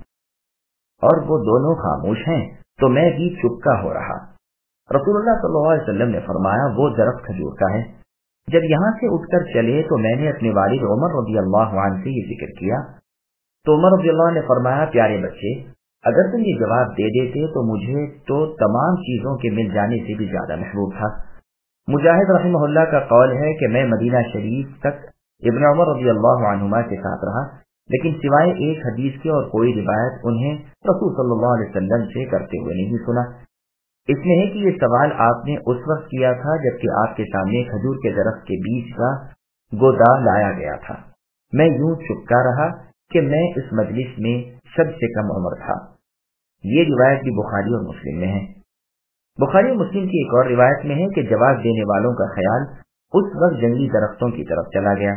اور وہ دونوں خاموش ہیں، تو میں بھی چپکا ہو رہا۔ رسول اللہ صلی اللہ علیہ وسلم نے فرمایا وہ درخت کھجور کا ہے۔ جب یہاں سے اٹھ کر چلے تو میں نے اپنے والد عمر رضی اللہ عنہ سے یہ ذکر کیا تو عمر رضی اللہ عنہ نے فرمایا، پیارے بچے، اگر تم یہ جواب دے دیتے تو مجھے تو تمام چیزوں کے مل جانے سے بھی زیادہ محبوب تھا۔ مجاہد رحمہ اللہ کا قول ہے کہ میں مدینہ شریف تک ابن عمر رضی اللہ عنہما کے ساتھ رہا، لیکن سوائے ایک حدیث کے اور کوئی روایت انہیں رسول صلی اللہ علیہ وسلم سے کرتے ہوئے نہیں سنا۔ اس میں ہے کہ یہ سوال آپ نے اس وقت کیا تھا جبکہ آپ کے سامنے کھجور کے درخت کے بیچ کا گودا لایا گیا تھا۔ میں یوں چپکا رہا کہ میں اس مجلس میں سب سے کم عمر تھا۔ یہ روایت بھی بخاری اور مسلم میں ہے۔ بخاری اور مسلم کی ایک اور روایت میں ہے کہ جواب دینے والوں کا خیال اس وقت جنگلی درختوں کی طرف چلا گیا۔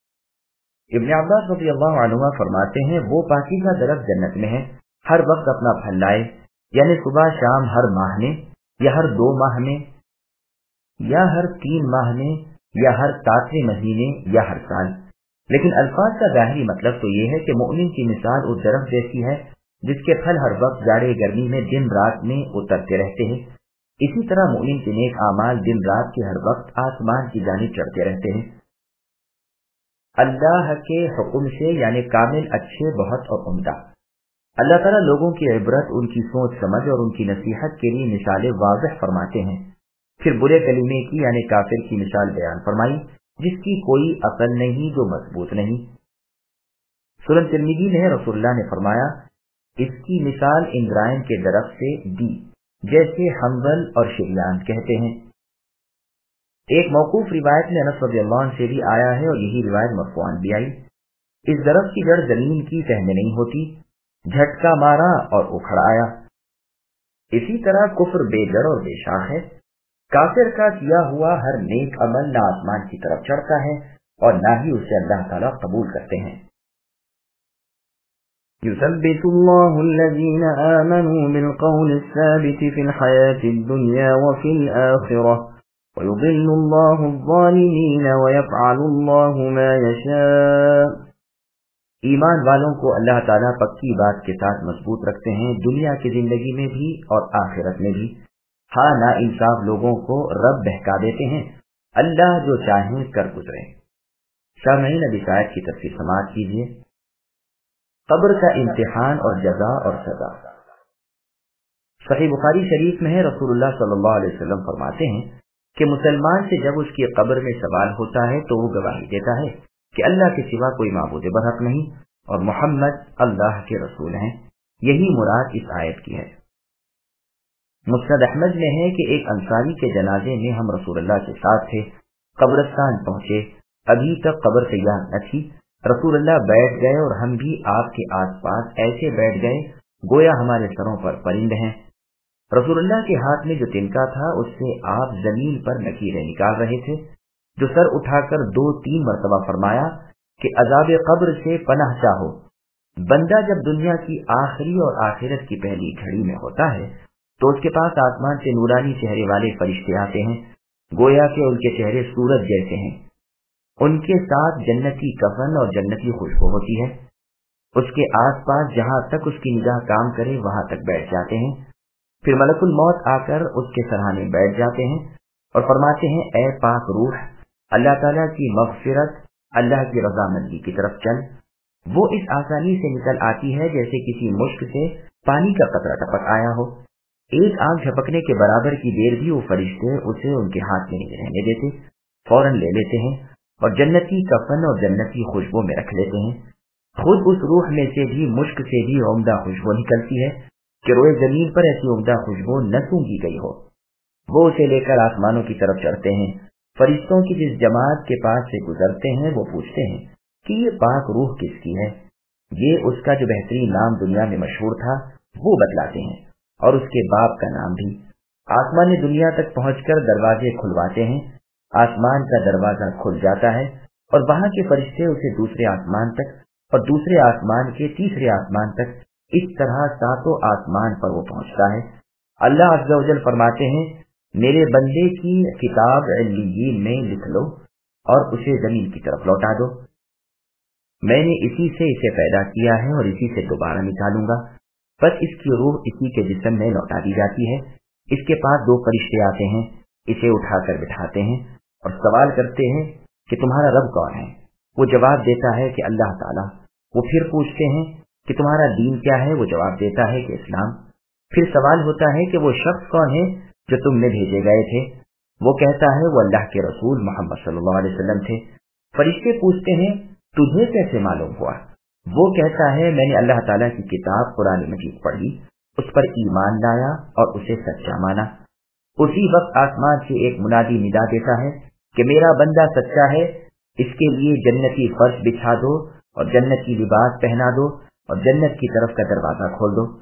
ابن عباس رضی اللہ عنہما فرماتے ہیں وہ پاکیزہ درخت جنت میں ہے، ہر وقت اپنا پھل لائے، یعنی صبح شام ہر ماہ میں یا ہر 2 ماہ میں یا ہر 3 ماہ میں یا ہر 7ویں مہینے یا ہر سال۔ لیکن الفاظ کا ظاہری مطلب تو یہ ہے کہ مومن کی مثال اس درخت جیسی ہے جس کے پھل ہر وقت جاڑے گرمی میں دن رات میں اترتے رہتے ہیں۔ اسی طرح مومن کے نیک اعمال دن رات کے ہر وقت آسمان کی جانب چڑھتے رہتے ہیں۔ اللہ کے حکم سے یعنی کامل، اچھے، بہت اور عمدہ۔ اللہ تعالیٰ لوگوں کی عبرت، ان کی سوچ سمجھ اور ان کی نصیحت کے لیے مثالیں واضح فرماتے ہیں۔ پھر برے کلمے کی یعنی کافر کی مثال بیان فرمائی جس کی کوئی عقل نہیں، جو مضبوط نہیں۔ سنن ترمذی میں رسول اللہ نے فرمایا اس کی مثال اندرائن کے درخت سے دی جیسے حنظل اور شریان کہتے ہیں۔ ایک موقوف روایت میں انس رضی اللہ عنہ سے بھی آیا ہے اور یہی روایت مرفوعاً بھی آئی، اس درخت کی جڑ زمین کی تہ میں نہیں ہوتی، جھٹکا مارا اور اکھڑ آیا۔ اسی طرح کفر بے جڑ اور بے شاخ ہے۔ کافر کا کیا ہوا ہر نیک عمل نہ آسمان کی طرف چڑھتا ہے اور نہ ہی اسے اللہ تعالیٰ قبول کرتے ہیں۔ يثبت الله الذين آمنوا بالقول الثابت في الحياة الدنيا وفي الآخرة ويضل الله الظالمين ويفعل الله ما يشاء۔ ایمان والوں کو اللہ تعالیٰ پکی بات کے ساتھ مضبوط رکھتے ہیں، دنیا کی زندگی میں بھی اور آخرت میں بھی۔ ہاں نا انصاف لوگوں کو رب بہکا دیتے ہیں، اللہ جو چاہیں کر گزرے۔ سامعین اب اس آیت کی تفسیر سماعت کیجیے۔ قبر کا امتحان اور جزا اور سزا۔ صحیح بخاری شریف میں ہے رسول اللہ صلی اللہ علیہ وسلم فرماتے ہیں کہ مسلمان سے جب اس کی قبر میں سوال ہوتا ہے تو وہ گواہی دیتا ہے کہ اللہ کے سوا کوئی معبود برحق نہیں اور محمد اللہ کے رسول ہیں۔ یہی مراد اس آیت کی ہے۔ مسند احمد میں ہے کہ ایک انصاری کے جنازے میں ہم رسول اللہ کے ساتھ تھے، قبرستان پہنچے، ابھی تک قبر تیار نہ تھی، رسول اللہ بیٹھ گئے اور ہم بھی آپ کے آس پاس ایسے بیٹھ گئے گویا ہمارے سروں پر پرند ہیں۔ رسول اللہ کے ہاتھ میں جو تنکا تھا اس سے آپ زمین پر نکیریں نکال رہے تھے، جو سر اٹھا کر 2-3 مرتبہ فرمایا کہ عذاب قبر سے پناہ چاہو۔ بندہ جب دنیا کی آخری اور آخرت کی پہلی گھڑی میں ہوتا ہے تو उसके पास आसमान से नूरानी चेहरे वाले फरिश्ते आते हैं, गोया के उनके चेहरे सूरज जैसे हैं। उनके साथ जन्नती कफन और जन्नती खुशबू होती है। उसके आसपास जहां तक उसकी निगाह काम करे वहां तक बैठ जाते हैं। फिर मलकुल मौत आकर उसके सरहाने बैठ जाते हैं और फरमाते हैं, ए पाक रूह, अल्लाह ताला की मग़फ़िरत, अल्लाह की रज़ामंदी की तरफ चल। वो इस आसानी से निकल आती है जैसे किसी मुश्क से पानी का कतरा टपक आया हो। एक आंख झपकने के बराबर की देर भी वो फरिश्ते उसे उनके हाथ में नहीं रहने देते, फौरन ले लेते हैं और जन्नती कफन और जन्नती खुशबू में रख लेते हैं। खुद उस रूह में से भी मुश्क से भी उम्दा खुशबू निकलती है कि रोए जमीन पर ऐसी उम्दा खुशबू न सूंघी गई हो। वो उसे लेकर आसमानों की तरफ चढ़ते हैं। फरिश्तों की जिस जमात के पास से गुजरते हैं वो पूछते हैं कि ये पाक रूह किसकी है। ये उसका जो बेहतरीन नाम दुनिया में मशहूर था वो बतलाते हैं और उसके बाप का नाम भी। आसमान दुनिया तक पहुंचकर दरवाजे खुलवाते हैं। आसमान का दरवाजा खुल जाता है और वहां के फरिश्ते उसे दूसरे आसमान तक और दूसरे आसमान के तीसरे आसमान तक, इस तरह 7 आसमान पर वो पहुंचता है। अल्लाह अज़्ज़ा वजल फरमाते हैं, मेरे बंदे की किताब इल्लियीन में लिख लो और उसे जमीन की तरफ लौटा दो। मैंने इसी से इसे पैदा किया है और इसी से दोबारा निकालूंगा। बस इसकी रूह इसी के जिस्म में लौटा दी जाती है। इसके पास 2 फरिश्ते आते हैं, इसे उठाकर बिठाते हैं और सवाल करते हैं कि तुम्हारा रब कौन है। वो जवाब देता है कि अल्लाह ताला। वो फिर पूछते हैं कि तुम्हारा दीन क्या है। वो जवाब देता है कि इस्लाम। फिर सवाल होता है कि वो शख्स कौन है जो तुमने भेजे गए थे। वो कहता है वो अल्लाह के रसूल मोहम्मद सल्लल्लाहु अलैहि वसल्लम थे। फरिश्ते पूछते हैं तुझे कैसे मालूम हुआ। वो कहता है मैंने अल्लाह ताला की किताब कुरान मजीद पढ़ी, उस पर ईमान लाया और उसे सच्चा माना। उसी वक्त आसमान से एक मुनादी निदा देता है कि मेरा बंदा सच्चा है, इसके लिए जन्नती फर्श बिछा दो और जन्नती लिबास पहना दो और जन्नत की तरफ का दरवाजा खोल दो।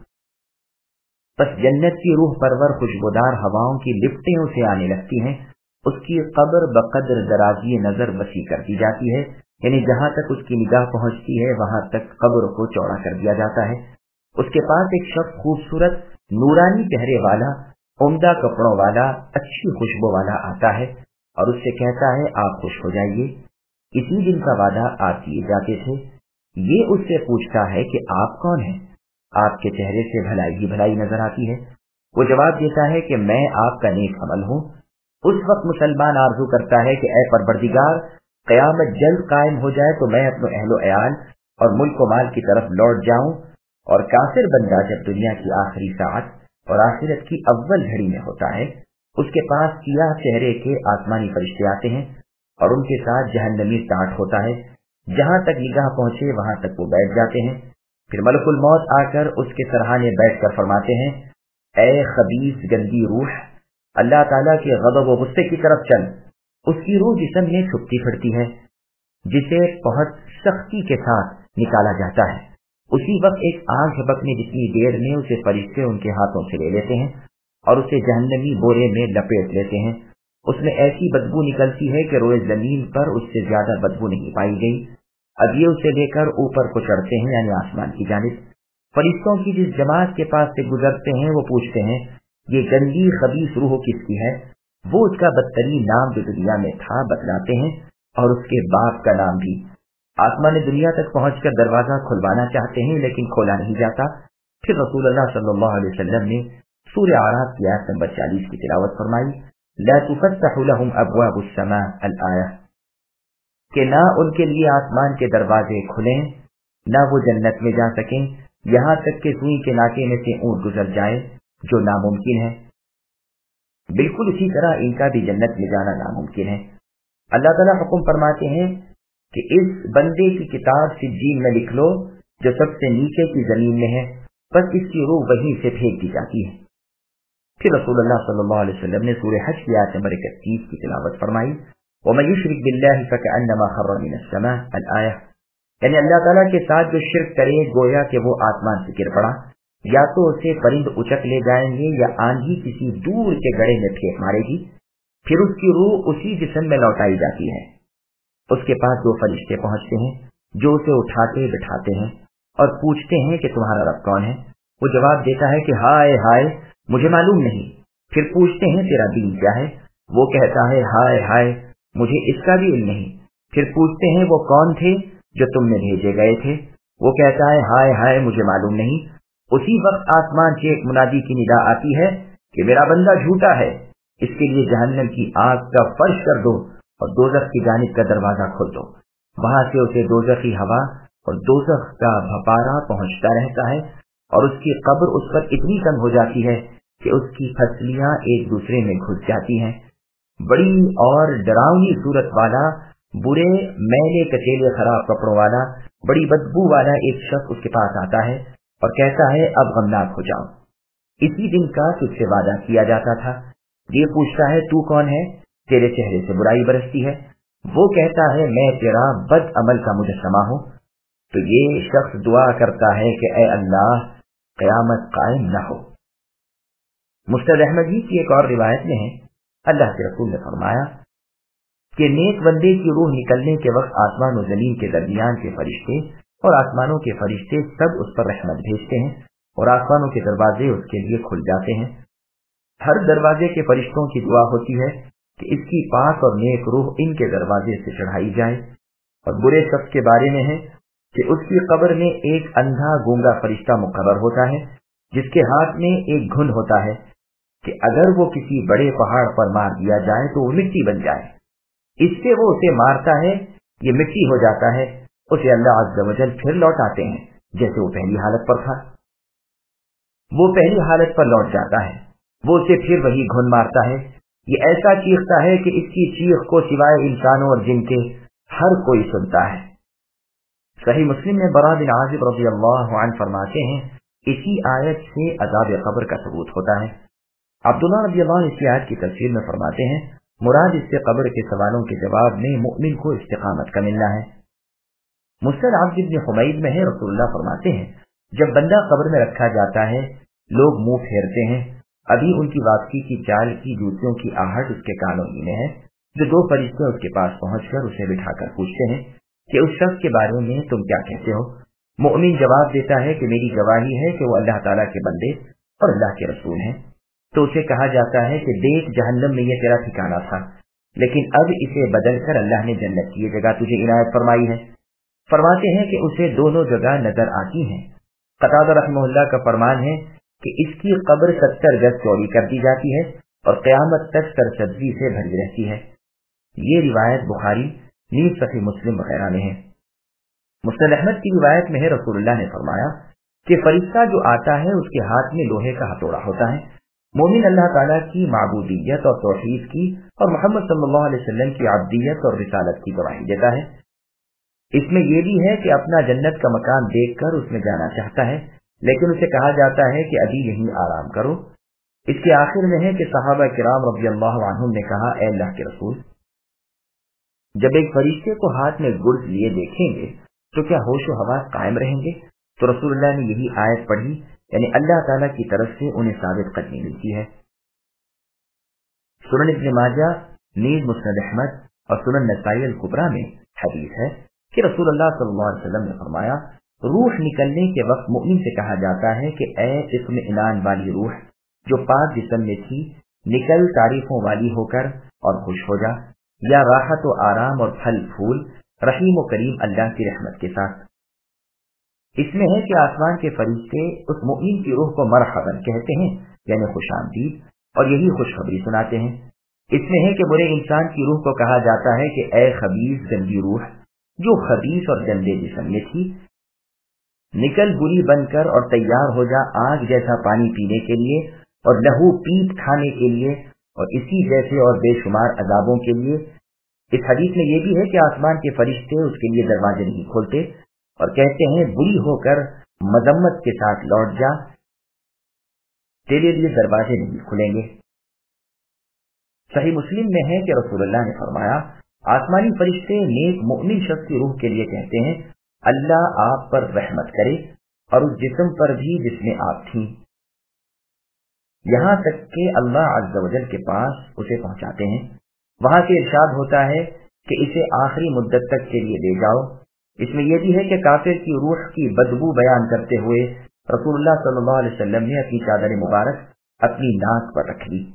बस जन्नत की रूह परवर खुशबूदार हवाओं की लिफ्टें उसे आने लगती हैं। उसकी कब्र बकदर दराजी नजर वसी कर दी जाती है, यानी जहां तक उसकी निगाह पहुंचती है वहां तक कब्र को चौड़ा कर दिया जाता है। उसके पास एक शख्स खूबसूरत नूरानी चेहरे वाला, उम्दा कपड़ों वाला, अच्छी खुशबू वाला आता है और उससे कहता है आप खुश हो जाइए, इसी दिन का वादा आप किए जाते थे। ये उससे पूछता है कि आप कौन हैं, आपके चेहरे से भलाई ही भलाई नजर आती है। वो जवाब देता है कि मैं आपका नेक अमल हूँ। उस वक्त मुसलमान आरजू करता है कि ऐ परवरदिगार, क़यामत जल्द कायम हो जाए तो मैं अपने अहलो अयाल और मुल्क व माल की तरफ लौट जाऊं। और काफिर बंदा जब दुनिया की आखिरी साथ और आखिरत की अव्वल घड़ी में होता है, उसके पास सियाह चेहरे के आसमानी फरिश्ते आते हैं और उनके साथ जहन्नमी स्टार्ट होता है। जहां तक निगाह पहुंचे वहां तक वो बैठ जाते हैं। फिर मलकुल मौत आकर उसके सरहाने बैठकर फरमाते हैं, ए खबीस गंदी रूह, अल्लाह ताला के गज़ब व गुस्से की तरफ चल। उसकी रूह जिस्म में छुपती फिरती है, जिसे बहुत सख्ती के साथ निकाला जाता है। उसी वक्त एक आंख झपकने जितनी देर में उसे फरिश्ते उनके हाथों से ले लेते हैं और उसे जहन्नमी बोरे में लपेट लेते हैं। उसमें ऐसी बदबू निकलती है कि रोए जमीन पर उससे ज्यादा बदबू नहीं पाई गई। अब ये उसे लेकर ऊपर को चढ़ते हैं, यानी आसमान की जानिब। फरिश्तों की जिस जमात के पास से गुजरते हैं वो पूछते हैं ये गंदी खबीस रूह किसकी है। वो उसका बदतरीन नाम जो दुनिया में था बतलाते हैं और उसके बाप का नाम भी। आसमान दुनिया तक पहुंचकर दरवाजा खुलवाना चाहते हैं लेकिन खोला नहीं जाता। फिर रसूलुल्लाह सल्लल्लाहु अलैहि वसल्लम ने सूरह आराफ की आयत नंबर 40 की तिलावत फरमाई, ला तुफत्तहु लहुम अब्वाबुस समा अल-आया, कि ना उनके लिए आसमान के दरवाजे खुलें, ना वो जन्नत में जा सकें, यहाँ तक कि सुई के नाके में से ऊंट गुजर जाए, जो नामुमकिन है। बिल्कुल इसी तरह इनका भी जन्नत में जाना नामुमकिन है। अल्लाह ताला हुक्म फरमाते हैं कि इस बंदे की किताब सिज्जीन में लिख लो जो सबसे नीचे की जमीन में है, बस इसकी रूह वहीं से फेंक दी जाती है। फिर रसूलुल्लाह सल्लल्लाहु अलैहि वसल्लम ने सूरह हज की आयत नंबर 31 की तिलावत फरमाई, वमन युश्रिक बिल्लाहि फकअन्नमा खर्रा मिनस समा अल-आया, यानी अल्लाह ताला के साथ जो शिर्क करे गोया कि वो आसमान से गिर पड़ा, या तो उसे परिंद उचक ले जाएंगे या आंधी किसी दूर के गड्ढे में फेंक मारेगी। फिर उसकी रूह उसी जिस्म में लौटाई जाती है। उसके पास 2 फरिश्ते पहुंचते हैं जो उसे उठाते बिठाते हैं और पूछते हैं कि तुम्हारा रब कौन है। वो जवाब देता है कि हाय हाय, مجھے معلوم نہیں۔ پھر پوچھتے ہیں تیرا دین کیا ہے؟ وہ کہتا ہے ہائے ہائے مجھے اس کا بھی علم نہیں۔ پھر پوچھتے ہیں وہ کون تھے جو تم نے بھیجے گئے تھے؟ وہ کہتا ہے ہائے ہائے مجھے معلوم نہیں۔ اسی وقت آسمان سے ایک منادی کی ندا آتی ہے کہ میرا بندہ جھوٹا ہے، اس کے لیے جہنم کی آگ کا فرش کر دو اور دوزخ کی جانب کا دروازہ کھول دو۔ وہاں سے اسے دوزخی ہوا اور دوزخ کا بھپارا پہنچتا رہتا ہے اور اس کی قبر اس پر اتنی تنگ ہو جاتی ہے کہ اس کی پھسلیاں ایک دوسرے میں گھس جاتی ہیں۔ بڑی اور ڈراؤنی صورت والا، برے میلے کچیلے خراب کپڑوں والا، بڑی بدبو والا ایک شخص اس کے پاس آتا ہے اور کہتا ہے اب غمناک ہو جاؤ، اسی دن کا تجھ سے وعدہ کیا جاتا تھا۔ یہ پوچھتا ہے تو کون ہے؟ تیرے چہرے سے برائی برستی ہے۔ وہ کہتا ہے میں تیرا بد عمل کا مجسمہ ہوں۔ تو یہ شخص دعا کرتا ہے کہ اے اللہ قیامت قائم نہ ہو۔ مسند احمد ہی کی ایک اور روایت میں ہے اللہ کے رسول نے فرمایا کہ نیک بندے کی روح نکلنے کے وقت آسمان و زمین کے درمیان کے فرشتے اور آسمانوں کے فرشتے سب اس پر رحمت بھیجتے ہیں اور آسمانوں کے دروازے اس کے لیے کھل جاتے ہیں۔ ہر دروازے کے فرشتوں کی دعا ہوتی ہے کہ اس کی پاک اور نیک روح ان کے دروازے سے چڑھائی جائے، اور برے شخص کے بارے میں ہے کہ اس کی قبر میں ایک اندھا گونگا فرشتہ مقرر ہوتا ہے جس کے ہاتھ میں ایک گھن ہوتا ہے کہ اگر وہ کسی بڑے پہاڑ پر مار دیا جائے تو وہ مٹی بن جائے۔ اس سے وہ اسے مارتا ہے، یہ مٹی ہو جاتا ہے، اسے اللہ عز و جل پھر لوٹاتے ہیں جیسے وہ پہلی حالت پر تھا۔ وہ پہلی حالت پر لوٹ جاتا ہے، وہ اسے پھر وہی گھن مارتا ہے، یہ ایسا چیختا ہے کہ اس کی چیخ کو سوائے انسانوں اور جن کے ہر کوئی سنتا ہے۔ صحیح مسلم میں برا بن عازب رضی اللہ عنہ فرماتے ہیں اسی آیت سے عذاب قبر کا ثبوت ہوتا ہے۔ عبداللہ رضی اللہ عنہ اسی آیت کی تفسیر میں فرماتے ہیں مراد اس سے قبر کے سوالوں کے جواب میں مؤمن کو استقامت کا ملنا ہے۔ مسند عبد بن حمید میں ہے رسول اللہ فرماتے ہیں جب بندہ قبر میں رکھا جاتا ہے لوگ منہ پھیرتے ہیں، ابھی ان کی واپسی کی چال کی جوتیوں کی آہٹ اس کے کانوں میں ہے، جو دو فرشتے اس کے پاس پہنچ کر اسے بٹھا کر پوچھتے ہیں کہ اس شخص کے بارے میں تم کیا کہتے ہو؟ مؤمن جواب دیتا ہے کہ میری گواہی ہے کہ وہ اللہ تعالیٰ کے بندے اور اللہ کے رسول ہیں۔ تو اسے کہا جاتا ہے کہ دیکھ جہنم میں یہ تیرا ٹھکانہ تھا، لیکن اب اسے بدل کر اللہ نے جنت کی یہ جگہ تجھے عنایت فرمائی ہے۔ فرماتے ہیں کہ اسے دونوں جگہ نظر آتی ہیں۔ قتادہ رحمہ اللہ کا فرمان ہے کہ اس کی قبر 70 گز چوڑی کر دی جاتی ہے اور قیامت تک سرسبزی سے بھری رہتی ہے۔ یہ روایت بخاری، نیز صحیح مسلم وغیرہ میں ہے۔ مسند احمد کی روایت میں ہے رسول اللہ نے فرمایا کہ فرشتہ جو آتا ہے اس کے ہاتھ میں لوہے کا ہتھوڑا ہوتا ہے۔ مومن اللہ تعالیٰ کی معبودیت اور توحید کی اور محمد صلی اللہ علیہ وسلم کی عبدیت اور رسالت کی گواہی دیتا ہے۔ اس میں یہ بھی ہے کہ اپنا جنت کا مکان دیکھ کر اس میں جانا چاہتا ہے، لیکن اسے کہا جاتا ہے کہ ابھی یہیں آرام کرو۔ اس کے آخر میں ہے کہ صحابہ کرام رضی اللہ عنہم نے کہا اے اللہ کے رسول، جب ایک فرشتے کو ہاتھ میں گرز لیے دیکھیں گے تو کیا ہوش و حواس قائم رہیں گے؟ تو رسول اللہ نے یہی آیت پڑھی، یعنی اللہ تعالیٰ کی طرف سے انہیں ثابت قدمی ملتی ہے۔ سنن ابن ماجہ، نیز مسند احمد اور سنن نسائی الکبریٰ میں حدیث ہے کہ رسول اللہ صلی اللہ علیہ وسلم نے فرمایا روح نکلنے کے وقت مؤمن سے کہا جاتا ہے کہ اے اطمئنان والی روح جو پاک جسم میں تھی، نکل تعریفوں والی ہو کر اور خوش ہو جا، یا راحت و آرام اور پھل پھول رحیم و کریم اللہ کی رحمت کے ساتھ۔ اس میں ہے کہ آسمان کے فرشتے اس مؤمن کی روح کو مرحبا کہتے ہیں، یعنی خوش آمدید، اور یہی خوشخبری سناتے ہیں۔ اس میں ہے کہ برے انسان کی روح کو کہا جاتا ہے کہ اے خبیث گندی روح جو خبیث اور گندے جسم میں تھی، نکل بری بن کر اور تیار ہو جا آگ جیسا پانی پینے کے لیے اور لہو پیپ کھانے کے لیے اور اسی جیسے اور بے شمار عذابوں کے لیے۔ اس حدیث میں یہ بھی ہے کہ آسمان کے فرشتے اس کے لیے دروازے نہیں کھولتے اور کہتے ہیں بری ہو کر مذمت کے ساتھ لوٹ جا، تیرے لیے دروازے نہیں کھلیں گے۔ صحیح مسلم میں ہے کہ رسول اللہ نے فرمایا آسمانی فرشتے نیک مؤمن شخص کی روح کے لیے کہتے ہیں اللہ آپ پر رحمت کرے اور اس جسم پر بھی جس میں آپ تھیں، یہاں تک کہ اللہ عز و جل کے پاس اسے پہنچاتے ہیں۔ وہاں سے ارشاد ہوتا ہے کہ اسے آخری مدت تک کے لیے لے جاؤ۔ اس میں یہ بھی ہے کہ کافر کی روح کی بدبو بیان کرتے ہوئے رسول اللہ صلی اللہ علیہ وسلم نے اپنی چادر مبارک अपनी नाक पर रख ली।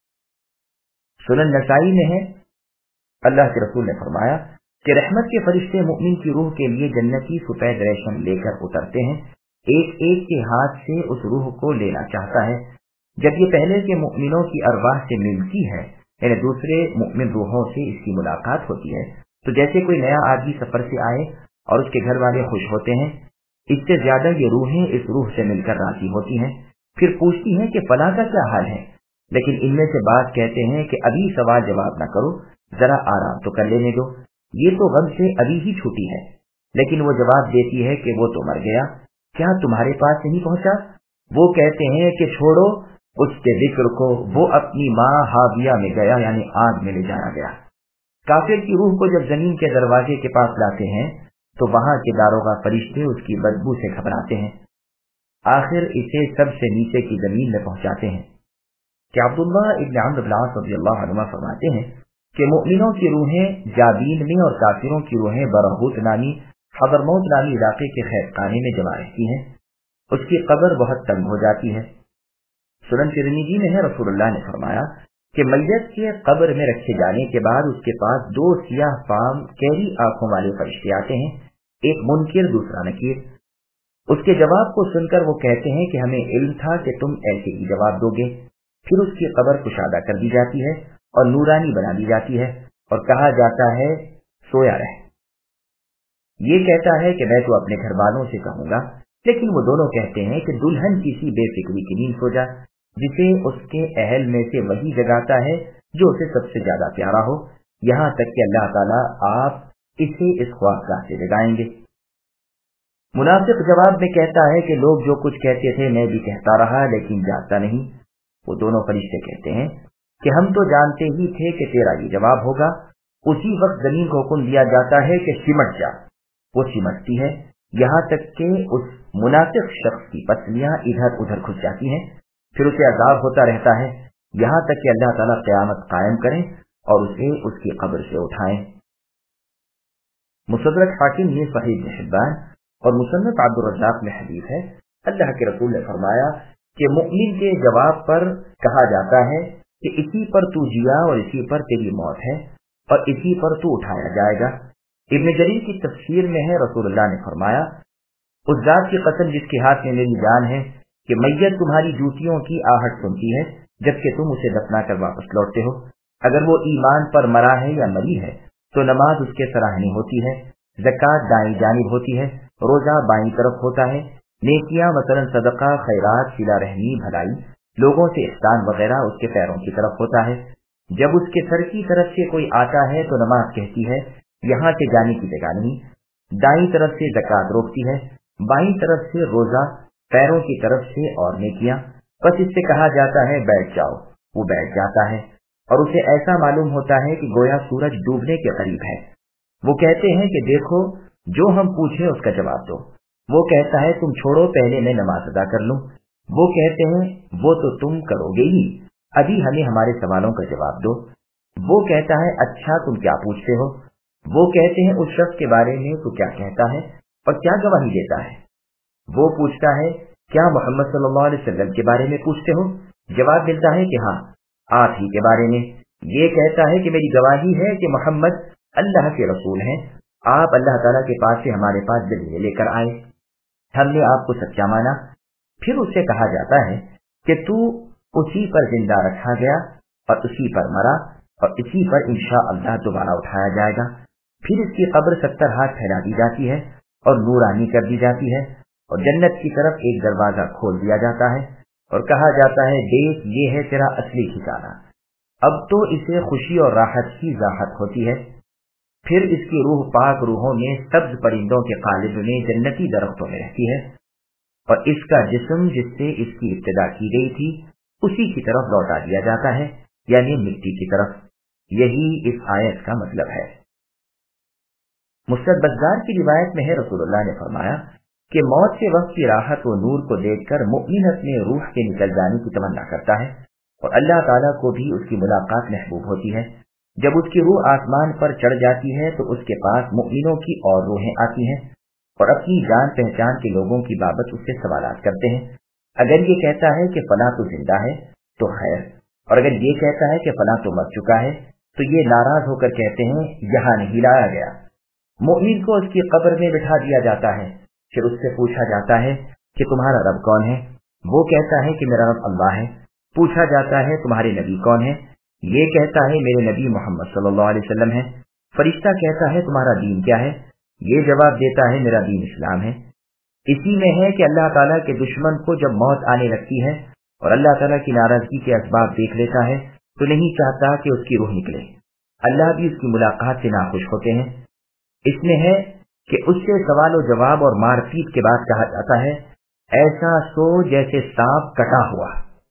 सुनन नसाई में है, अल्लाह के रसूल ने फरमाया कि रहमत के फरिश्ते मुमिन की रूह के लिए जन्नती सफेद रेशम लेकर उतरते हैं, एक एक के हाथ से उस रूह को लेना चाहता है। जब ये पहले के मुमिनों की अरवाह से मिलती है, यानी दूसरे मुमिन रूहों से इसकी मुलाकात होती है, तो जैसे कोई नया आदमी सफर से आए और उसके घर वाले खुश होते हैं, इससे ज्यादा ये रूहें इस रूह से मिलकर राजी होती हैं। फिर पूछती हैं कि फलां का क्या हाल है, लेकिन इनमें से बात कहते हैं कि अभी सवाल जवाब न करो, जरा आराम तो कर लेने दो, ये तो गम से अभी ही छूटी है। लेकिन वो जवाब देती है कि वो तो मर गया, क्या तुम्हारे पास नहीं पहुंचा? वो कहते हैं कि छोड़ो उसके जिक्र को, वो अपनी माँ हाविया में गया, यानी आग में ले जाया गया। काफिर की रूह को जब जमीन के दरवाजे के पास लाते हैं तो वहां के दारोगा फरिश्ते उसकी बदबू से घबराते हैं, आखिर इसे सबसे नीचे की जमीन में पहुंचाते हैं। कि अब्दुल्ला इब्न अम्र इब्न आस रज़ियल्लाहु अन्हुमा फरमाते हैं कि मुमिनों की रूहें जाबीन में और काफिरों की रूहें बरहूत नामी हदरमौत नामी इलाके के खैरखाने में जमा रहती हैं। उसकी कब्र बहुत तंग हो जाती है। सुनन तिरमिज़ी में है, रसूलुल्लाह ने फरमाया कि मैयत के कब्र में रखे जाने के बाद उसके पास दो सियाह फाम कैरी आंखों वाले फरिश्ते आते हैं, एक मुनकिर दूसरा नकीर। उसके जवाब को सुनकर वो कहते हैं कि हमें इल्म था कि तुम ऐसे ही जवाब दोगे। फिर उसकी कब्र कुशादा कर दी जाती है और नूरानी बना दी जाती है और कहा जाता है सोया रहे। ये कहता है कि मैं तो अपने घर वालों से कहूंगा, लेकिन वो दोनों कहते हैं कि दुल्हन किसी बेफिक्री की नींद सो जा, जिसे उसके अहल में से वही जगाता है जो उसे सबसे ज्यादा प्यारा हो, यहाँ तक कि अल्लाह ताला आप इसे इस ख्वाबगाह से जगाएंगे। मुनाफिक जवाब में कहता है कि लोग जो कुछ कहते थे मैं भी कहता रहा, लेकिन जागता नहीं। वो दोनों फरिश्ते कहते हैं कि हम तो जानते ही थे कि तेरा ये जवाब होगा। उसी वक्त जमीन को हुक्म दिया जाता है कि सिमट जा। वो सिमटती है, यहाँ तक कि उस मुनाफिक शख्स की पसलियां इधर उधर घुस जाती हैं। फिर उसे अजाब होता रहता है, यहाँ तक कि अल्लाह ताला क़यामत कायम करें और उसे उसकी कब्र से उठाएं। मुसद्दरक हाकिम में सहीह इब्न हिब्बान और मुसन्नफ अब्दुर रज़्ज़ाक़ में हदीस है, अल्लाह के रसूल ने फरमाया कि मुमिन के जवाब पर कहा जाता है कि इसी पर तू जिया और इसी पर तेरी मौत है और इसी पर तू उठाया जाएगा। इब्न जरीर की तफसीर में है, रसूलुल्लाह ने फरमाया उस जात की कसम जिसके हाथ में मेरी जान है कि मैयत तुम्हारी जूतियों की आहट सुनती है जबकि तुम उसे दफना कर वापस लौटते हो। अगर वो ईमान पर मरा है या मरी है तो नमाज उसके सराहनी होती है, ज़कात दाईं जानिब होती है, रोजा बाईं तरफ होता है, नेकियां मसलन सदका, खैरात, सिला रहमी, भलाई, लोगों से ihसान वगैरह उसके पैरों की तरफ होता है। जब उसके सर की तरफ से कोई आता है तो नमाज कहती है यहाँ से जाने की जगह नहीं, दाईं तरफ से ज़कात रोकती है, बाईं तरफ से रोजा, पैरों की तरफ से और नेकियां। बस इससे कहा जाता है बैठ जाओ, वो बैठ जाता है और उसे ऐसा मालूम होता है कि गोया सूरज डूबने के करीब है। वो कहते हैं कि देखो जो हम पूछे उसका जवाब दो। वो कहता है तुम छोड़ो, पहले मैं नमाज अदा कर लूं। वो कहते हैं वो तो तुम करोगे ही, अभी हमें हमारे सवालों का जवाब दो। वो कहता है अच्छा तुम क्या पूछते हो? वो कहते हैं उस शख्स के बारे में तो क्या कहता है और क्या गवाही देता है? वो पूछता है क्या मोहम्मद सल्लल्लाहु अलैहि वसल्लम के बारे में पूछते हो? जवाब मिलता है कि हाँ आप ही के बारे में। ये कहता है कि मेरी गवाही है कि मोहम्मद अल्लाह के रसूल हैं, आप अल्लाह ताला के पास से हमारे पास दलील लेकर आए, हमने आपको सच्चा माना। फिर उससे कहा जाता है कि तू उसी पर जिंदा रखा गया और उसी पर मरा और इसी पर इंशाअल्लाह दोबारा उठाया जाएगा। फिर इसकी कब्र 70 हाथ फैला दी जाती है और नूरानी कर दी जाती है और जन्नत की तरफ एक दरवाजा खोल दिया जाता है और कहा जाता है देख ये है तेरा असली ठिकाना। अब तो इसे खुशी और राहत की ज़ाहत होती है। फिर इसकी रूह पाक रूहों में सब्ज परिंदों के कालिब में जन्नती दरख्तों में रहती है और इसका जिस्म जिससे इसकी इब्तिदा की गई थी उसी की तरफ लौटा दिया जाता है, यानी मिट्टी की तरफ। यही इस आयत का मतलब है। मुस्नद बज़्ज़ार की रिवायत में है, रसूलुल्लाह ने फरमाया कि मौत के वक्त की राहत व नूर को देखकर मुमिन अपने रूह के निकल जाने की तमन्ना करता है और अल्लाह ताला को भी उसकी मुलाकात महबूब होती है। जब उसकी रूह आसमान पर चढ़ जाती है तो उसके पास मुमिनों की और रूहें आती हैं और अपनी जान पहचान के लोगों की बाबत उससे सवालात करते हैं। अगर ये कहता है कि फला तो जिंदा है تو خیر، اور اگر یہ کہتا ہے کہ فلاں تو مر چکا ہے تو یہ ناراض ہو کر کہتے ہیں یہاں نہیں لایا گیا۔ مومن کو اس کی قبر میں بٹھا دیا جاتا ہے، پھر اس سے پوچھا جاتا ہے کہ تمہارا رب کون ہے؟ وہ کہتا ہے کہ میرا رب اللہ ہے۔ پوچھا جاتا ہے تمہارے نبی کون ہے؟ یہ کہتا ہے میرے نبی محمد صلی اللہ علیہ وسلم ہے۔ فرشتہ کہتا ہے تمہارا دین کیا ہے؟ یہ جواب دیتا ہے میرا دین اسلام ہے۔ اسی میں ہے کہ اللہ تعالیٰ کے دشمن کو جب موت آنے لگتی ہے اور اللہ تعالیٰ کی ناراضگی کے اسباب دیکھ لیتا ہے تو نہیں چاہتا کہ اس کی روح نکلے، اللہ بھی اس کی ملاقات سے ناخوش ہوتے ہیں۔ اس میں ہے کہ اس سے سوال و جواب اور مار پیٹ کے بعد کہا جاتا ہے ایسا سو جیسے سانپ کٹا ہوا۔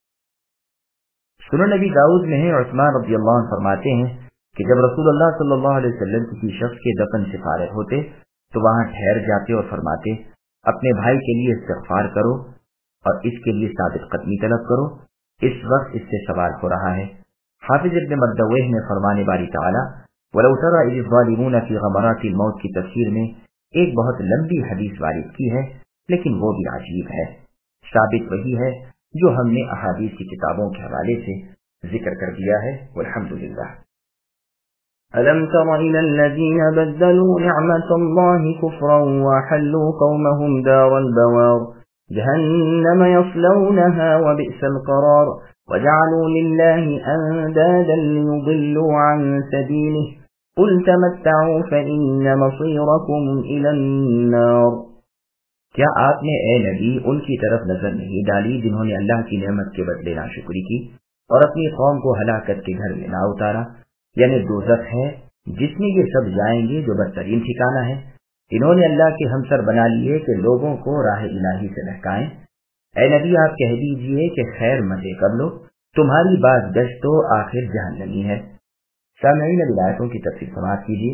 سنن نبی داؤد میں ہے، عثمان رضی اللہ عنہ فرماتے ہیں کہ جب رسول اللہ صلی اللہ علیہ وسلم کسی شخص کے دفن سے فارغ ہوتے تو وہاں ٹھہر جاتے اور فرماتے اپنے بھائی کے لیے استغفار کرو اور اس کے لیے ثابت قدمی طلب کرو، اس وقت اس سے سوال ہو رہا ہے۔ حافظ ابن مردویہ نے فرمان باری تعالی وَلَوْ تَرَى إِذِ الظَّالِمُونَ فِي غَمَرَاتِ الْمَوْتِ کی تفسیر میں ایک بہت لمبی حدیث وارد کی ہے، لیکن وہ بھی عجیب ہے۔ ثابت وہی ہے جو ہم نے احادیث کی کتابوں کے حوالے سے ذکر کر دیا ہے، والحمدللہ۔ أَلَمْ تَرَ إِلَى الَّذِينَ بَدَّلُوا نِعْمَةَ اللَّهِ كُفْرًا وَأَحَلُّوا قَوْمَهُمْ دَارَ الْبَوَارِ جَهَنَّمَ يَصْلَوْنَهَا وَبِئْسَ الْقَرَارُ وَجَعَلُوا لِلَّهِ أَندَادًا لِيُضِلُّوا عَن سَبِيلِهِ قُلْ تَمَتَّعُوا فَإِنَّ مَصِيرَكُمْ إِلَى النَّارِ۔ کیا آپ نے اے نبی ان کی طرف نظر نہیں ڈالی جنہوں نے اللہ کی نعمت کے بدلے ناشکری کی اور اپنی قوم کو ہلاکت کے گھر میں نہ اتارا، یعنی دوزخ ہے جس میں یہ سب جائیں گے جو بدترین ٹھکانہ ہے۔ انہوں نے اللہ کے ہمسر بنا لیے کہ لوگوں کو راہ الہی سے بہکائیں۔ اے نبی آپ کہہ دیجئے کہ خیر مزے کر لو، تمہاری بات گشت تو آخر جہنمی ہے۔ سامعین ولایتوں کی تفسیر سماعت کیجیے۔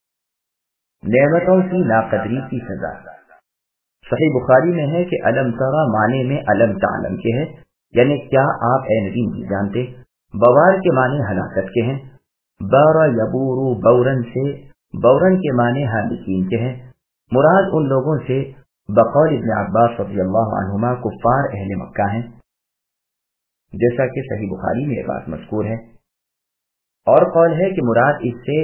نعمتوں کی ناقدری کی سزا۔ صحیح بخاری میں ہے کہ علم ترا معنی میں علم تعلم کے ہے، یعنی کیا آپ اے نبی نہیں جانتے۔ بوار کے معنی ہلاکت کے ہیں، بارا یبورو بورن سے، بورن کے معنی ہالکین کے ہیں۔ مراد ان لوگوں سے بقول ابن عباس رضی اللہ عنہما کفار اہل مکہ ہیں، جیسا کہ صحیح بخاری میں یہ بات مذکور ہے۔ اور قول ہے کہ مراد اس سے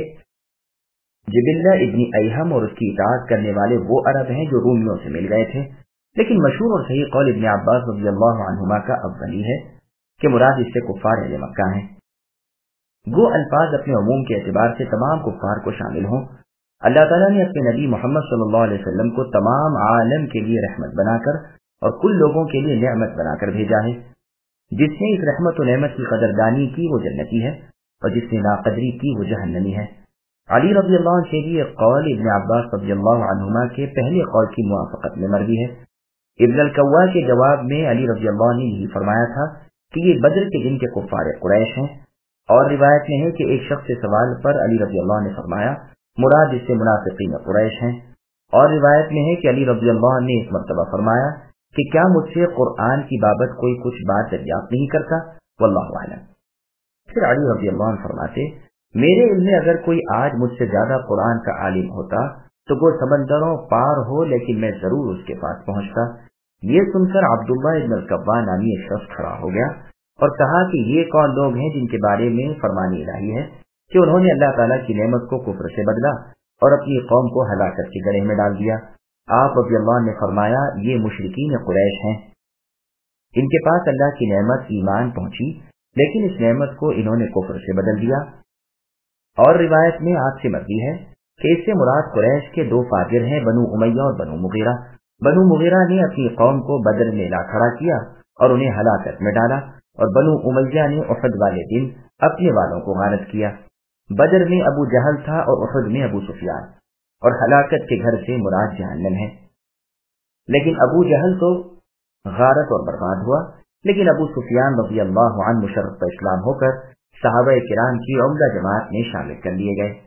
جبلہ ابن ایہم اور اس کی اطاعت کرنے والے وہ عرب ہیں جو رومیوں سے مل گئے تھے، لیکن مشہور اور صحیح قول ابن عباس رضی اللہ عنہما کا اولی ہے کہ مراد اس سے کفار اہل مکہ ہیں۔ گو الفاظ اپنے عموم کے اعتبار سے تمام کفار کو شامل ہوں۔ اللہ تعالیٰ نے اپنے نبی محمد صلی اللہ علیہ وسلم کو تمام عالم کے لیے رحمت بنا کر اور کل لوگوں کے لیے نعمت بنا کر بھیجا ہے۔ جس نے اس رحمت و نعمت کی قدردانی کی وہ جنتی ہے اور جس نے ناقدری کی وہ جہنمی ہے۔ علی رضی اللہ عنہ سے بھی ایک قول ابن عباس رضی اللہ عنہما کے پہلے قول کی موافقت میں مروی ہے۔ ابن القوا کے جواب میں علی رضی اللہ عنہ نے یہی فرمایا تھا کہ یہ بدر کے دن کے کفار قریش ہیں، اور روایت میں ہے کہ ایک شخص سے سوال پر علی رضی اللہ عنہ نے فرمایا مراد اس سے منافقین قریش ہیں، اور روایت میں ہے کہ علی رضی اللہ عنہ نے اس مرتبہ فرمایا کہ کیا مجھ سے قرآن کی بابت کوئی کچھ بات دریافت نہیں کرتا؟ واللہ اعلم۔ پھر علی رضی اللہ عنہ فرماتے میرے علم میں اگر کوئی آج مجھ سے زیادہ قرآن کا عالم ہوتا تو وہ سمندروں پار ہو، لیکن میں ضرور اس کے پاس پہنچتا۔ یہ سن کر عبداللہ ابن القوا نامی ایک شخص کھڑا ہو گیا اور کہا کہ یہ کون لوگ ہیں جن کے بارے میں فرمان الہی ہے کہ انہوں نے اللہ تعالیٰ کی نعمت کو کفر سے بدلا اور اپنی قوم کو ہلاکت کے گڑھے میں ڈال دیا۔ آپ رضی اللہ عنہ نے فرمایا یہ مشرکین قریش ہیں، ان کے پاس اللہ کی نعمت ایمان پہنچی لیکن اس نعمت کو انہوں نے کفر سے بدل دیا۔ اور روایت میں آپ سے مروی ہے کہ اس سے مراد قریش کے دو فاجر ہیں، بنو امیہ اور بنو مغیرہ۔ بنو مغیرہ نے اپنی قوم کو بدر میں لا کھڑا کیا اور انہیں ہلاکت میں ڈالا، اور بنو امیہ نے احد والے دن اپنے والوں کو غارت کیا۔ بدر میں ابو جہل تھا اور احد میں ابو سفیان، اور ہلاکت کے گھر سے مراد جہنم ہے۔ لیکن ابو جہل تو غارت اور برباد ہوا، لیکن ابو سفیان رضی اللہ عنہ مشرف اسلام ہو کر صحابہ کرام کی عمدہ جماعت میں شامل کر لیے گئے۔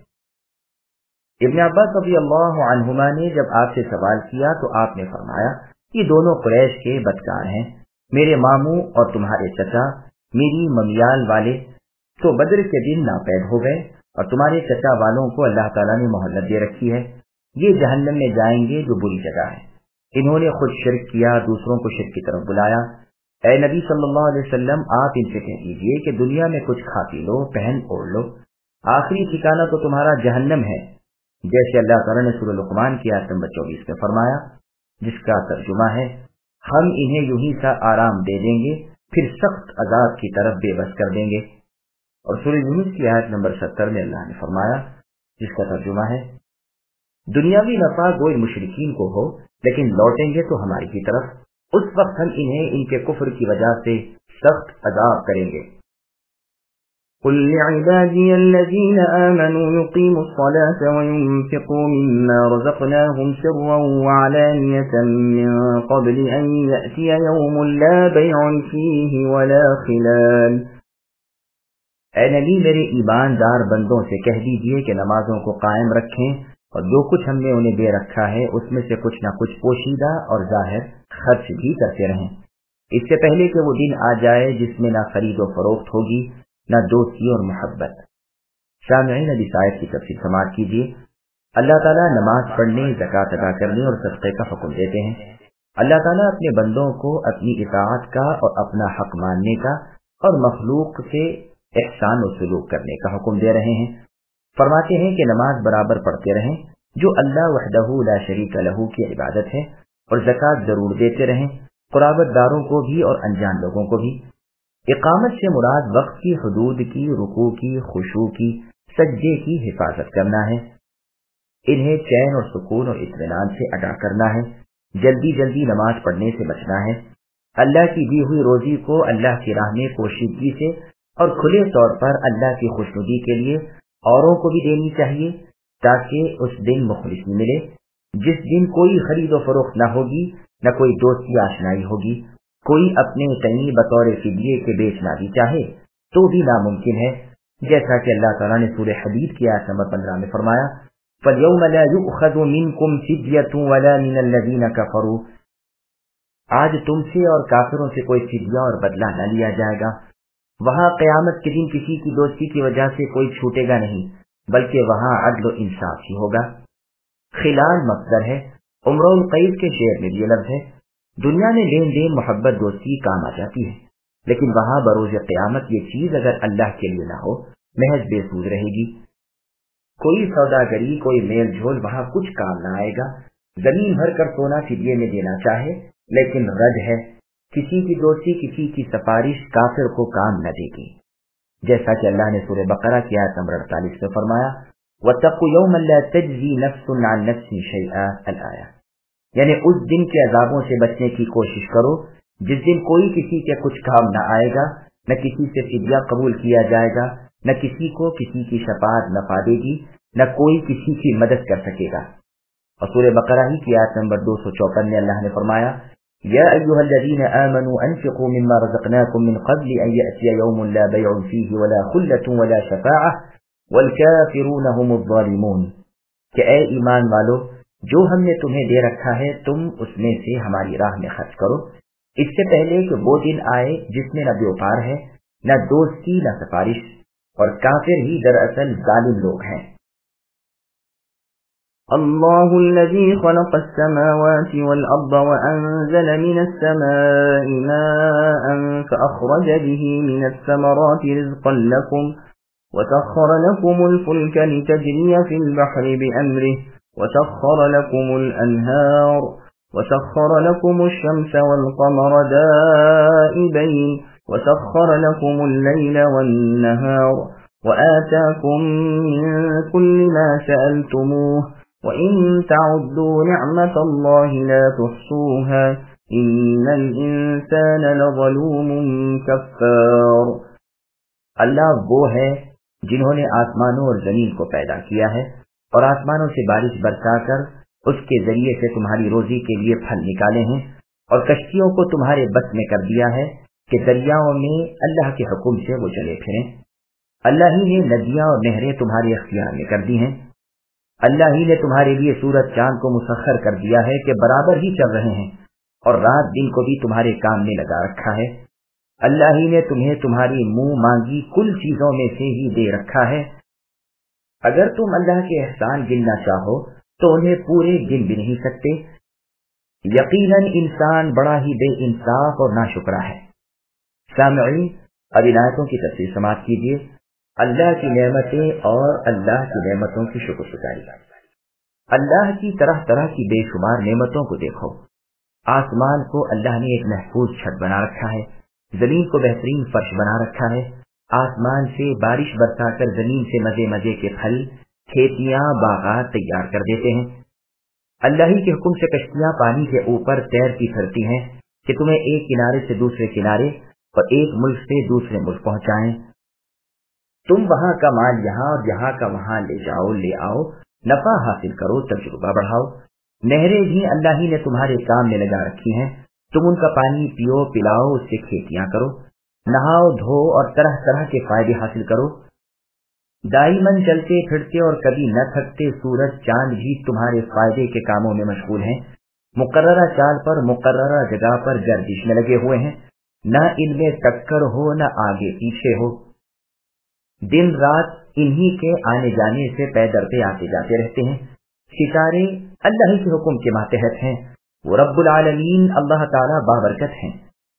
ابن عباس رضی اللہ عنہما نے جب آپ سے سوال کیا تو آپ نے فرمایا یہ دونوں قریش کے بدکار ہیں، میرے ماموں اور تمہارے چچا میری ممیال والے تو بدر کے دن ناپید ہو گئے، اور تمہارے چچا والوں کو اللہ تعالیٰ نے مہلت دے رکھی ہے، یہ جہنم میں جائیں گے جو بری جگہ ہے۔ انہوں نے خود شرک کیا، دوسروں کو شرک کی طرف بلایا، اے نبی صلی اللہ علیہ وسلم، آپ ان سے کہہ دیجیے کہ دنیا میں کچھ کھا پی لو، پہن اوڑھ لو، آخری ٹھکانہ تو تمہارا جہنم ہے، جیسے اللہ تعالیٰ نے سورہ لقمان کی آیت نمبر 24 میں فرمایا، جس کا ترجمہ ہے ہم انہیں یوں ہی سا آرام دے دیں گے، پھر سخت عذاب کی طرف بے بس کر دیں گے۔ اور سورہ یونس کی آیت نمبر 70 میں اللہ نے فرمایا، جس کا ترجمہ ہے دنیاوی نفع گوئے مشرکین کو ہو، لیکن لوٹیں گے تو ہماری کی طرف، اس وقت ہم انہیں ان کے کفر کی وجہ سے سخت عذاب کریں گے۔ قل لعبادي الذين آمنوا يقيموا الصلاة وينفقوا مما رزقناهم سرا وعلانية من قبل أن يأتي يوم لا بيع فيه ولا خلال۔ اے نبی، میرے ایماندار بندوں سے کہہ دیجئے کہ نمازوں کو قائم رکھیں اور جو کچھ ہم نے انہیں دے رکھا ہے اس میں سے کچھ نہ کچھ پوشیدہ اور ظاہر خرچ بھی کرتے رہیں، اس سے پہلے کہ وہ دن آ جائے جس میں نہ خرید و فروخت ہوگی نہ دوستی اور محبت۔ سامعین، ابھی آیت کی تفسیر سماعت کیجیے۔ اللہ تعالیٰ نماز پڑھنے، زکوٰۃ ادا کرنے اور صدقے کا حکم دیتے ہیں۔ اللہ تعالیٰ اپنے بندوں کو اپنی اطاعت کا اور اپنا حق ماننے کا اور مخلوق سے احسان و سلوک کرنے کا حکم دے رہے ہیں۔ فرماتے ہیں کہ نماز برابر پڑھتے رہیں جو اللہ وحدہ لا شریک لہ کی عبادت ہے، اور زکوٰۃ ضرور دیتے رہیں، قرابت داروں کو بھی اور انجان لوگوں کو بھی۔ اقامت سے مراد وقت کی حدود کی، رکوع کی، خشوع کی، سجدے کی حفاظت کرنا ہے، انہیں چین اور سکون اور اطمینان سے ادا کرنا ہے، جلدی جلدی نماز پڑھنے سے بچنا ہے، اللہ کی دی ہوئی روزی کو اللہ کی راہ میں پوشیدگی سے اور کھلے طور پر اللہ کی خوشنودی کے لیے اوروں کو بھی دینی چاہیے، تاکہ اس دن مخلصی ملے، جس دن کوئی خرید و فروخت نہ ہوگی، نہ کوئی دوستی آشنائی ہوگی، کوئی اپنے تئیں بطور فدیے کے بیچنا بھی چاہے تو بھی ناممکن ہے، جیسا کہ اللہ تعالیٰ نے سورہ حدید کی آیت نمبر 15 میں فرمایا، فَالْيَوْمَ لَا يُؤْخَذُ مِنْكُمْ فِدْيَةٌ وَلَا مِنَ الَّذِينَ كَفَرُوا۔ آج تم سے اور کافروں سے کوئی فدیہ اور بدلہ نہ لیا جائے گا۔ وہاں قیامت کے دن کسی کی دوستی کی وجہ سے کوئی چھوٹے گا نہیں، بلکہ وہاں عدل و انصاف ہی ہوگا۔ خلال مصدر ہے، عمر القیس کے شعر میں بھی یہ لفظ ہے۔ دنیا میں لین دین، محبت، دوستی کام آ جاتی ہے، لیکن وہاں بروز قیامت یہ چیز اگر اللہ کے لیے نہ ہو محض بے سود رہے گی۔ کوئی سوداگری، کوئی میل جھول وہاں کچھ کام نہ آئے گا۔ زمین بھر کر سونا فدیے میں دینا چاہے لیکن رد ہے، کسی کی دوستی، کسی کی سفارش کافر کو کام نہ دے گی، جیسا کہ اللہ نے سورہ بقرہ کی آیت نمبر 48 میں فرمایا، وَاتَّقُوا يَوْمًا لَا تَجْزِي نَفْسٌ عَن نَفْسٍ شَيْئًا، الآیہ، یعنی اس دن کے عذابوں سے بچنے کی کوشش کرو جس دن کوئی کسی کے کچھ کام نہ آئے گا، نہ کسی سے فدیہ قبول کیا جائے گا، نہ کسی کو کسی کی شفاعت نفع دے گی، نہ کوئی کسی کی مدد کر سکے گا۔ اور سورہ بقرہ ہی کی آیت نمبر 254 میں اللہ نے فرمایا، یا ایھا الذین آمنوا انفقوا مما رزقناکم من قبل ان یأتی یوم لا بیع فیہ ولا خلۃ ولا شفاعۃ والکافرون هم الظالمون، کہ اے ایمان والو، جو ہم نے تمہیں دے رکھا ہے تم اس میں سے ہماری راہ میں خرچ کرو، اس سے پہلے کہ وہ دن آئے جس میں نہ بیوپار ہے، نہ دوستی، نہ سفارش، اور کافر ہی دراصل ظالم لوگ ہیں۔ الله الذي خلق السماوات والأرض وأنزل من السماء ماء فأخرج به من الثمرات رزقا لكم وسخر لكم الفلك لتجري في البحر بأمره وسخر لكم الأنهار وسخر لكم الشمس والقمر دائبين وسخر لكم الليل والنهار وآتاكم من كل ما سألتموه وَإِن تَعُدُّوا نِعْمَةَ اللَّهِ لَا تُحْصُوهَا إِنَّ الْإِنسَانَ لَظَلُومٌ كَفَّارٌ۔ اللہ وہ ہے جنہوں نے آسمانوں اور زمین کو پیدا کیا ہے اور آسمانوں سے بارش برسا کر اس کے ذریعے سے تمہاری روزی کے لیے پھل نکالے ہیں، اور کشتیوں کو تمہارے بس میں کر دیا ہے کہ دریاؤں میں اللہ کے حکم سے وہ چلے پھریں۔ اللہ ہی نے ندیاں اور نہریں تمہارے اختیار میں کر دی ہیں۔ اللہ ہی نے تمہارے لیے سورج چاند کو مسخر کر دیا ہے کہ برابر ہی چل رہے ہیں، اور رات دن کو بھی تمہارے کام میں لگا رکھا ہے۔ اللہ ہی نے تمہیں تمہاری منہ مانگی کل چیزوں میں سے ہی دے رکھا ہے۔ اگر تم اللہ کے احسان گننا چاہو تو انہیں پورے گن بھی نہیں سکتے۔ یقیناً انسان بڑا ہی بے انصاف اور ناشکرا ہے۔ سامعین، اب عنایتوں کی تفصیل سماعت کیجیے۔ اللہ کی نعمتیں اور اللہ کی نعمتوں کی شکر گزاری۔ اللہ کی طرح طرح کی بے شمار نعمتوں کو دیکھو۔ آسمان کو اللہ نے ایک محفوظ چھت بنا رکھا ہے، زمین کو بہترین فرش بنا رکھا ہے، آسمان سے بارش برسا کر زمین سے مزے مزے کے پھل، کھیتیاں، باغات تیار کر دیتے ہیں۔ اللہ ہی کے حکم سے کشتیاں پانی کے اوپر تیرتی پھرتی ہیں کہ تمہیں ایک کنارے سے دوسرے کنارے اور ایک ملک سے دوسرے ملک پہنچائیں۔ تم وہاں کا مال یہاں اور یہاں کا وہاں لے جاؤ، لے آؤ، نفع حاصل کرو، تجربہ بڑھاؤ۔ نہریں بھی اللہ ہی نے تمہارے کام میں لگا رکھی ہیں، تم ان کا پانی پیو، پلاؤ، اس سے کھیتیاں کرو، نہاؤ، دھو اور طرح طرح کے فائدے حاصل کرو۔ دائماً چلتے پھرتے اور کبھی نہ تھکتے سورج چاند بھی تمہارے فائدے کے کاموں میں مشغول ہیں، مقررہ چال پر مقررہ جگہ پر گردش میں لگے ہوئے ہیں، نہ ان میں ٹکر ہو نہ آگے پیچھے ہو۔ دن رات انہی کے آنے جانے سے پے در پہ آتے جاتے رہتے ہیں۔ ستارے اللہ کے حکم کے ماتحت ہیں، وہ رب العالمین اللہ تعالیٰ بابرکت ہیں۔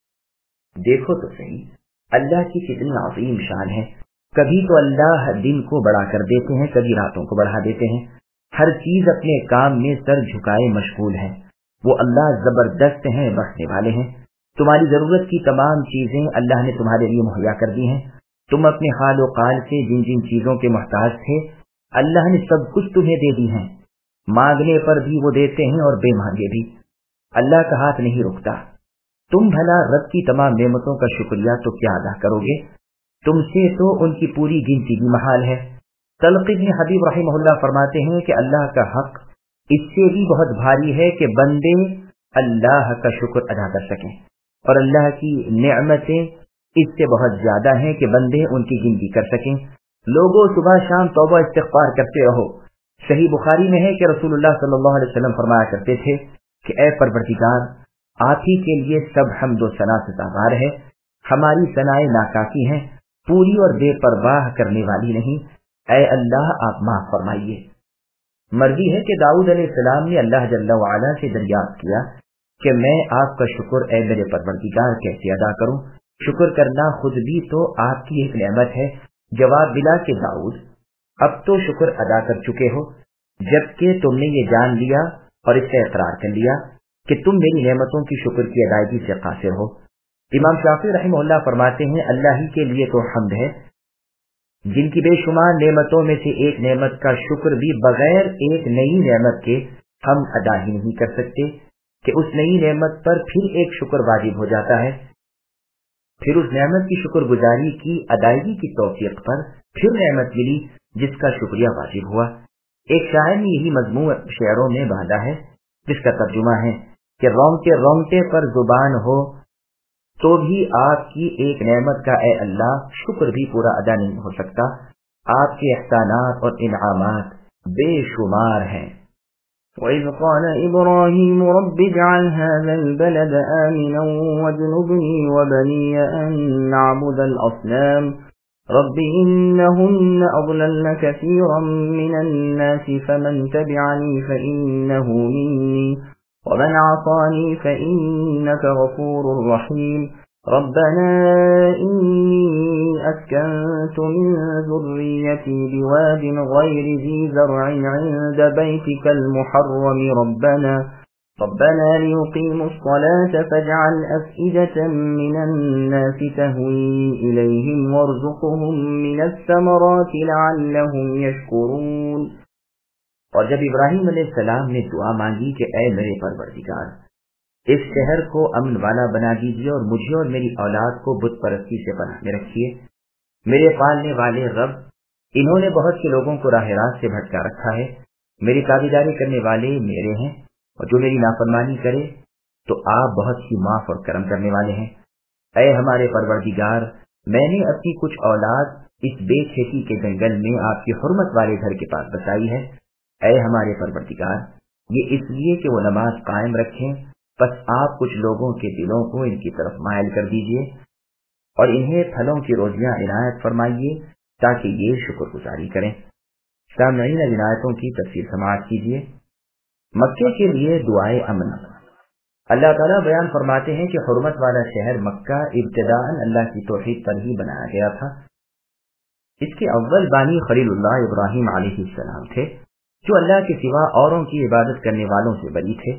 دیکھو تو صحیح اللہ کی کتنی عظیم شان ہے۔ کبھی تو اللہ دن کو بڑھا کر دیتے ہیں، کبھی راتوں کو بڑھا دیتے ہیں، ہر چیز اپنے کام میں سر جھکائے مشغول ہے۔ وہ اللہ زبردست ہیں، بخشنے والے ہیں۔ تمہاری ضرورت کی تمام چیزیں اللہ نے تمہارے لیے مہیا کر دی ہیں۔ تم اپنے حال و قال سے جن جن چیزوں کے محتاج تھے اللہ نے سب کچھ تمہیں دے دی ہیں۔ مانگنے پر بھی وہ دیتے ہیں اور بے مانگے بھی، اللہ کا ہاتھ نہیں رکتا۔ تم بھلا رب کی تمام نعمتوں کا شکریہ تو کیا ادا کرو گے؟ تم سے تو ان کی پوری گنتی بھی محال ہے۔ طلق بن حبیب رحمہ اللہ فرماتے ہیں کہ اللہ کا حق اس سے بھی بہت بھاری ہے کہ بندے اللہ کا شکر ادا کر سکیں، اور اللہ کی نعمتیں اس سے بہت زیادہ ہیں کہ بندے ان کی گنتی کر سکیں۔ لوگوں صبح شام توبہ استغفار کرتے رہو۔ صحیح بخاری میں ہے کہ رسول اللہ صلی اللہ علیہ وسلم فرمایا کرتے تھے کہ اے پروردگار، آپ ہی کے لیے سب حمد و ثنا سے سزاوار ہے، ہماری ثنائیں ناکافی ہیں، پوری اور بے پرواہ کرنے والی نہیں، اے اللہ آپ معاف فرمائیے۔ مرضی ہے کہ داؤد علیہ السلام نے اللہ جل وعلا سے دریافت کیا کہ میں آپ کا شکر اے میرے پروردگار کیسے ادا کروں؟ شکر کرنا خود بھی تو آپ کی ایک نعمت ہے۔ جواب ملا کہ داؤد، اب تو شکر ادا کر چکے ہو، جبکہ تم نے یہ جان لیا اور اس سے اقرار کر لیا کہ تم میری نعمتوں کی شکر کی ادائیگی سے قاصر ہو۔ امام شافعی رحمہ اللہ فرماتے ہیں اللہ ہی کے لیے تو حمد ہے جن کی بے شمار نعمتوں میں سے ایک نعمت کا شکر بھی بغیر ایک نئی نعمت کے ہم ادا ہی نہیں کر سکتے کہ اس نئی نعمت پر پھر ایک شکر واجب ہو جاتا ہے، پھر اس نعمت کی شکر گزاری کی ادائیگی کی توفیق پر پھر نعمت ملی جس کا شکریہ واجب ہوا۔ ایک شاعر نے یہی مضمون شعروں میں باندھا ہے جس کا ترجمہ ہے کہ رونقے رونقے پر زبان ہو تو بھی آپ کی ایک نعمت کا اے اللہ شکر بھی پورا ادا نہیں ہو سکتا، آپ کے احسانات اور انعامات بے شمار ہیں۔ وَإِذْ قَالَ إِبْرَاهِيمُ رَبِّ اجْعَلْ هَذَا الْبَلَدَ آمِنًا وَاجْنُبْنِي وَبَنِيَّ أَن نَّعْبُدَ الْأَصْنَامَ رَبِّ إِنَّهُنَّ أَضْلَلْنَ كَثِيرًا مِّنَ النَّاسِ فَمَن تَبِعَنِي فَإِنَّهُ مِنِّي وَمَنْ عَصَانِي فَإِنَّكَ غَفُورٌ رَّحِيمٌ رَبَّنَا إِنِّي أَسْكَنتُ مِن ذُرِّيَّتِي بِوَادٍ غَيْرِ ذِي زَرْعٍ عِندَ بَيْتِكَ الْمُحَرَّمِ رَبَّنَا لِيُقِيمُوا الصَّلَاةَ فَاجْعَلْ أَفْئِدَةً مِّنَ النَّاسِ تَهْوِي إِلَيْهِمْ وَارْزُقْهُم مِّنَ الثَّمَرَاتِ لَعَلَّهُمْ يَشْكُرُونَ۔ اور جب ابراہیم علیہ السلام نے دعا مانگی کہ اے میرے پروردگار، اس شہر کو امن والا بنا دیجیے اور مجھے اور میری اولاد کو بت پرستی سے پناہ میں رکھیے، میرے پالنے والے رب، انہوں نے بہت سے لوگوں کو راہ راست سے بھٹکا رکھا ہے، میری تابعداری کرنے والے میرے ہیں اور جو میری نافرمانی کرے تو آپ بہت ہی معاف اور کرم کرنے والے ہیں۔ اے ہمارے پروردگار، میں نے اپنی کچھ اولاد اس بے کھیتی کے جنگل میں آپ کی حرمت والے گھر کے پاس بسائی ہے۔ اے ہمارے پروردگار، یہ اس لیے کہ وہ نماز قائم رکھیں، بس آپ کچھ لوگوں کے دلوں کو ان کی طرف مائل کر دیجیے اور انہیں پھلوں کی روزیاں عنایت فرمائیے تاکہ یہ شکر گزاری کریں۔ سامعین عنایتوں کی تفصیل سماعت کیجیے۔ مکے کے لیے دعائے امن۔ اللہ تعالیٰ بیان فرماتے ہیں کہ حرمت والا شہر مکہ ابتداءً اللہ کی توحید پر ہی بنایا گیا تھا۔ اس کے اول بانی خلیل اللہ ابراہیم علیہ السلام تھے، جو اللہ کے سوا اوروں کی عبادت کرنے والوں سے بری تھے۔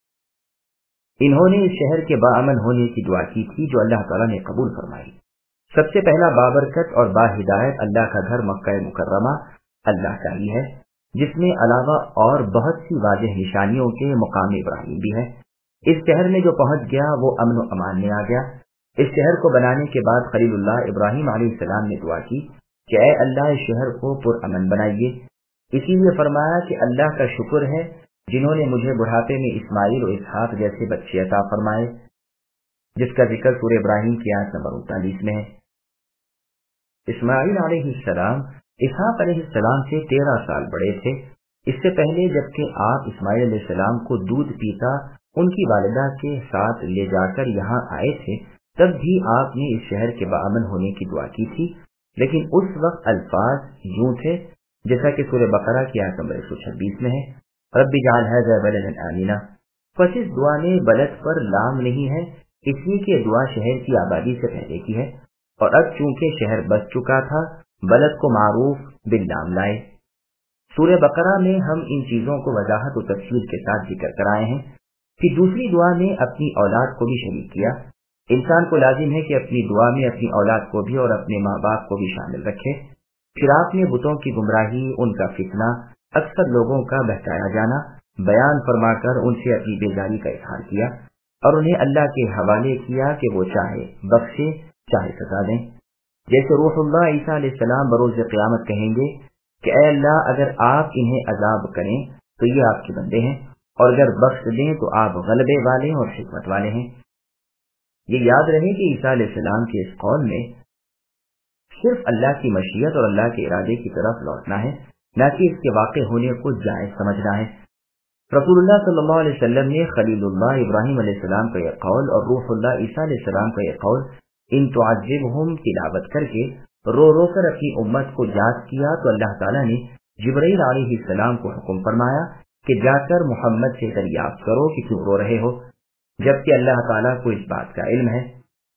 انہوں نے اس شہر کے باامن ہونے کی دعا کی تھی، جو اللہ تعالیٰ نے قبول فرمائی۔ سب سے پہلا بابرکت اور باہدایت اللہ کا گھر مکہ مکرمہ اللہ کا ہی ہے، جس میں علاوہ اور بہت سی واضح نشانیوں کے مقام ابراہیم بھی ہے۔ اس شہر میں جو پہنچ گیا وہ امن و امان میں آ گیا۔ اس شہر کو بنانے کے بعد خلیل اللہ ابراہیم علیہ السلام نے دعا کی کہ اے اللہ اس شہر کو پر امن بنائیے۔ اسی لیے فرمایا کہ اللہ کا شکر ہے جنہوں نے مجھے بڑھاپے میں اسماعیل و اسحاق جیسے بچے عطا فرمائے، جس کا ذکر سورہ ابراہیم کی آیت نمبر 39 میں ہے۔ اسماعیل علیہ السلام اسحاق علیہ السلام سے 13 سال بڑے تھے۔ اس سے پہلے جبکہ آپ اسماعیل علیہ السلام کو دودھ پیتا ان کی والدہ کے ساتھ لے جا کر یہاں آئے تھے، تب بھی آپ نے اس شہر کے باامن ہونے کی دعا کی تھی، لیکن اس وقت الفاظ یوں تھے جیسا کہ سورہ بقرہ کی آیت نمبر 126 میں ہے، رب اجعل ھذا بلدا آمنا۔ پس اس دعا میں بلد پر لام نہیں ہے، اس لیے کہ دعا شہر کی آبادی سے پہلے کی ہے، اور اب چونکہ شہر بس چکا تھا بلد کو معروف باللام لائے۔ سورہ بقرہ میں ہم ان چیزوں کو وضاحت و تفصیل کے ساتھ ذکر کرائے ہیں۔ پھر دوسری دعا میں اپنی اولاد کو بھی شریک کیا۔ انسان کو لازم ہے کہ اپنی دعا میں اپنی اولاد کو بھی اور اپنے ماں باپ کو بھی شامل رکھے۔ پھر آپ نے بتوں کی گمراہی، ان کا فتنہ، اکثر لوگوں کا بہکایا جانا بیان فرما کر ان سے اپنی بیزاری کا اظہار کیا اور انہیں اللہ کے حوالے کیا کہ وہ چاہے بخشے چاہے سزا دیں۔ جیسے روح اللہ عیسیٰ علیہ السلام بروز قیامت کہیں گے کہ اے اللہ اگر آپ انہیں عذاب کریں تو یہ آپ کے بندے ہیں، اور اگر بخش دیں تو آپ غلبے والے اور حکمت والے ہیں۔ یہ یاد رہے کہ عیسیٰ علیہ السلام کے اس قول میں صرف اللہ کی مشیت اور اللہ کے ارادے کی طرف لوٹنا ہے، نہ کہ اس کے واقع ہونے کو جائز سمجھنا ہے۔ رسول اللہ صلی اللہ علیہ وسلم نے خلیل اللہ ابراہیم علیہ السلام کا یہ قول اور روح اللہ عیسیٰ علیہ السلام کا یہ قول ان تعذبہم تلاوت کر کے رو رو کر اپنی امت کو یاد کیا، تو اللہ تعالیٰ نے جبرائیل علیہ السلام کو حکم فرمایا کہ جا کر محمد سے دریافت کرو کہ کیوں رو رہے ہو، جبکہ اللہ تعالیٰ کو اس بات کا علم ہے۔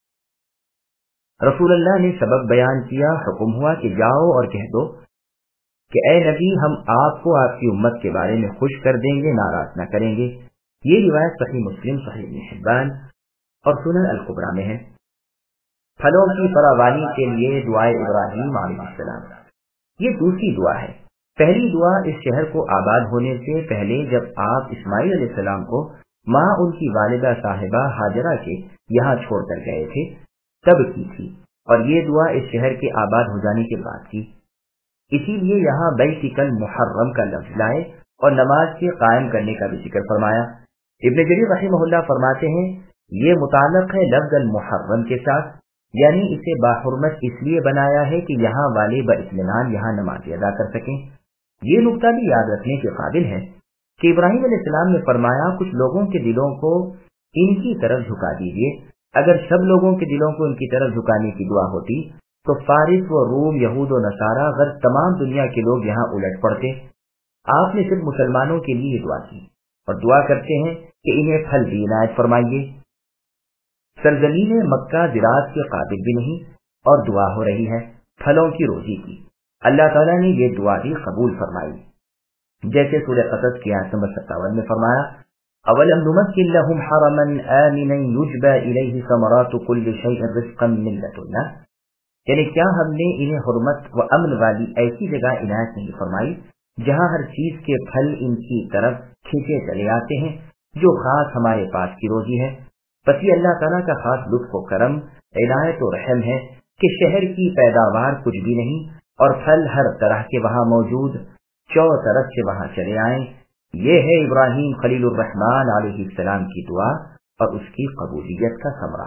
رسول اللہ نے سبب بیان کیا، حکم ہوا کہ جاؤ اور کہہ دو کہ اے نبی ہم آپ کو آپ کی امت کے بارے میں خوش کر دیں گے، ناراض نہ کریں گے۔ یہ روایت صحیح مسلم، صحیح ابن حبان اور سنن الکبریٰ میں ہے۔ پھلوں کی فراوانی کے لیے دعائے ابراہیم علیہ السلام، یہ دوسری دعا ہے۔ پہلی دعا اس شہر کو آباد ہونے سے پہلے جب آپ اسماعیل علیہ السلام کو ماں ان کی والدہ صاحبہ ہاجرہ کے یہاں چھوڑ کر گئے تھے تب کی تھی، اور یہ دعا اس شہر کے آباد ہو جانے کے بعد کی۔ اسی لیے یہاں بیتک المحرم کا لفظ لائے اور نماز کے قائم کرنے کا بھی ذکر فرمایا۔ ابن جریر رحمہ اللہ فرماتے ہیں یہ متعلق ہے لفظ المحرم کے ساتھ، یعنی اسے باحرمت اس لیے بنایا ہے کہ یہاں والے باطمینان یہاں نماز ادا کر سکیں۔ یہ نکتہ بھی یاد رکھنے کے قابل ہے کہ ابراہیم علیہ السلام نے فرمایا کچھ لوگوں کے دلوں کو ان کی طرف جھکا دیجیے۔ اگر سب لوگوں کے دلوں کو ان کی طرف جھکانے کی دعا ہوتی تو فارس و روم، یہود و نصارہ غرض تمام دنیا کے لوگ یہاں الٹ پڑتے۔ آپ نے صرف مسلمانوں کے لیے دعا کی اور دعا کرتے ہیں کہ انہیں پھل بھی عنایت فرمائیے۔ سرزمین مکہ زراعت کے قابل بھی نہیں اور دعا ہو رہی ہے پھلوں کی روزی کی۔ اللہ تعالیٰ نے یہ دعا بھی قبول فرمائی، جیسے سورہ قصص کی آیت نمبر 57 میں فرمایا اولم نمکن لهم حرما آمنا یجبى الیہ ثمرات کل شیء رزقا من لدنا، یعنی کیا ہم نے انہیں حرمت و امن والی ایسی جگہ عنایت نہیں فرمائی جہاں ہر چیز کے پھل ان کی طرف کھینچے چلے آتے ہیں جو خاص ہمارے پاس کی روزی ہے۔ پس یہ اللہ تعالیٰ کا خاص لطف و کرم، عنایت و رحم ہے کہ شہر کی پیداوار کچھ بھی نہیں اور پھل ہر طرح کے وہاں موجود، چاروں طرف سے وہاں چلے آئیں۔ یہ ہے ابراہیم خلیل الرحمن علیہ السلام کی دعا اور اس کی قبولیت کا ثمرہ۔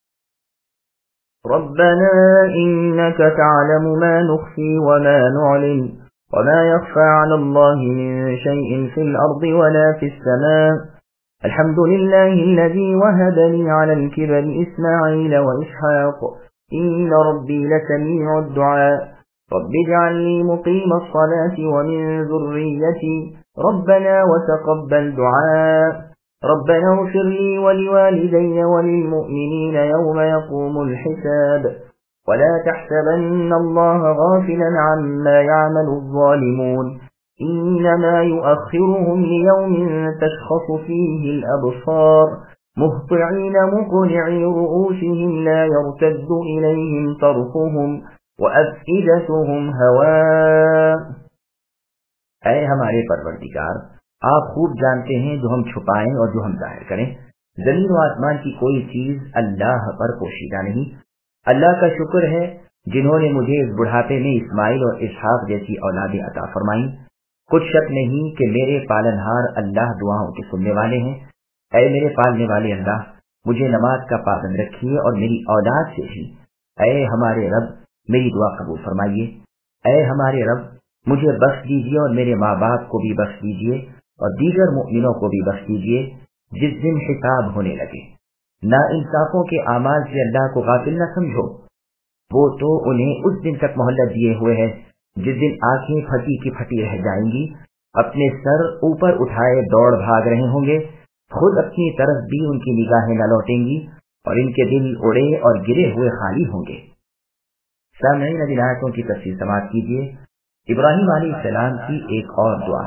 ربنا إنك تعلم ما نخفي وما نعلن وما يخفى على الله من شيء في الأرض ولا في السماء الحمد لله الذي وهب لي على الكبر إسماعيل وإسحاق إن ربي لسميع الدعاء رب اجعلني مقيم الصلاة ومن ذريتي ربنا وتقبل دعاء ربنا اغفر لي ولوالدي وللمؤمنين يوم يقوم الحساب ولا تحسبن الله غافلا عما يعمل الظالمون إنما يؤخرهم ليوم تشخص فيه الأبصار مهطعين مقنعي رؤوسهم لا يرتد إليهم طرفهم وأفئدتهم هواء. اے ہمارے پروردگار، آپ خوب جانتے ہیں جو ہم چھپائیں اور جو ہم ظاہر کریں. زمین و آسمان کی کوئی چیز اللہ پر پوشیدہ نہیں. اللہ کا شکر ہے جنہوں نے مجھے اس بڑھاپے میں اسماعیل اور اسحاق جیسی اولادیں عطا فرمائیں. کچھ شک نہیں کہ میرے پالنہار اللہ دعاؤں کے سننے والے ہیں. اے میرے پالنے والے اللہ، مجھے نماز کا پابند رکھیے اور میری اولاد سے بھی. اے ہمارے رب، میری دعا قبول فرمائیے. اے ہمارے رب، مجھے بخش دیجیے اور میرے ماں باپ کو بھی بخش دیجیے اور دیگر مؤمنوں کو بھی بخش دیجیے جس دن حساب ہونے لگے. نا انصافوں کے اعمال سے اللہ کو غافل نہ سمجھو، وہ تو انہیں اس دن تک مہلت دیے ہوئے ہے جس دن آنکھیں پھٹی کی پھٹی رہ جائیں گی، اپنے سر اوپر اٹھائے دوڑ بھاگ رہے ہوں گے، خود اپنی طرف بھی ان کی نگاہیں نہ لوٹیں گی اور ان کے دل اڑے اور گرے ہوئے خالی ہوں گے. سامعین، اب آیتوں کی تفصیل سماعت کیجیے. ابراہیم علیہ السلام کی ایک اور دعا.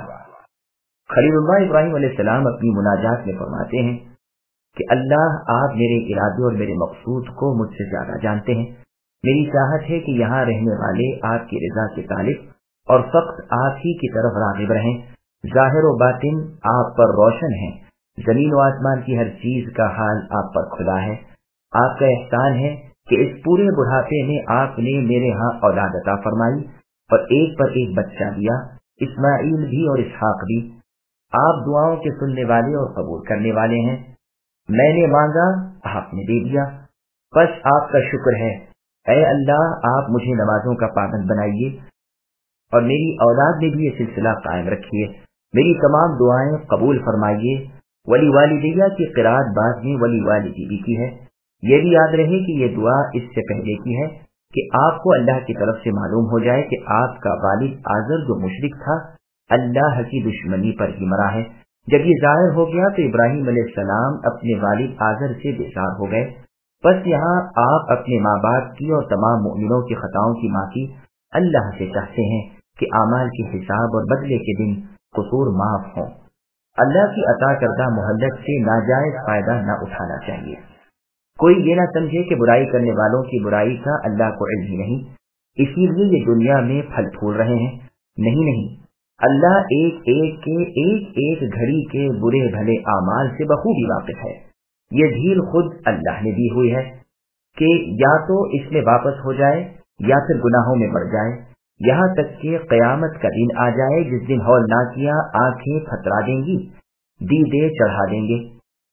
خلیل اللہ ابراہیم علیہ السلام اپنی مناجات میں فرماتے ہیں کہ اللہ، آپ میرے ارادے اور میرے مقصود کو مجھ سے زیادہ جانتے ہیں. میری چاہت ہے کہ یہاں رہنے والے آپ کی رضا کے طالب اور فقط آپ ہی کی طرف راغب رہیں. ظاہر و باطن آپ پر روشن ہیں. زمین و آسمان کی ہر چیز کا حال آپ پر کھلا ہے. آپ کا احسان ہے کہ اس پورے بڑھاپے میں آپ نے میرے ہاں اولاد عطا فرمائی اور ایک پر ایک بچہ دیا، اسماعیل بھی اور اسحاق بھی. آپ دعاؤں کے سننے والے اور قبول کرنے والے ہیں. میں نے مانگا، آپ نے دے دیا، بس آپ کا شکر ہے. اے اللہ، آپ مجھے نمازوں کا پابند بنائیے اور میری اولاد میں بھی یہ سلسلہ قائم رکھیے. میری تمام دعائیں قبول فرمائیے. ولی والدیہ کی قرات بعد میں ولی والدی بھی کی ہے. یہ بھی یاد رہے کہ یہ دعا اس سے پہلے کی ہے کہ آپ کو اللہ کی طرف سے معلوم ہو جائے کہ آپ کا والد آزر جو مشرک تھا اللہ کی دشمنی پر ہی مرا ہے. جب یہ ظاہر ہو گیا تو ابراہیم علیہ السلام اپنے والد آزر سے بیزار ہو گئے. بس یہاں آپ اپنے ماں باپ کی اور تمام مؤمنوں کی خطاؤں کی معافی اللہ سے چاہتے ہیں کہ اعمال کے حساب اور بدلے کے دن قصور معاف ہوں. اللہ کی عطا کردہ مہلت سے ناجائز فائدہ نہ اٹھانا چاہیے. کوئی یہ نہ سمجھے کہ برائی کرنے والوں کی برائی کا اللہ کو علم ہی نہیں، اسی لیے یہ دنیا میں پھل پھول رہے ہیں. نہیں، اللہ ایک گھڑی کے برے بھلے اعمال سے بخوبی واقف ہے. یہ ڈھیل خود اللہ نے دی ہوئی ہے کہ یا تو اس میں واپس ہو جائے یا پھر گناہوں میں بڑھ جائے، یہاں تک کہ قیامت کا دن آ جائے جس دن ہولناکیاں آنکھیں پھترا دیں گی، دیدے چڑھا دیں گے،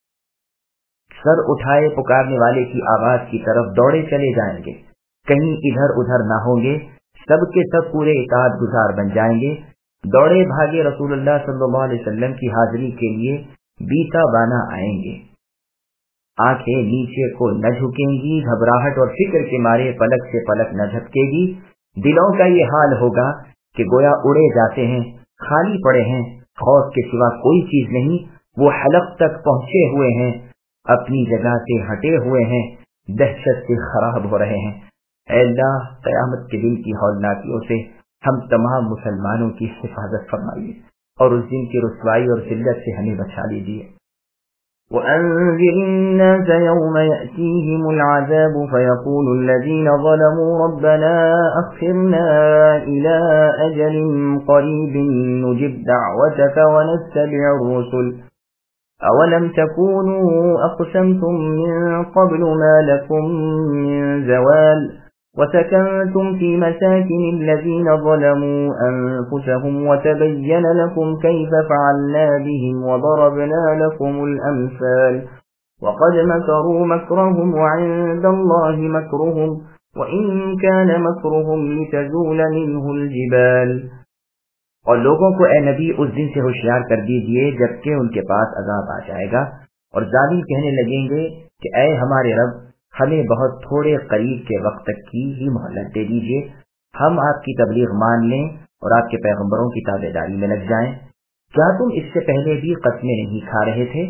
سر اٹھائے پکارنے والے کی آواز کی طرف دوڑے چلے جائیں گے، کہیں ادھر ادھر نہ ہوں گے، سب کے سب پورے اطاعت گزار بن جائیں گے. دوڑے بھاگے رسول اللہ صلی اللہ علیہ وسلم کی حاضری کے لیے بیتا بانا آئیں گے. آنکھیں نیچے کو نہ جھکیں گی، گھبراہٹ اور فکر کے مارے پلک سے پلک نہ جھپکے گی. دلوں کا یہ حال ہوگا کہ گویا اڑے جاتے ہیں، خالی پڑے ہیں، خوف کے سوا کوئی چیز نہیں. وہ حلق تک پہنچے ہوئے ہیں، اپنی جگہ سے ہٹے ہوئے ہیں، دہشت سے خراب ہو رہے ہیں. اے اللہ، قیامت کے دن کی ہولناکیوں سے ہم تمام مسلمانوں کی حفاظت فرمائیے اور اس دن کی رسوائی اور ذلت سے ہمیں بچا لیجیے. وَأَنذِرِ النَّاسَ يَوْمَ يَأْتِيهِمُ الْعَذَابُ فَيَقُولُ الَّذِينَ ظَلَمُوا رَبَّنَا أَخِّرْنَا إِلَىٰ أَجَلٍ قَرِيبٍ نُجِبْ دَعْوَتَكَ وَنَتَّبِعِ الرُّسُلَ أَوَلَمْ تَكُونُوا أَقْسَمْتُم مِّن قَبْلُ مَا لَكُم مِّن زَوَالٍ وَسَكَنتُمْ فِي مَسَاكِنِ الَّذِينَ ظَلَمُوا أَنفُسَهُمْ وَتَبَيَّنَ لَكُمْ كَيْفَ فَعَلْنَا بِهِمْ وَضَرَبْنَا لَكُمُ الْأَمْثَالَ وَقَدْ مَكَرُوا مَكْرَهُمْ وَعِندَ اللَّهِ مَكْرُهُمْ وَإِن كَانَ مَكْرُهُمْ لِتَزُولَ مِنْهُ الْجِبَالُ. اور لوگوں کو اے نبی اس دن سے ہوشیار کر دیجئے جبکہ ان کے پاس عذاب آ جائے گا اور ظالم کہنے لگیں گے کہ اے ہمارے رب، ہمیں بہت تھوڑے قریب کے وقت تک کی ہی مہلت دے دیجئے، ہم آپ کی تبلیغ مان لیں اور آپ کے پیغمبروں کی تابعداری میں لگ جائیں. کیا تم اس سے پہلے بھی قسمیں نہیں کھا رہے تھے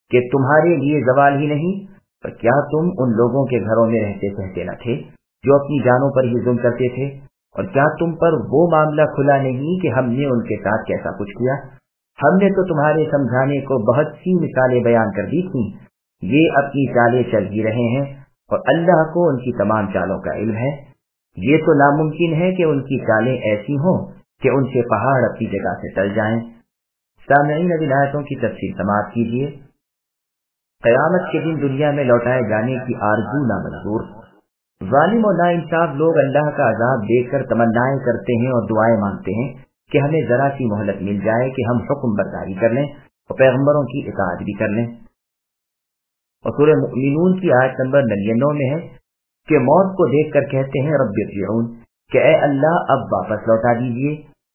کہ تمہارے لیے زوال ہی نہیں، پر کیا تم ان لوگوں کے گھروں میں رہتے سہتے نہ تھے جو اپنی جانوں پر ہی ظلم کرتے تھے؟ اور کیا تم پر وہ معاملہ کھلا نہیں کہ ہم نے ان کے ساتھ کیسا کچھ کیا؟ ہم نے تو تمہارے سمجھانے کو بہت سی مثالیں بیان کر دی تھیں، یہ اپنی چالیں چل ہی رہے ہیں، اور اللہ کو ان کی تمام چالوں کا علم ہے۔ یہ تو ناممکن ہے کہ ان کی چالیں ایسی ہوں کہ ان سے پہاڑ اپنی جگہ سے ٹل جائیں۔ سامعین، اب آیتوں کی تفصیل سماعت کیجیے۔ قیامت کے دن دنیا میں لوٹائے جانے کی آرزو نامنظور۔ ظالم اور ناانصاف لوگ اللہ کا عذاب دیکھ کر تمنائیں کرتے ہیں اور دعائیں مانگتے ہیں کہ ہمیں ذرا سی مہلت مل جائے کہ ہم حکم برداری کر لیں اور پیغمبروں کی اطاعت بھی کر لیں۔ اور سورہ مؤمنون کی آیت نمبر 99 میں ہے کہ موت کو دیکھ کر کہتے ہیں رب ارجعون، کہ اے اللہ اب واپس لوٹا دیجیے۔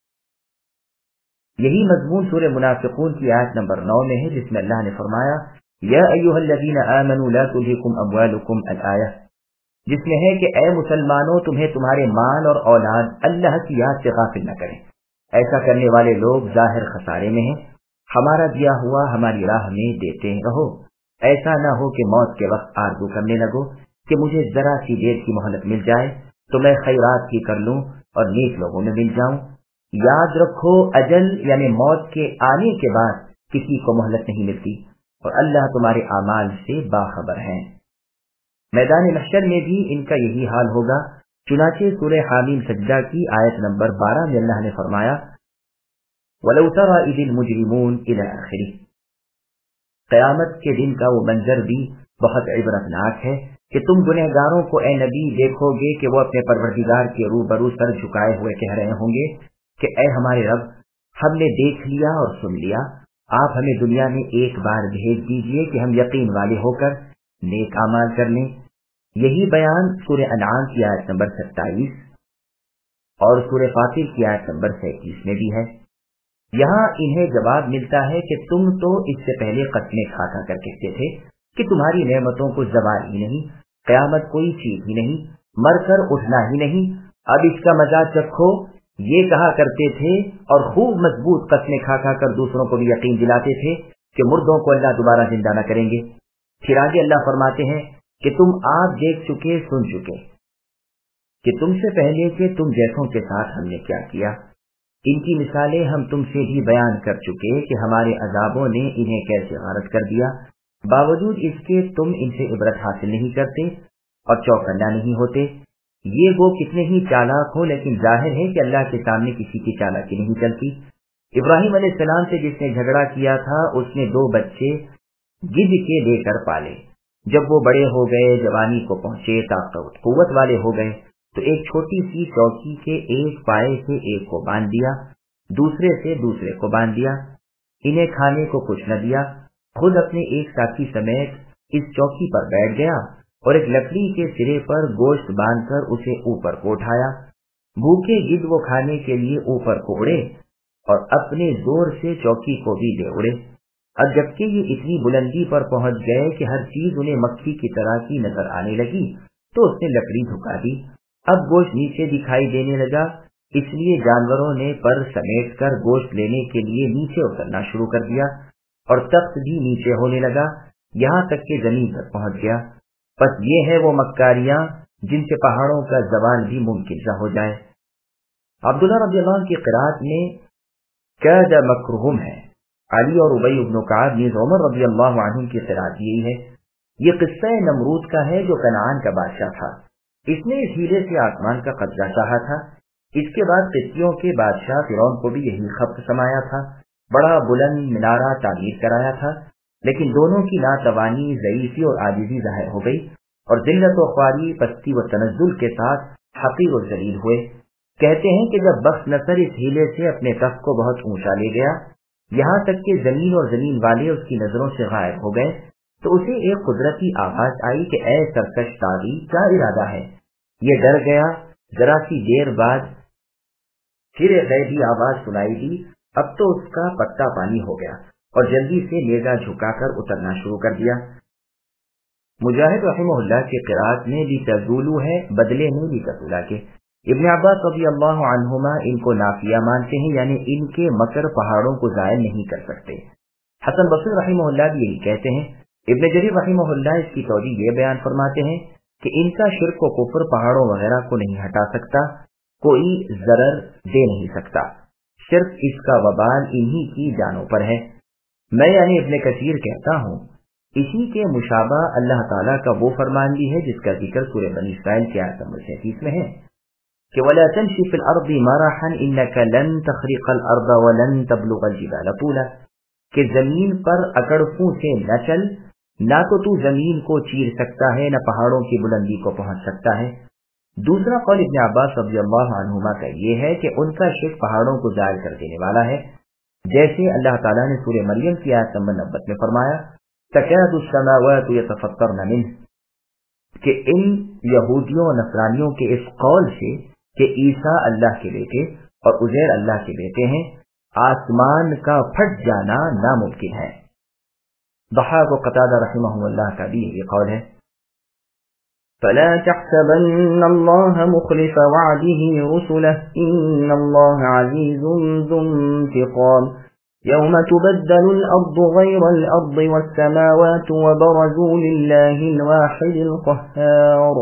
یہی مضمون سورہ منافقون کی آیت نمبر 9 میں ہے، جس میں اللہ نے فرمایا یا ایھا الذین آمنوا لا تلھکم اموالکم الآیہ، جس میں ہے کہ اے مسلمانوں تمہیں تمہارے مال اور اولاد اللہ کی یاد سے غافل نہ کریں۔ ایسا کرنے والے لوگ ظاہر خسارے میں ہیں۔ ہمارا دیا ہوا ہماری راہ میں دیتے رہو، ایسا نہ ہو کہ موت کے وقت آرزو کرنے لگو کہ مجھے ذرا سی دیر کی مہلت مل جائے تو میں خیرات کی کر لوں اور نیک لوگوں میں مل جاؤں۔ یاد رکھو اجل یعنی موت کے آنے کے بعد کسی کو مہلت نہیں ملتی، اور اللہ تمہارے اعمال سے باخبر ہیں۔ میدان محشر میں بھی ان کا یہی حال ہوگا۔ چنانچہ سورہ حامیم سجدہ کی آیت نمبر 12 میں اللہ نے فرمایا وَلَوْ تَرَى إِذِ الْمُجْرِمُونَ إِلَى آخِرِهِ۔ قیامت کے دن کا وہ منظر بھی بہت عبرتناک ہے کہ تم گنہگاروں کو اے نبی دیکھو گے کہ وہ اپنے پروردگار کے روبرو سر جھکائے ہوئے کہہ رہے ہوں گے کہ اے ہمارے رب، ہم نے دیکھ لیا اور سن لیا، آپ ہمیں دنیا میں ایک بار بھیج دیجئے کہ ہم یقین والے ہو کر نیک اعمال کر لیں۔ یہی بیان سورہ انعام کی آیت نمبر 27 اور سورہ فاطر کی آیت نمبر 37 میں بھی ہے۔ یہاں انہیں جواب ملتا ہے کہ تم تو اس سے پہلے قسمیں کھا کھا کر کہتے تھے کہ تمہاری نعمتوں کو زوال ہی نہیں، قیامت کوئی چیز ہی نہیں، مر کر اٹھنا ہی نہیں، اب اس کا مزہ چکھو، یہ کہا کرتے تھے اور خوب مضبوط قسمیں کھا کھا کر دوسروں کو بھی یقین دلاتے تھے کہ مردوں کو اللہ دوبارہ زندہ نہ کریں گے۔ پھر آگے اللہ فرماتے ہیں کہ تم آپ دیکھ چکے سن چکے کہ تم سے پہلے کے تم جیسوں کے ساتھ ہم نے کیا کیا، ان کی مثالیں ہم تم سے بھی بیان کر چکے کہ ہمارے عذابوں نے انہیں کیسے غارت کر دیا، باوجود اس کے تم ان سے عبرت حاصل نہیں کرتے اور چوکنا نہیں ہوتے۔ یہ وہ کتنے ہی چالاک ہو، لیکن ظاہر ہے کہ اللہ کے سامنے کسی کی چالاکی نہیں چلتی۔ ابراہیم علیہ السلام سے جس نے جھگڑا کیا تھا اس نے 2 بچے گدھ کے لے کر پالے۔ جب وہ بڑے ہو گئے، جوانی کو پہنچے، طاقت قوت والے ہو گئے، تو ایک چھوٹی سی چوکی کے ایک پائے سے ایک کو باندھ دیا، دوسرے سے دوسرے کو باندھ دیا، انہیں کھانے کو کچھ نہ دیا، خود اپنے ایک ساتھی سمیت اس چوکی پر بیٹھ گیا اور ایک لکڑی کے سرے پر گوشت باندھ کر اسے اوپر کو اٹھایا۔ بھوکے گدھ وہ کھانے کے لیے اوپر کو اڑے اور اپنے زور سے چوکی کو بھی لے اڑے۔ اب جبکہ یہ اتنی بلندی پر پہنچ گئے کہ ہر چیز انہیں مکھی کی طرح کی نظر آنے لگی، تو اس نے لکڑی جھکا دی۔ اب گوشت نیچے دکھائی دینے لگا، اس لیے جانوروں نے پر سمیٹ کر گوشت لینے کے لیے نیچے اترنا شروع کر دیا، اور تخت بھی نیچے ہونے لگا، یہاں تک کہ زمین پر پہنچ گیا۔ بس یہ ہے وہ مکاریاں جن سے پہاڑوں کا زوال بھی ممکن نہ ہو جائے۔ عبداللہ رضی اللہ عنہ کی قرات میں کاد مکرہم ہے، علی اور ابی بن کعب نیز عمر رضی اللہ عنہ کی قرات یہی ہے۔ یہ قصہ نمرود کا ہے جو کنعان کا بادشاہ تھا، اس نے اس ہیلے سے آسمان کا قبضہ چاہا تھا۔ اس کے بعد قبطیوں کے بادشاہ فرعون کو بھی یہی خبر سمایا تھا، بڑا بلند مینارہ تعمیر کرایا تھا، لیکن دونوں کی ناتوانی، ضعیفی اور عاجزی ظاہر ہو گئی، اور ذلت و خواری، پستی و تنزل کے ساتھ حقیر و ذلیل ہوئے۔ کہتے ہیں کہ جب بخت نصر اس ہیلے سے اپنے تخت کو بہت اونچا لے گیا، یہاں تک کہ زمین اور زمین والے اس کی نظروں سے غائب ہو گئے، تو اسے ایک قدرتی آواز آئی کہ اے سرکش طاغی، کیا ارادہ ہے؟ یہ ڈر گیا۔ ذرا سی دیر بعد پھر ایک غیبی آواز سنائی دی، اب تو اس کا پتا پانی ہو گیا اور جلدی سے نیزہ جھکا کر اترنا شروع کر دیا۔ مجاہد رحمہ اللہ کی قرات میں بھی تزولو ہے، بدلے میں بھی تزولا کے۔ ابن عباس رضی اللہ عنہما ان کو نافیہ مانتے ہیں، یعنی ان کے مکر پہاڑوں کو زائل نہیں کر سکتے۔ حسن بصری رحمہ اللہ بھی یہی کہتے ہیں. ابن جریر رحمہ اللہ اس کی توجیہ یہ بیان فرماتے ہیں کہ ان کا شرک و کفر پہاڑوں وغیرہ کو نہیں ہٹا سکتا، کوئی ضرر دے نہیں سکتا، صرف اس کا وبال انہی کی جانوں پر ہے. میں یعنی ابن کثیر کہتا ہوں اسی کے مشابہ اللہ تعالیٰ کا وہ فرمان بھی ہے جس کا ذکر سورہ بنی اسرائیل کی آیت نمبر 37 میں ہے کہ وَلَا تَمْشِ فِي الْأَرْضِ مَرَحًا إِنَّكَ لَن تَخْرِقَ الْأَرْضَ وَلَن تَبْلُغَ الْجِبَالَ طُولًا، کہ زمین پر اکڑفوں سے نہ چل، نہ تو زمین کو چیر سکتا ہے نہ پہاڑوں کی بلندی کو پہنچ سکتا ہے. دوسرا قول ابن عباس رضی اللہ عنہما کا یہ ہے کہ ان کا شرک پہاڑوں کو ظاہر کر دینے والا ہے، جیسے اللہ تعالیٰ نے سورہ مریم کی آیت نمبر 90 میں فرمایا تَكَادُ السَّمَاوَاتُ يَتَفَطَّرْنَ مِنْهُ، کہ ان یہودیوں و نصرانیوں کے اس قول سے کہ عیسیٰ اللہ کے بیٹے اور عزیر اللہ کے بیٹے ہیں، آسمان کا پھٹ جانا ناممکن ہے. ضحاک و قتادہ رحمہم اللہ کا بھی یہ قول ہے. فلا تحسبن الله مخلف وعده رسله إن الله عزيز ذو انتقام يوم تبدل الأرض غير الأرض والسماوات وبرزوا لله الواحد القهار.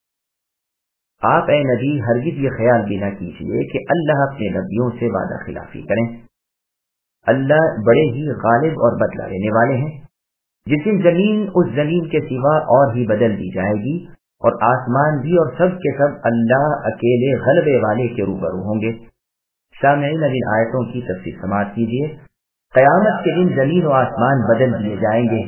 آپ اے نبی ہرگز یہ خیال بھی نہ کیجیے کہ اللہ اپنے نبیوں سے وعدہ خلافی کریں. اللہ بڑے ہی غالب اور بدلہ لینے والے ہیں. جس دن زمین اس زمین کے سوا اور ہی بدل دی جائے گی اور آسمان بھی اور سب کے سب اللہ اکیلے غلبے والے کے روبرو ہوں گے. سامعین اب ان آیتوں کی تفسیر سماعت کیجیے. قیامت کے دن زمین و آسمان بدل دیے جائیں گے.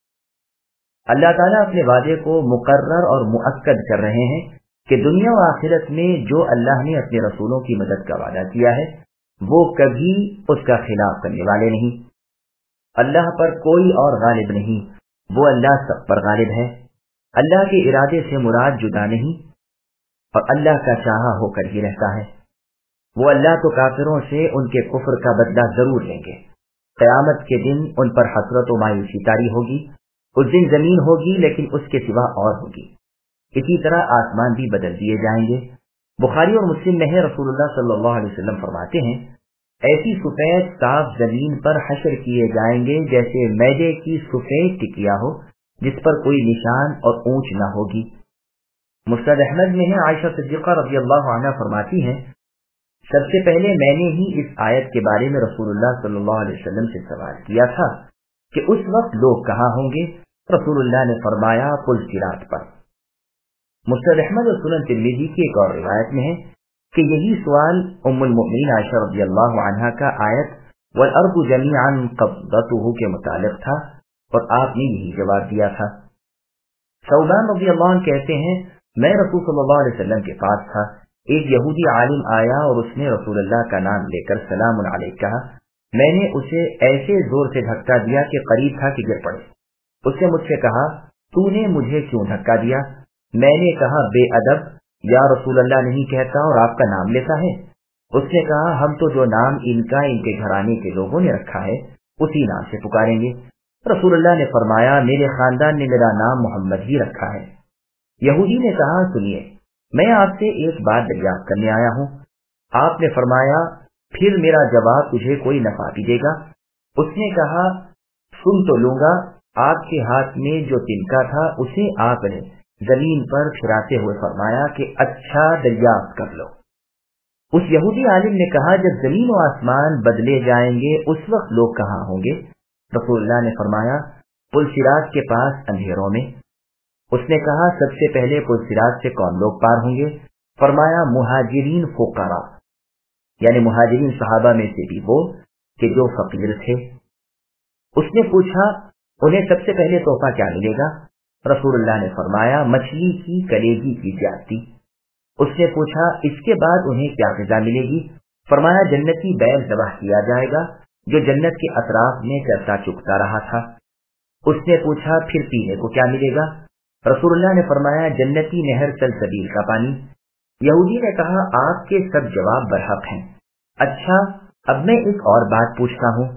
اللہ تعالیٰ اپنے وعدے کو مقرر اور مؤکد کر رہے ہیں کہ دنیا و آخرت میں جو اللہ نے اپنے رسولوں کی مدد کا وعدہ کیا ہے وہ کبھی اس کا خلاف کرنے والے نہیں. اللہ پر کوئی اور غالب نہیں، وہ اللہ سب پر غالب ہے. اللہ کے ارادے سے مراد جدا نہیں اور اللہ کا چاہا ہو کر ہی رہتا ہے. وہ اللہ تو کافروں سے ان کے کفر کا بدلہ ضرور لیں گے. قیامت کے دن ان پر حسرت و مایوسی طاری ہوگی. اس دن زمین ہوگی لیکن اس کے سوا اور ہوگی. اسی طرح آسمان بھی بدل دیے جائیں گے. بخاری اور مسلم میں ہے رسول اللہ صلی اللہ علیہ وسلم فرماتے ہیں ایسی سفید صاف زمین پر حشر کیے جائیں گے جیسے میدے کی سفید ٹکیا ہو جس پر کوئی نشان اور اونچ نہ ہوگی. مسند احمد میں ہے عائشہ صدیقہ رضی اللہ عنہ فرماتی ہیں سب سے پہلے میں نے ہی اس آیت کے بارے میں رسول اللہ صلی اللہ علیہ وسلم سے سوال کیا تھا کہ اس وقت لوگ کہاں ہوں گے. رسول اللہ نے فرمایا پل صراط پر. مسند احمد اور سنن ترمذی کی ایک اور روایت میں ہے کہ یہی سوال ام المؤمنین عائشہ رضی اللہ عنہا کا آیت والارض جمیعا قبضته کے متعلق تھا اور آپ نے یہی جواب دیا تھا. ثوبان رضی اللہ عنہ کہتے ہیں میں رسول صلی اللہ علیہ وسلم کے پاس تھا. ایک یہودی عالم آیا اور اس نے رسول اللہ کا نام لے کر سلام علیک کہا. میں نے اسے ایسے زور سے دھکا دیا کہ قریب تھا کہ گر پڑے. اس نے مجھ سے کہا تو نے مجھے کیوں دھکا دیا؟ میں نے کہا بے ادب، یا رسول اللہ نہیں کہتا اور آپ کا نام لیتا ہے. اس نے کہا ہم تو جو نام ان کے گھرانے کے لوگوں نے رکھا ہے اسی نام سے پکاریں گے. رسول اللہ نے فرمایا میرے خاندان نے میرا نام محمد ہی رکھا ہے. یہودی نے کہا سنیے میں آپ سے ایک بات دریافت کرنے آیا ہوں. آپ نے فرمایا پھر میرا جواب تجھے کوئی نفع بھی دے گا؟ اس نے کہا سن تو لوں گا. آپ کے ہاتھ میں جو تنکا تھا اسے آپ نے زمین پر پھراتے ہوئے فرمایا کہ اچھا دریافت کر لو. اس یہودی عالم نے کہا جب زمین و آسمان بدلے جائیں گے اس وقت لوگ کہاں ہوں گے؟ رسول اللہ نے فرمایا پل صراط کے پاس اندھیروں میں. اس نے کہا سب سے پہلے پل صراط سے کون لوگ پار ہوں گے؟ فرمایا مہاجرین فقراء، یعنی مہاجرین صحابہ میں سے بھی وہ کہ جو فقیر تھے. اس نے پوچھا انہیں سب سے پہلے تحفہ کیا ملے گا؟ رسول اللہ نے فرمایا مچھلی کی کلیجی کی زیادتی. اس نے پوچھا اس کے بعد انہیں کیا غذا ملے گی؟ فرمایا جنتی بیل ذبح کیا جائے گا جو جنت کے اطراف میں چرتا چکتا رہا تھا. اس نے پوچھا پھر پینے کو کیا ملے گا؟ رسول اللہ نے فرمایا جنتی نہر سلسبیل کا پانی. یہودی نے کہا آپ کے سب جواب برحق ہیں. اچھا اب میں ایک اور بات پوچھتا ہوں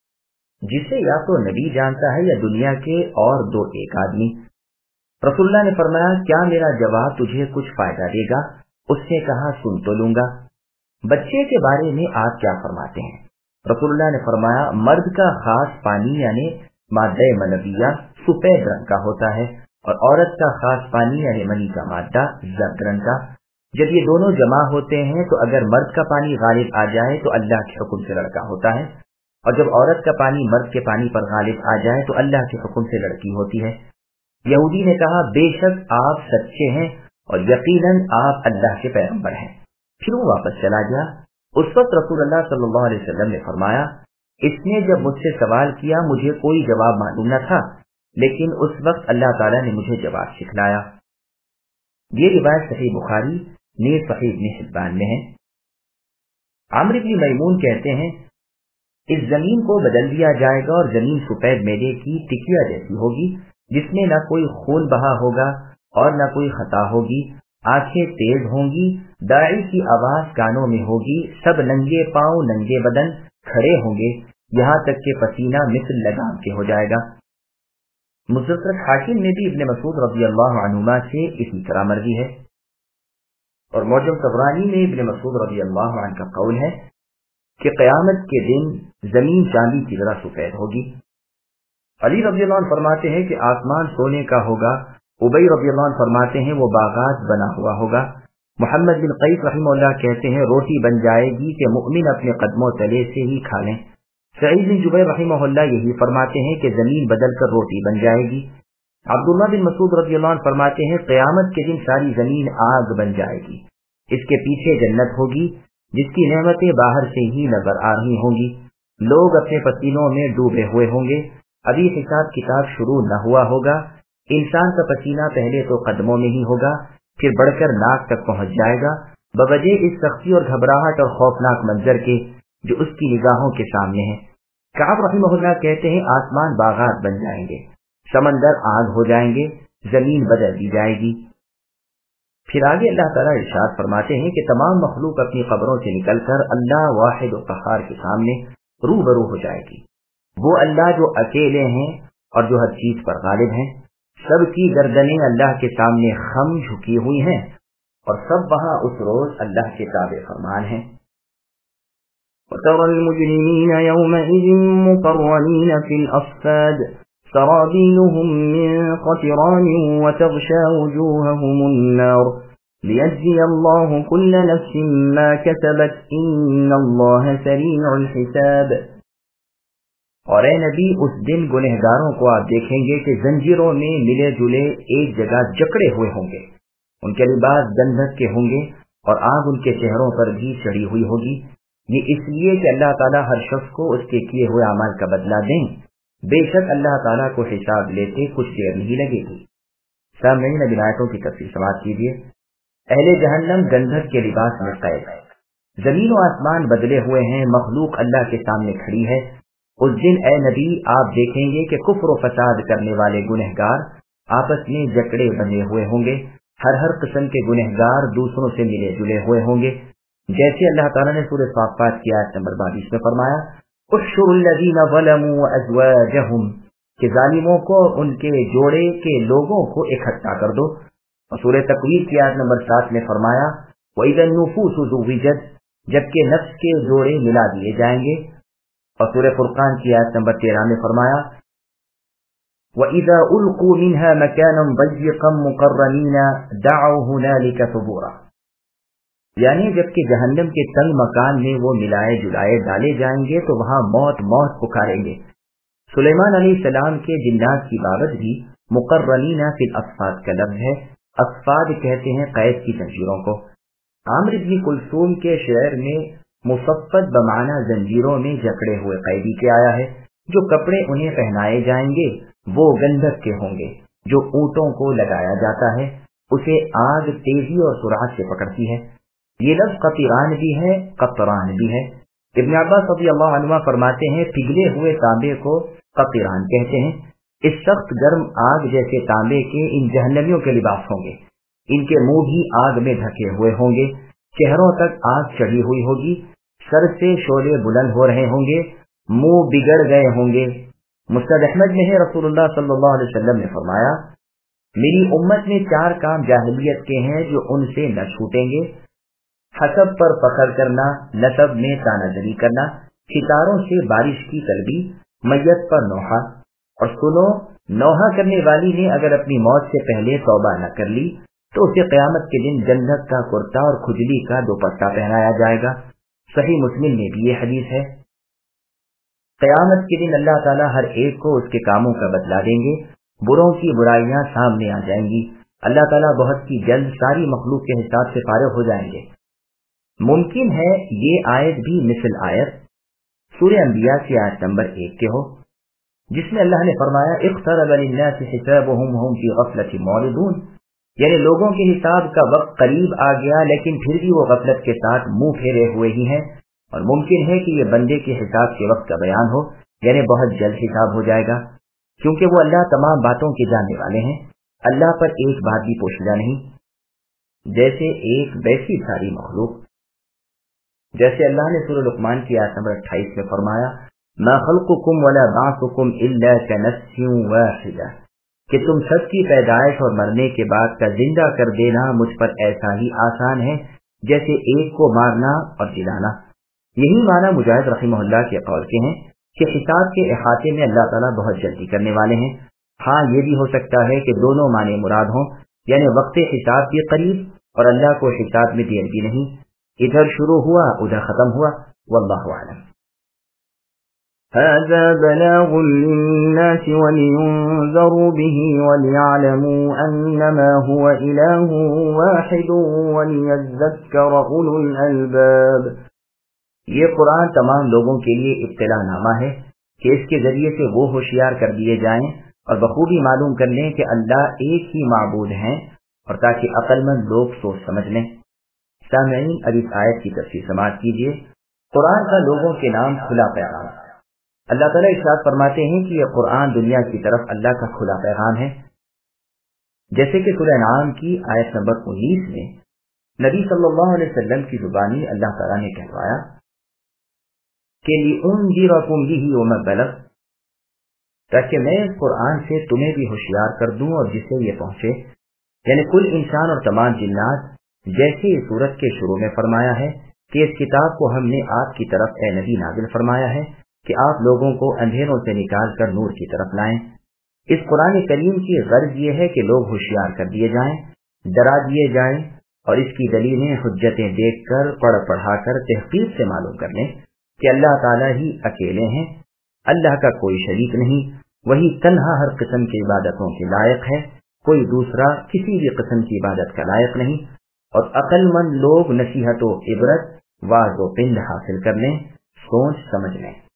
جسے یا تو نبی جانتا ہے یا دنیا کے اور دو ایک آدمی. رسول اللہ نے فرمایا کیا میرا جواب تجھے کچھ فائدہ دے گا؟ اس نے کہا سن تو لوں گا. بچے کے بارے میں آپ کیا فرماتے ہیں؟ रसूलुल्लाह ने फरमाया, मर्द का खास पानी यानी मादा मनविया सफेद रंग का होता है और औरत का खास पानी यानी मनी का मादा जर्द रंग का। जब ये दोनों जमा होते हैं तो अगर मर्द का पानी गालिब आ जाए तो अल्लाह के हुक्म से लड़का होता है, और जब औरत का पानी मर्द के पानी पर गालिब आ जाए तो अल्लाह के हुक्म से लड़की होती है। यहूदी ने कहा, बेशक आप सच्चे हैं और यकीनन आप अल्लाह के पैगंबर हैं। फिर वो वापस चला गया। उस वक्त रसूलुल्लाह सल्लल्लाहु अलैहि वसल्लम ने फरमाया, इसने जब मुझसे सवाल किया मुझे कोई जवाब मालूम न था, लेकिन उस वक्त अल्लाह ताला ने मुझे जवाब सिखलाया। ये रिवायत सहीह बुखारी ने सहीह इब्न हिब्बान में है। आमिर इब्न मैमून कहते हैं, इस जमीन को बदल दिया जाएगा और जमीन सफेद मेढे की टिकिया जैसी होगी, जिसमें न कोई खून बहा होगा और न कोई खता होगी। आंखें तेज होंगी, दाई की आवाज कानों में होगी, सब नंगे पांव नंगे बदन खड़े होंगे, यहाँ तक के पसीना मिस्ल लगाम के हो जाएगा। मुस्तदरक हाकिम में भी इब्न मसूद रज़ियल्लाहु अन्हुमा से इसी तरह मर्वी है, और मौजम तबरानी में इब्न मसूद रज़ियल्लाहु अन्हु का कौल है कि क़यामत के दिन जमीन चांदी की तरह सफेद होगी। अली रज़ियल्लाहु अन्हु फरमाते हैं कि आसमान सोने का होगा। उबई रज़ियल्लाहु अन्हु फरमाते हैं वो बागात बना हुआ होगा। मोहम्मद बिन क़ैस रहमतुल्लाह कहते हैं रोटी बन जाएगी कि मुअमिन अपने कदमों तले से ही खा लें। सईद बिन जुबैर रहमतुल्लाह यही फरमाते हैं कि जमीन बदल कर रोटी बन जाएगी। अब्दुल्लाह बिन मसूद रज़ियल्लाहु अन्हु फरमाते हैं क़यामत के दिन सारी जमीन आग बन जाएगी, इसके पीछे जन्नत होगी जिसकी नेमतें बाहर से ही नजर आ रही होंगी। लोग अपने पसीनों में डूबे हुए होंगे। अभी हिसाब किताब शुरू न हुआ होगा। इंसान का पसीना पहले तो कदमों में ही होगा, फिर बढ़कर नाक तक पहुंच जाएगा, बवजह इस सख्ती और घबराहट और खौफनाक मंजर के जो उसकी निगाहों के सामने है। काब रहमतुल्लाह कहते हैं आसमान बागात बन जाएंगे, समंदर आग हो जाएंगे, जमीन बदल दी जाएगी। फिर आगे अल्लाह ताला इरशाद फरमाते हैं कि तमाम मखलूक अपनी कब्रों से निकलकर अल्लाह वाहिद और क़हार के सामने रूबरू हो जाएगी। वो अल्लाह जो अकेले हैं और जो हर चीज पर गालिब हैं। सबकी गर्दनें अल्लाह के सामने खम झुकी हुई हैं और सब वहां उस रोज अल्लाह के ताबे फरमान हैं। وترى المجرمين يومئذ مقرنين في الأصفاد سرابيلهم من قطران وتغشى وجوههم النار ليجزي الله كل نفس ما كسبت إن الله سريع الحساب۔ اور اے نبی اس دن गुनहगारों को आप देखेंगे कि जंजीरों में मिले जुले एक जगह जकड़े हुए होंगे। उनके लिबास गंधक के होंगे और आग उनके चेहरों पर भी चढ़ी हुई होगी। ये इसलिए कि अल्लाह ताला हर शख्स को उसके किए हुए अमल का बदला दें। बेशक अल्लाह ताला को हिसाब लेते कुछ देर नहीं लगेगी। सामने इन आयतों की तफसील समाप्त कीजिए। अहले जहन्नम गंधक के लिबास में कैद है। जमीन और आसमान बदले हुए हैं, मखलूक अल्लाह के सामने खड़ी है। उस दिन ए नबी आप देखेंगे कि कुफ्र और फसाद करने वाले गुनहगार आपस में जकड़े बने हुए होंगे। हर किस्म के गुनहगार दूसरों से मिले जुले हुए होंगे। जैसे अल्लाह ताला ने सूरह साफ़ात की आयत नंबर 22 में फरमाया, उश्शुरुल लज़ीना ज़लमू व अज़वाजहुम, कि जालिमों को और उनके जोड़े के लोगों को इकट्ठा कर दो। और सूरह तकवीर की आयत नंबर 7 में फरमाया, वइज़न नुफूसु ज़ुविजत, जबकि नफ्स के जोड़े मिला दिए जाएंगे। और सूरह फुरकान की आयत नंबर 13 में फरमाया, वइज़ा उल्क़ू मिन्हा मकानन ज़य्यक़न मुक़र्रनीना दअऊ हुनालिका सुबूरा, यानी जबकि जहन्नम के तंग मकान में वो मिलाए जुलाए डाले जाएंगे तो वहां मौत मौत पुकारेंगे। सुलेमान अलैहिस्सलाम के जिन्नात की बाबत भी मुक़र्रनीना फिल अस्फ़ाद का लफ्ज़ है। अस्फ़ाद कहते हैं कैद की जंजीरों को। आमिर इब्न कुलसूम के शेर में मुसफ़्फ़द बमाना जंजीरों में जकड़े हुए कैदी के आया है। जो कपड़े उन्हें पहनाए जाएंगे वो गंधक के होंगे। जो ऊँटों को लगाया जाता है उसे आग तेजी और सुराग से पकड़ती है। ये लफ्ज़ कतिरान भी है, कतरान भी है। इब्न अब्बास रज़ियल्लाहु अन्हुमा फरमाते हैं पिघले हुए तांबे को कतिरान कहते हैं। इस सख्त गर्म आग जैसे तांबे के इन जहन्नमियों के लिबास होंगे। इनके मुंह भी आग में ढके हुए होंगे। चेहरों तक आग चढ़ी हुई होगी। सर से शोले बुलंद हो रहे होंगे। मुंह बिगड़ गए होंगे। मुस्नद अहमद में है, रसूलुल्लाह सल्लल्लाहु अलैहि वसल्लम ने फरमाया, मेरी उम्मत में 4 काम जाहिलियत के हैं जो उनसे न छूटेंगे। हसब पर फख्र करना, नसब में तानाजनी करना, सितारों से बारिश की तलबी, मैयत पर नौहा। और सुनो, नौहा करने वाली ने अगर अपनी मौत से पहले तौबा न कर ली तो उसे क़यामत के दिन जन्नत का कुर्ता और खुजली का दुपट्टा पहनाया जाएगा। सही मुस्लिम में भी ये हदीस है। क़यामत के दिन अल्लाह ताला हर एक को उसके कामों का बदला देंगे। बुरों की बुराइयां सामने आ जाएंगी। अल्लाह ताला बहुत ही जल्द सारी मखलूक के हिसाब से फारिग हो जाएंगे। मुमकिन है ये आयत भी मिसल आयत सूरह अंबिया की आयत नंबर 1 के हो, जिसमें अल्लाह ने फरमाया इक़्तरब लिन्नासि हिसाबुहुम वहुम फी ग़फ़लतिन मुअरिदून, यानी लोगों के हिसाब का वक्त करीब आ गया लेकिन फिर भी वो गफलत के साथ मुंह फेरे हुए ही हैं। और मुमकिन है कि ये बंदे के हिसाब के वक्त का बयान हो, यानी बहुत जल्द हिसाब हो जाएगा, क्योंकि वो अल्लाह तमाम बातों के जानने वाले हैं। अल्लाह पर एक बात भी पोशीदा नहीं, जैसे एक वैसी सारी मखलूक। जैसे अल्लाह ने सूरह लुक़मान की आयत नंबर 28 में फरमाया मा खल्क़ुकुम वला बाअसुकुम इल्ला कनफ्सिन वाहिदा, कि तुम सबकी पैदाइश और मरने के बाद का जिंदा कर देना मुझ पर ऐसा ही आसान है जैसे एक को मारना और जिलाना। यही माना मुजाहिद रहिमहुल्लाह के कौल के हैं कि हिसाब के इहाते में अल्लाह ताला बहुत जल्दी करने वाले हैं। हाँ, ये भी हो सकता है कि दोनों माने मुराद हों, यानी वक्त हिसाब भी करीब और अल्लाह को हिसाब में देर भी नहीं, इधर शुरू हुआ उधर खत्म हुआ। वल्लाहु आलम। هذا بلاغ للناس ولينذروا به وليعلموا أنما هو إله واحد وليذكر أولو الألباب۔ یہ قرآن تمام لوگوں کے لیے اطلاع نامہ ہے کہ اس کے ذریعے سے وہ ہوشیار کر دیے جائیں اور بخوبی معلوم کر لیں کہ اللہ ایک ہی معبود ہیں، اور تاکہ عقل مند لوگ سوچ سمجھ لیں۔ سامعین، اب اس آیت کی تفسیر سماعت کیجیے۔ قرآن کا لوگوں کے نام کھلا پیغام۔ اللہ تعالیٰ ارشاد فرماتے ہیں کہ یہ قرآن دنیا کی طرف اللہ کا کھلا پیغام ہے، جیسے کہ سورہ انعام کی آیت نمبر 19 میں نبی صلی اللہ علیہ وسلم کی زبانی اللہ تعالیٰ نے کہوایا کہ لِأُنذِرَكُم بِهِ وَمَن بَلَغَ، تاکہ میں اس قرآن سے تمہیں بھی ہوشیار کر دوں اور جسے یہ پہنچے، یعنی کل انسان اور تمام جنات، جیسے اس سورت کے شروع میں فرمایا ہے کہ اس کتاب کو ہم نے آپ کی طرف اے نبی نازل فرمایا ہے کہ آپ لوگوں کو اندھیروں سے نکال کر نور کی طرف لائیں۔ اس قرآن کریم کی غرض یہ ہے کہ لوگ ہوشیار کر دیے جائیں، ڈرا دیے جائیں، اور اس کی دلیلیں حجتیں دیکھ کر پڑھا کر تحقیق سے معلوم کر لیں کہ اللہ تعالیٰ ہی اکیلے ہیں، اللہ کا کوئی شریک نہیں، وہی تنہا ہر قسم کی عبادتوں کے لائق ہے، کوئی دوسرا کسی بھی قسم کی عبادت کا لائق نہیں۔ اور عقل مند لوگ نصیحت و عبرت، واعظ و پند حاصل کر لیں، سوچ سمجھ لیں۔